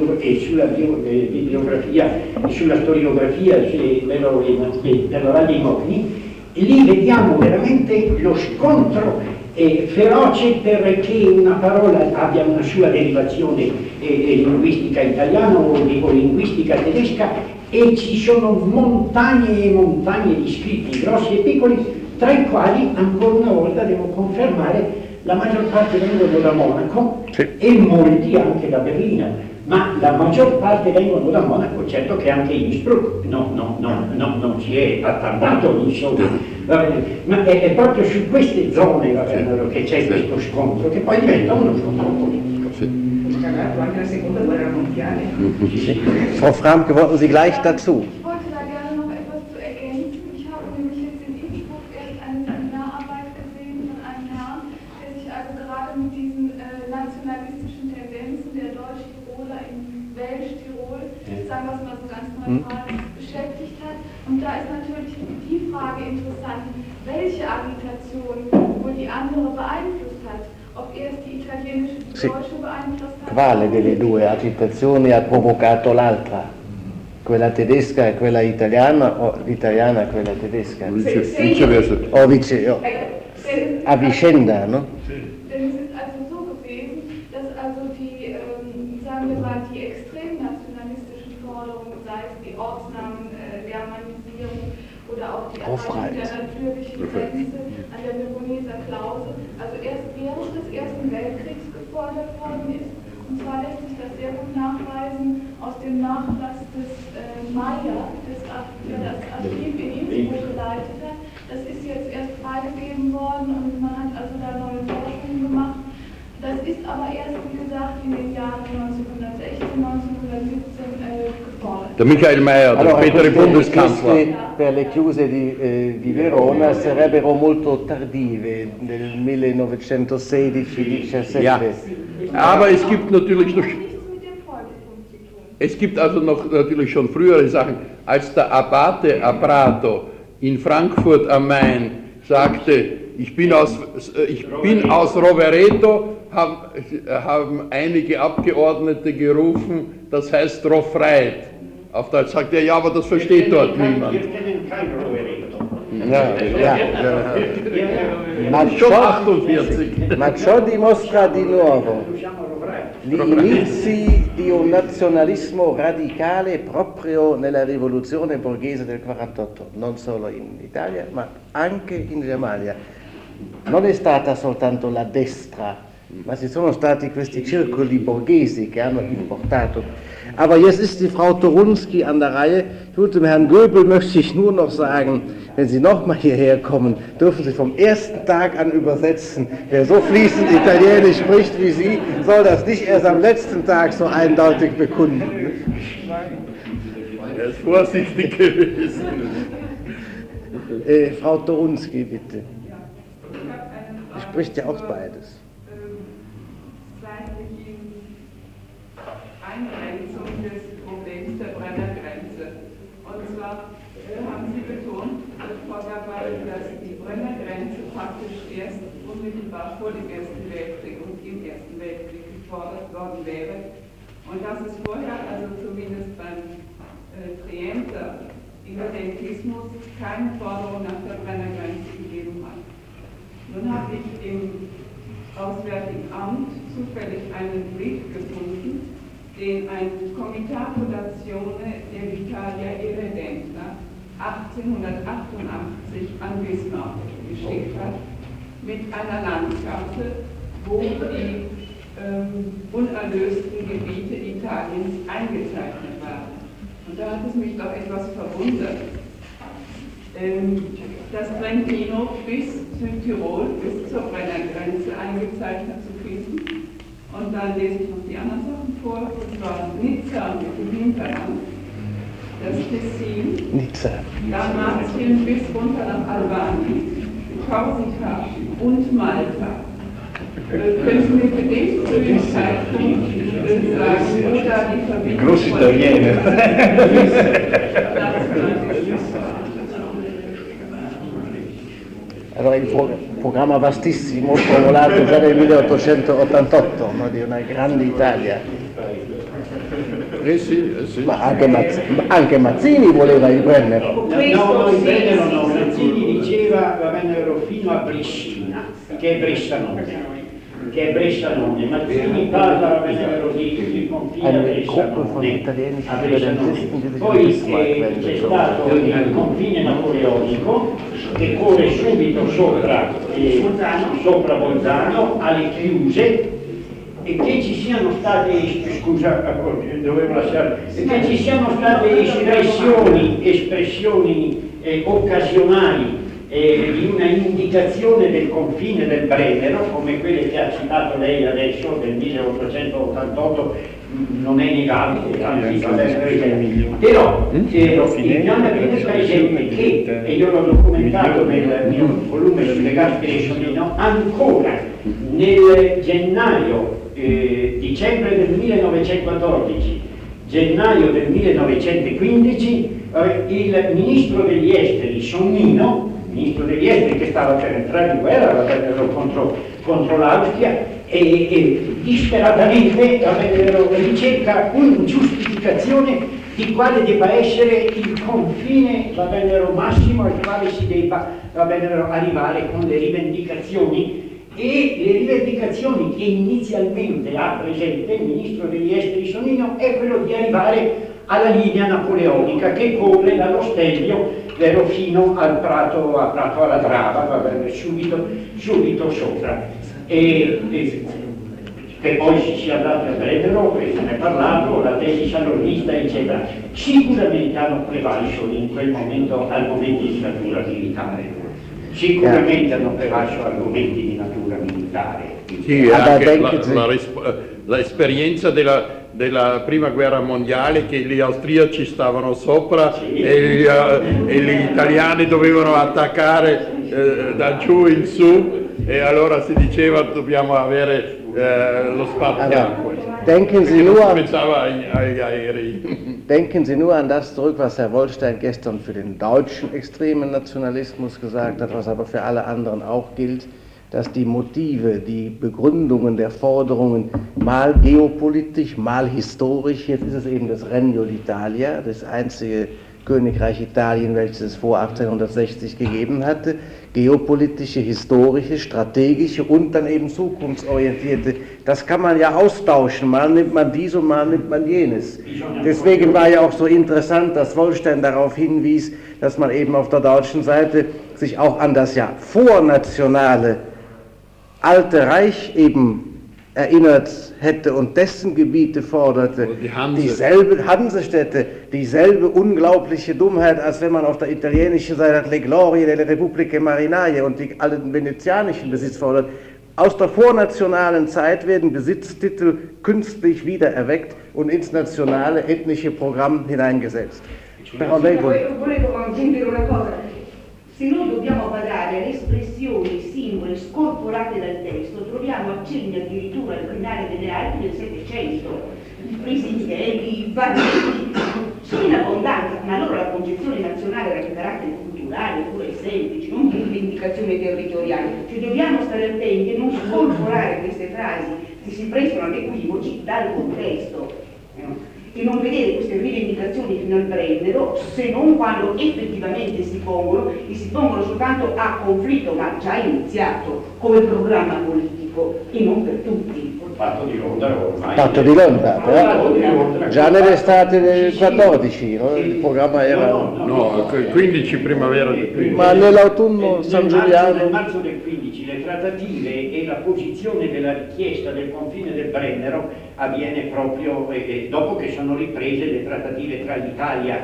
S7: bibliografia e sulla storiografia della Valle dei Mocni, e lì vediamo veramente lo scontro feroce perché una parola abbia una sua derivazione linguistica italiana o linguistica tedesca, e ci sono montagne e montagne di scritti grossi e piccoli, tra i quali ancora una volta devo confermare la maggior parte vengono da Monaco e molti anche da Berlino, ma la maggior parte vengono da Monaco, certo che anche Innsbruck non si è attardato insomma, ma è proprio su queste zone che c'è questo scontro che poi diventa uno scontro politico.
S6: Anche la seconda guerra mondiale.
S2: Frau Framke, wollten Sie gleich dazu?
S8: Ich wollte da gerne noch etwas zu ergänzen. Ich habe nämlich jetzt in Innsbruck erst eine Seminararbeit gesehen von einem Herrn, der sich also gerade mit diesen nationalistischen Tendenzen der Deutsch-Tiroler in Welsch-Tirol, sagen wir es mal so ganz neutral, beschäftigt hat. Und da ist natürlich die Frage interessant, welche Agitation wohl die andere beeinflusst hat. Ob erst die italienische die deutsche beeinflusst hat?
S2: Quale delle due agitazioni ha provocato l'altra? Quella tedesca e quella italiana o l'italiana e quella tedesca?
S1: Viceversa.
S2: A vicenda, no?
S8: Denn es ist also so gewesen, dass also die, sagen wir mal, die extremen Nationalisten nationalistischen Forderungen, sei es die Ortsnamen-Germanisierung oder auch die Erhaltung der natürlichen Grenze an der Veroneser Klausel, also erst während des Ersten Weltkriegs gefordert worden ist. Und zwar lässt sich das sehr gut nachweisen aus dem Nachlass des Meyer, der das Archiv in Innsbruck geleitet hat. Das ist jetzt erst freigegeben worden und man hat also da neue Forschungen gemacht. Das ist aber erst, wie gesagt, in den Jahren 1916, 1917 gefordert.
S1: Der Michael Meyer, der spätere Bundeskanzler.
S2: Per le chiuse di Verona sarebbero molto tardive, nel 1916-17.
S1: Ja, aber es gibt natürlich noch, es gibt also noch natürlich schon frühere Sachen. Als der Abate Abrato in Frankfurt am Main sagte, ich bin aus Rovereto, haben einige Abgeordnete gerufen, das heißt Rofreit. Auf Deutsch sagt er, ja, aber das versteht dort niemand.
S7: Wir kennen kein Rovereto.
S2: Ma ciò dimostra di nuovo gli inizi di un nazionalismo radicale proprio nella rivoluzione borghese del 48, non solo in Italia ma anche in Germania. Non è stata soltanto la destra, ma ci sono stati questi circoli borghesi che hanno importato. Aber jetzt ist die Frau Torunski an der Reihe. Gut, dem Herrn Göbel möchte ich nur noch sagen, wenn Sie nochmal hierher kommen, dürfen Sie vom ersten Tag an übersetzen. Wer so fließend Italienisch spricht wie Sie, soll das nicht erst am letzten Tag so eindeutig bekunden.
S1: Er ist vorsichtig gewesen.
S2: Frau Torunski, bitte. Sie spricht ja auch beides.
S9: Eingrenzung des Problems der Brennergrenze. Und zwar haben Sie betont, Frau Gabriel, dass die Brennergrenze praktisch erst unmittelbar vor dem Ersten Weltkrieg und im Ersten Weltkrieg gefordert worden wäre. Und dass es vorher, also zumindest beim Trienter Irredentismus, keine Forderung nach der Brennergrenze gegeben hat. Nun habe ich im Auswärtigen Amt zufällig einen Brief gefunden, den ein Comitato d'Azione dell'Italia Irredenta 1888 an Bismarck geschickt hat, mit einer Landkarte, wo die unerlösten Gebiete Italiens eingezeichnet waren. Und da hat es mich doch etwas verwundert. Das Trentino bis Südtirol, bis zur Brennergrenze eingezeichnet zu finden. Und dann lese ich noch die anderen Sachen vor, und zwar Nizza mit dem Hinterland, das Tessin, Dalmatien bis runter nach Albanien, Korsika und Malta. Können Sie mir für den frühen Zeitpunkt sagen, wo da die Verbindung
S4: Große Italiener.
S2: Allora il programma vastissimo formulato già nel 1888, no, di una grande Italia. Ma anche Mazzini voleva il Brennero.
S7: No, il Brennero no, Mazzini diceva va bene fino a Brescina, che è Brescianone. Mazzini parla di confine a Brescianone. Poi c'è stato il confine napoleonico che corre subito sopra Bolzano alle chiuse, e che ci siano state, dovevo lasciare, che ci siano state espressioni occasionali di una indicazione del confine del Brennero, come quelle che ha citato lei adesso del 1888, non è negabile, anzi però bisogna tenere presente che, e io l'ho documentato nel mio volume sulle gaspere e Solino, ancora nel dicembre del 1914, gennaio del 1915, il ministro degli esteri Sonnino, ministro degli esteri che stava per entrare in guerra contro l'Austria, e disperatamente ricerca una giustificazione di quale debba essere il confine massimo al quale si debba arrivare con le rivendicazioni e le rivendicazioni che inizialmente ha presente il ministro degli esteri Sonnino è quello di arrivare alla linea napoleonica che corre dallo Stelvio fino al Prato, a Prato alla Drava, subito sopra. Che poi si sia andati a prenderlo, e se ne è parlato, la tesi salonista, eccetera. Sicuramente hanno prevalso in quel momento argomenti di natura militare. Sicuramente hanno prevalso argomenti di natura militare.
S1: Sì, anche l'esperienza della prima guerra mondiale, che gli austriaci stavano sopra, sì, e gli italiani dovevano attaccare da giù in su, e allora si diceva dobbiamo avere lo spartiacque.
S2: Denken Sie nur an das zurück, was Herr Wollstein gestern für den deutschen extremen Nationalismus gesagt hat, was aber für alle anderen auch gilt, dass die Motive, die Begründungen der Forderungen mal geopolitisch, mal historisch, jetzt ist es eben das Regno d'Italia, das einzige Königreich Italien, welches es vor 1860 gegeben hatte, geopolitische, historische, strategische und dann eben zukunftsorientierte, das kann man ja austauschen, mal nimmt man dies und mal nimmt man jenes. Deswegen war ja auch so interessant, dass Wollstein darauf hinwies, dass man eben auf der deutschen Seite sich auch an das ja vornationale Alte Reich eben erinnert hätte und dessen Gebiete forderte, dieselbe Hansestädte, dieselbe unglaubliche Dummheit, als wenn man auf der italienischen Seite hat, le glorie delle Repubbliche Marinaie und die alten venezianischen Besitz fordert. Aus der vornationalen Zeit werden Besitztitel künstlich wiedererweckt und ins nationale ethnische Programm hineingesetzt.
S6: Volevo aggiungere una cosa. Se noi dobbiamo badare alle espressioni, simboli scorporate dal testo, troviamo accenni addirittura al plenario delle arti del Settecento, presidenti, barbetti, in abbondanza, ma allora la concezione nazionale era di carattere culturale, pure semplice, non di rivendicazione territoriale. Cioè dobbiamo stare attenti a non scorporare queste frasi che si prestano ad equivoci dal contesto. E non vedere queste rivendicazioni fino al Brennero se non quando effettivamente si pongono, e si pongono soltanto a conflitto, ma già iniziato, come programma politico, e non per tutti.
S7: Patto di Londra ormai.
S2: Patto di Londra, però già nell'estate del 14, no? Il programma era...
S1: No, 15 primavera del 15.
S2: Ma nell'autunno San Giuliano...
S7: Nel marzo del 15 le trattative e la posizione della richiesta del confine del Brennero avviene proprio dopo che sono riprese le trattative tra l'Italia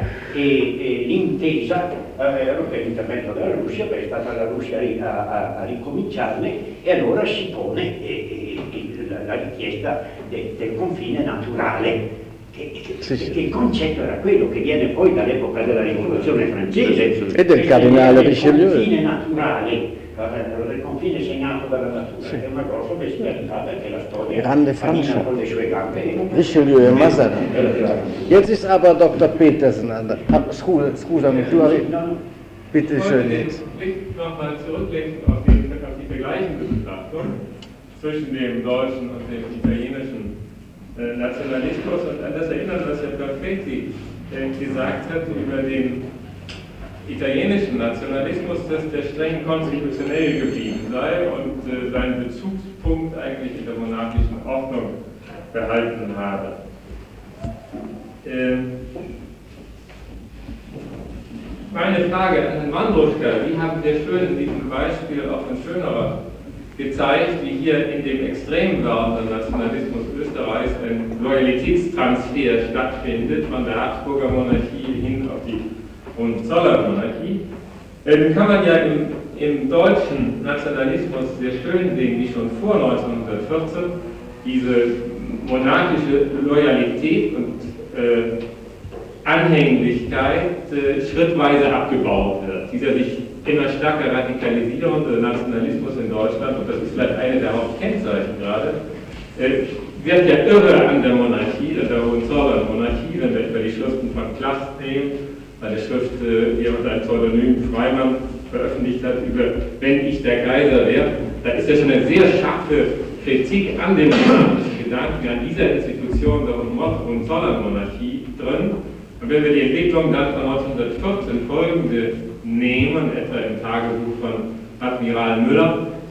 S7: e l'intesa per l'intervento della Russia, perché è stata la Russia a ricominciarne, e allora si pone la richiesta del confine naturale, che il concetto era quello che viene poi dall'epoca della rivoluzione francese
S2: e del cardinale Richelieu.
S7: Il confine naturale, il confine segnato dalla natura, sì, è una grossa bestialità, perché la storia
S2: grande Francia
S7: con le sue gambe.
S2: Richelieu e Mazarin. Jetzt ist aber Dr. Petersen an der... Scusami, du hast... Bitte schön jetzt.
S10: Ich will nochmal zurücklenken auf die vergleichende Betrachtung zwischen dem deutschen und dem italienischen Nationalismus und an das erinnern, was Herr Perfetti gesagt hat über den italienischen Nationalismus, dass der streng konstitutionell geblieben sei und seinen Bezugspunkt eigentlich in der monarchischen Ordnung behalten habe. Meine Frage an Herrn Wandruschka: Wie haben wir schön in diesem Beispiel auch von Schönerer gezeigt, wie hier in dem extrem werdenden Nationalismus Österreichs ein Loyalitätstransfer stattfindet von der Habsburger Monarchie hin auf die Hohenzollern-Monarchie. Dann kann man ja im deutschen Nationalismus sehr schön sehen, wie schon vor 1914 diese monarchische Loyalität und Anhänglichkeit schrittweise abgebaut wird. Dieser sich immer stärker radikalisierende Nationalismus in Deutschland, und das ist vielleicht eine der Hauptkennzeichen gerade, wird ja irre an der Monarchie, an der Hohenzollern-Monarchie, wenn wir etwa die Schriften von Klast nehmen, eine Schrift, die er unter einem Pseudonym Freimann veröffentlicht hat, über "Wenn ich der Kaiser wäre", da ist ja schon eine sehr scharfe Kritik an dem monarchischen Gedanken, an dieser Institution der Hohenzollern-Monarchie drin. Und wenn wir die Entwicklung dann von 1914 folgende nehmen, etwa im Tagebuch von Admiral Müller,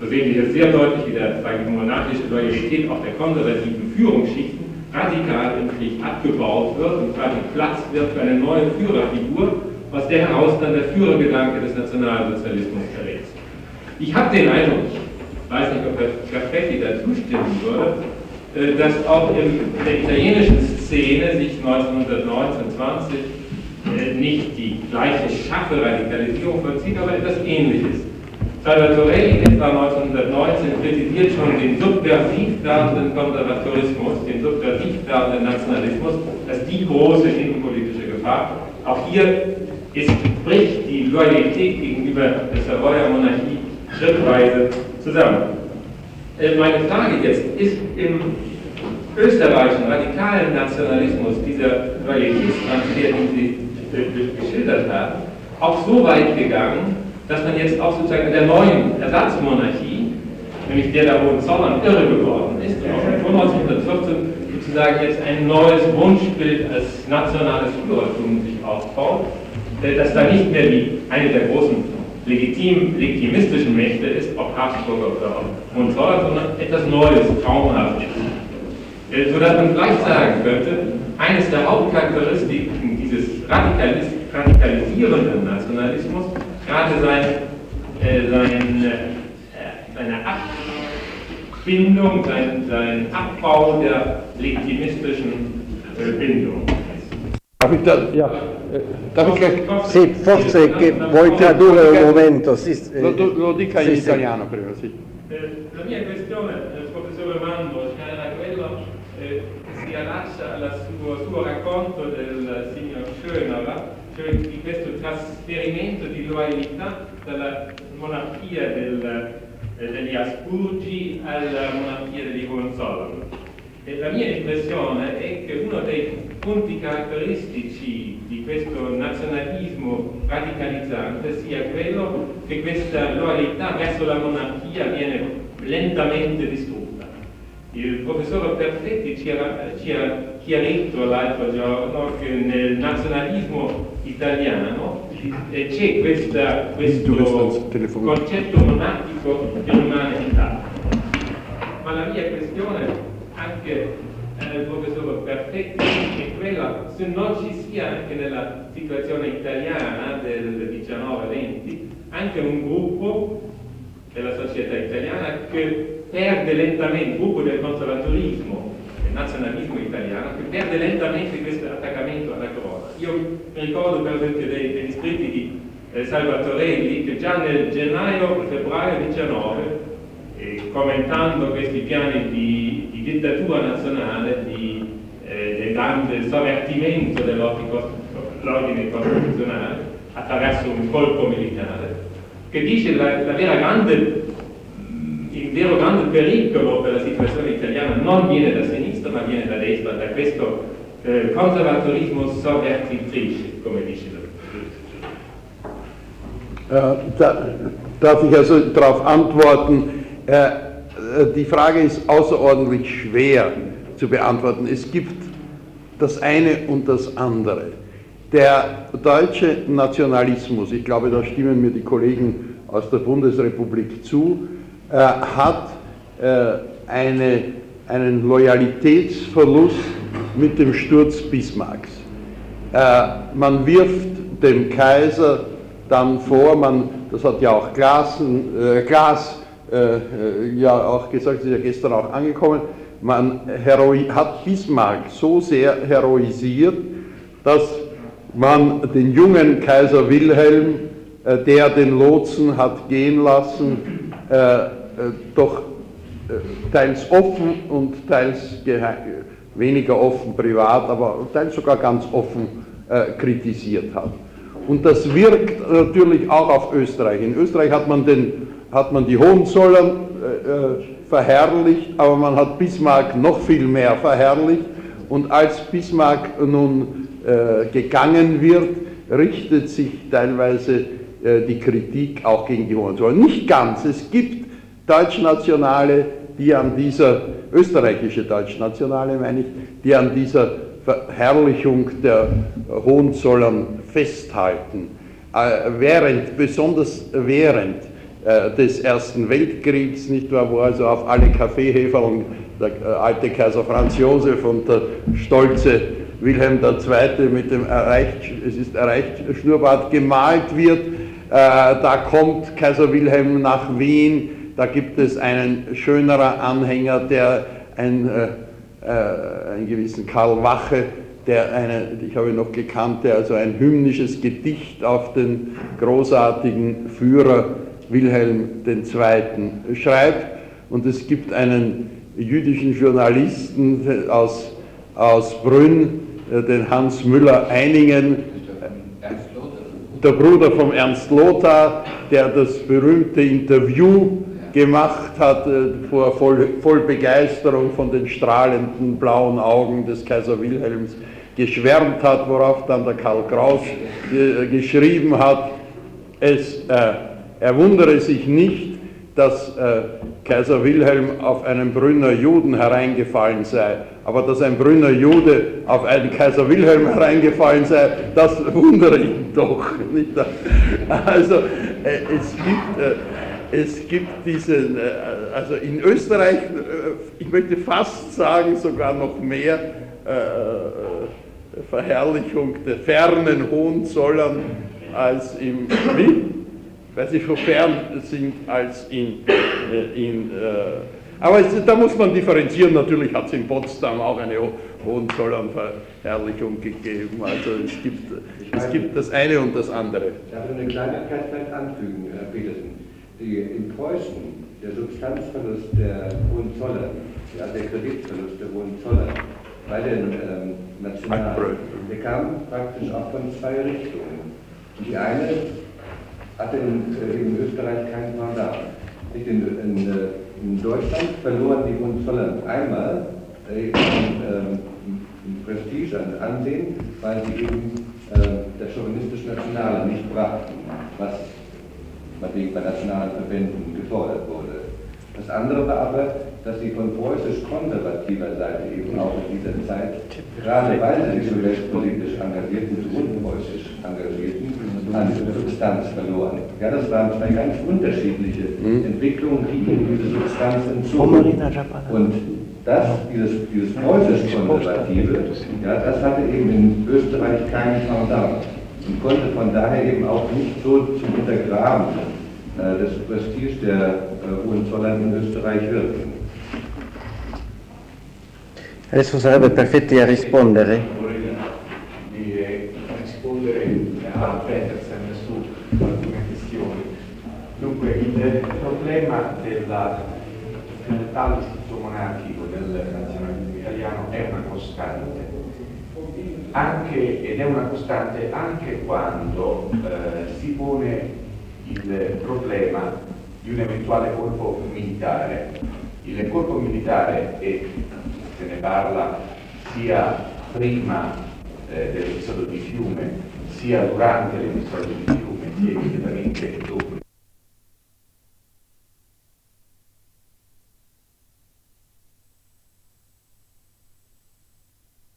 S10: so sehen wir hier sehr deutlich, wie die monarchische Loyalität auch der konservativen Führungsschichten radikal im Krieg abgebaut wird und quasi Platz wird für eine neue Führerfigur, aus der heraus dann der Führergedanke des Nationalsozialismus erwächst. Ich habe den Eindruck, ich weiß nicht, ob Herr Perfetti da zustimmen würde, dass auch in der italienischen Szene sich 1919-20 nicht die gleiche scharfe Radikalisierung vollzieht, aber etwas Ähnliches. Salvatore etwa 1919 kritisiert schon den subversiv werdenden Konservatorismus, den subversiv werdenden Nationalismus, als die große innenpolitische Gefahr. Auch hier bricht die Loyalität gegenüber der Savoyer Monarchie schrittweise zusammen. Meine Frage jetzt, ist im österreichischen radikalen Nationalismus dieser Loyalitätstransfer, den Sie geschildert haben, auch so weit gegangen, dass man jetzt auch sozusagen in der neuen Ersatzmonarchie, nämlich der Hohenzollern, irre geworden ist und auch schon 1914 sozusagen jetzt ein neues Wunschbild als nationales Führertum sich aufbaut, dass da nicht mehr eine der großen legitimistischen Mächte ist, ob Habsburger oder ob Hohenzollern, sondern etwas Neues, traumhaftes. Sodass man vielleicht sagen könnte, eines der Hauptcharakteristiken dieses radikalisierenden Nationalismus gerade seine Abbindung, sein Abbau der legitimistischen Bindung.
S1: Darf ich da, ja, darf ich gleich?
S2: Sì, forse che vuoi tradurre un momento.
S1: Lo dica in italiano prima, sì.
S10: La mia questione, professore Mando, era quella che si allaccia al suo racconto del signor Schönerer, cioè di questo trasferimento di loyalità dalla monarchia degli Asburgi alla monarchia degli Hohenzollern. E la mia impressione è che uno dei punti caratteristici di questo nazionalismo radicalizzante sia quello che questa loyalità verso la monarchia viene lentamente distrutta. Il professor Perfetti ci ha chiarito l'altro giorno che nel nazionalismo italiano c'è questo concetto monarchico che rimane intatto. Ma la mia questione anche il professor Perfetti è quella, se non ci sia anche nella situazione italiana del 19-20 anche un gruppo della società italiana che perde lentamente, il gruppo del conservatorismo, del nazionalismo italiano, che perde lentamente questo attaccamento alla corona. Io mi ricordo per esempio degli scritti di Salvatorelli che già nel gennaio-febbraio 19 commentando questi piani di dittatura nazionale, del sovvertimento dell'ordine costituzionale attraverso un colpo militare, che dice il vero grande pericolo per la situazione italiana non viene da sinistra ma viene da destra, da questo conservatorismo sovvertitrice, come dice
S1: Darf ich also darauf antworten? Die Frage ist außerordentlich schwer zu beantworten. Es gibt das eine und das andere. Der deutsche Nationalismus, ich glaube, da stimmen mir die Kollegen aus der Bundesrepublik zu, hat einen Loyalitätsverlust mit dem Sturz Bismarcks. Man wirft dem Kaiser dann vor, das hat ja auch Glas ja auch gesagt, ist ja gestern auch angekommen, man hat Bismarck so sehr heroisiert, dass man den jungen Kaiser Wilhelm, der den Lotsen hat gehen lassen, doch teils offen und teils weniger offen privat, aber teils sogar ganz offen kritisiert hat. Und das wirkt natürlich auch auf Österreich. In Österreich hat man die Hohenzollern verherrlicht, aber man hat Bismarck noch viel mehr verherrlicht. Und als Bismarck nun gegangen wird, richtet sich teilweise die Kritik auch gegen die Hohenzollern. Nicht ganz, es gibt Deutschnationale, die an dieser, österreichische Deutschnationale meine ich, die an dieser Verherrlichung der Hohenzollern festhalten. Besonders während des Ersten Weltkriegs, nicht wahr, wo also auf alle Kaffeeheferln der alte Kaiser Franz Josef und der stolze Wilhelm II. Mit dem Schnurrbart gemalt wird. Da kommt Kaiser Wilhelm nach Wien, da gibt es einen schöneren Anhänger, der einen gewissen Karl Wache, ich habe ihn noch gekannt, der also ein hymnisches Gedicht auf den großartigen Führer Wilhelm II. Schreibt. Und es gibt einen jüdischen Journalisten aus Brünn, den Hans Müller-Einingen, der Bruder von Ernst Lothar, der das berühmte Interview gemacht hat, voll Begeisterung von den strahlenden blauen Augen des Kaiser Wilhelms geschwärmt hat, worauf dann der Karl Kraus geschrieben hat, er wundere sich nicht, dass Kaiser Wilhelm auf einen Brünner Juden hereingefallen sei, aber dass ein Brünner Jude auf einen Kaiser Wilhelm hereingefallen sei, das wundere ihn doch. Nicht? Also es gibt diesen, also in Österreich, ich möchte fast sagen, sogar noch mehr Verherrlichung der fernen Hohenzollern als weil sie so fern sind als aber da muss man differenzieren, natürlich hat es in Potsdam auch eine Hohenzollern-Verherrlichung gegeben, also es gibt das eine und das andere.
S11: Ich darf eine Kleinigkeit vielleicht anfügen, Herr Petersen. In Preußen, der Substanzverlust der Hohenzollern, also der Kreditverlust der Hohenzollern bei den Nationalen, der kam praktisch auch von zwei Richtungen. Und die eine hatte in Österreich kein Pendant. In Deutschland verloren die Hohenzollern einmal Prestige, an Ansehen, weil sie eben das chauvinistische Nationale nicht brachten, was bei nationalen Verbänden gefordert wurde. Das andere war aber, dass sie von preußisch-konservativer Seite eben auch in dieser Zeit, gerade weil sie sich so weltpolitisch engagierten, so unpreußisch engagierten, an Substanz verloren. Ja, das waren zwei ganz unterschiedliche Entwicklungen, die ihnen diese Substanz entzogen. Und dieses preußisch-konservative, ja, das hatte eben in Österreich keinen Pendant und konnte von daher eben auch nicht so zum Untergraben des Prestige der Hohenzollern in Österreich wirken.
S2: Adesso sarebbe perfetto a rispondere.
S12: Di rispondere a Petersen su alcune questioni. Dunque, il problema del feudale istituto monarchico del nazionalismo italiano è una costante, ed è una costante anche quando si pone il problema di un eventuale colpo militare. Il colpo militare, e se ne parla sia prima dell'episodio di Fiume, sia durante l'episodio di Fiume, sia immediatamente dopo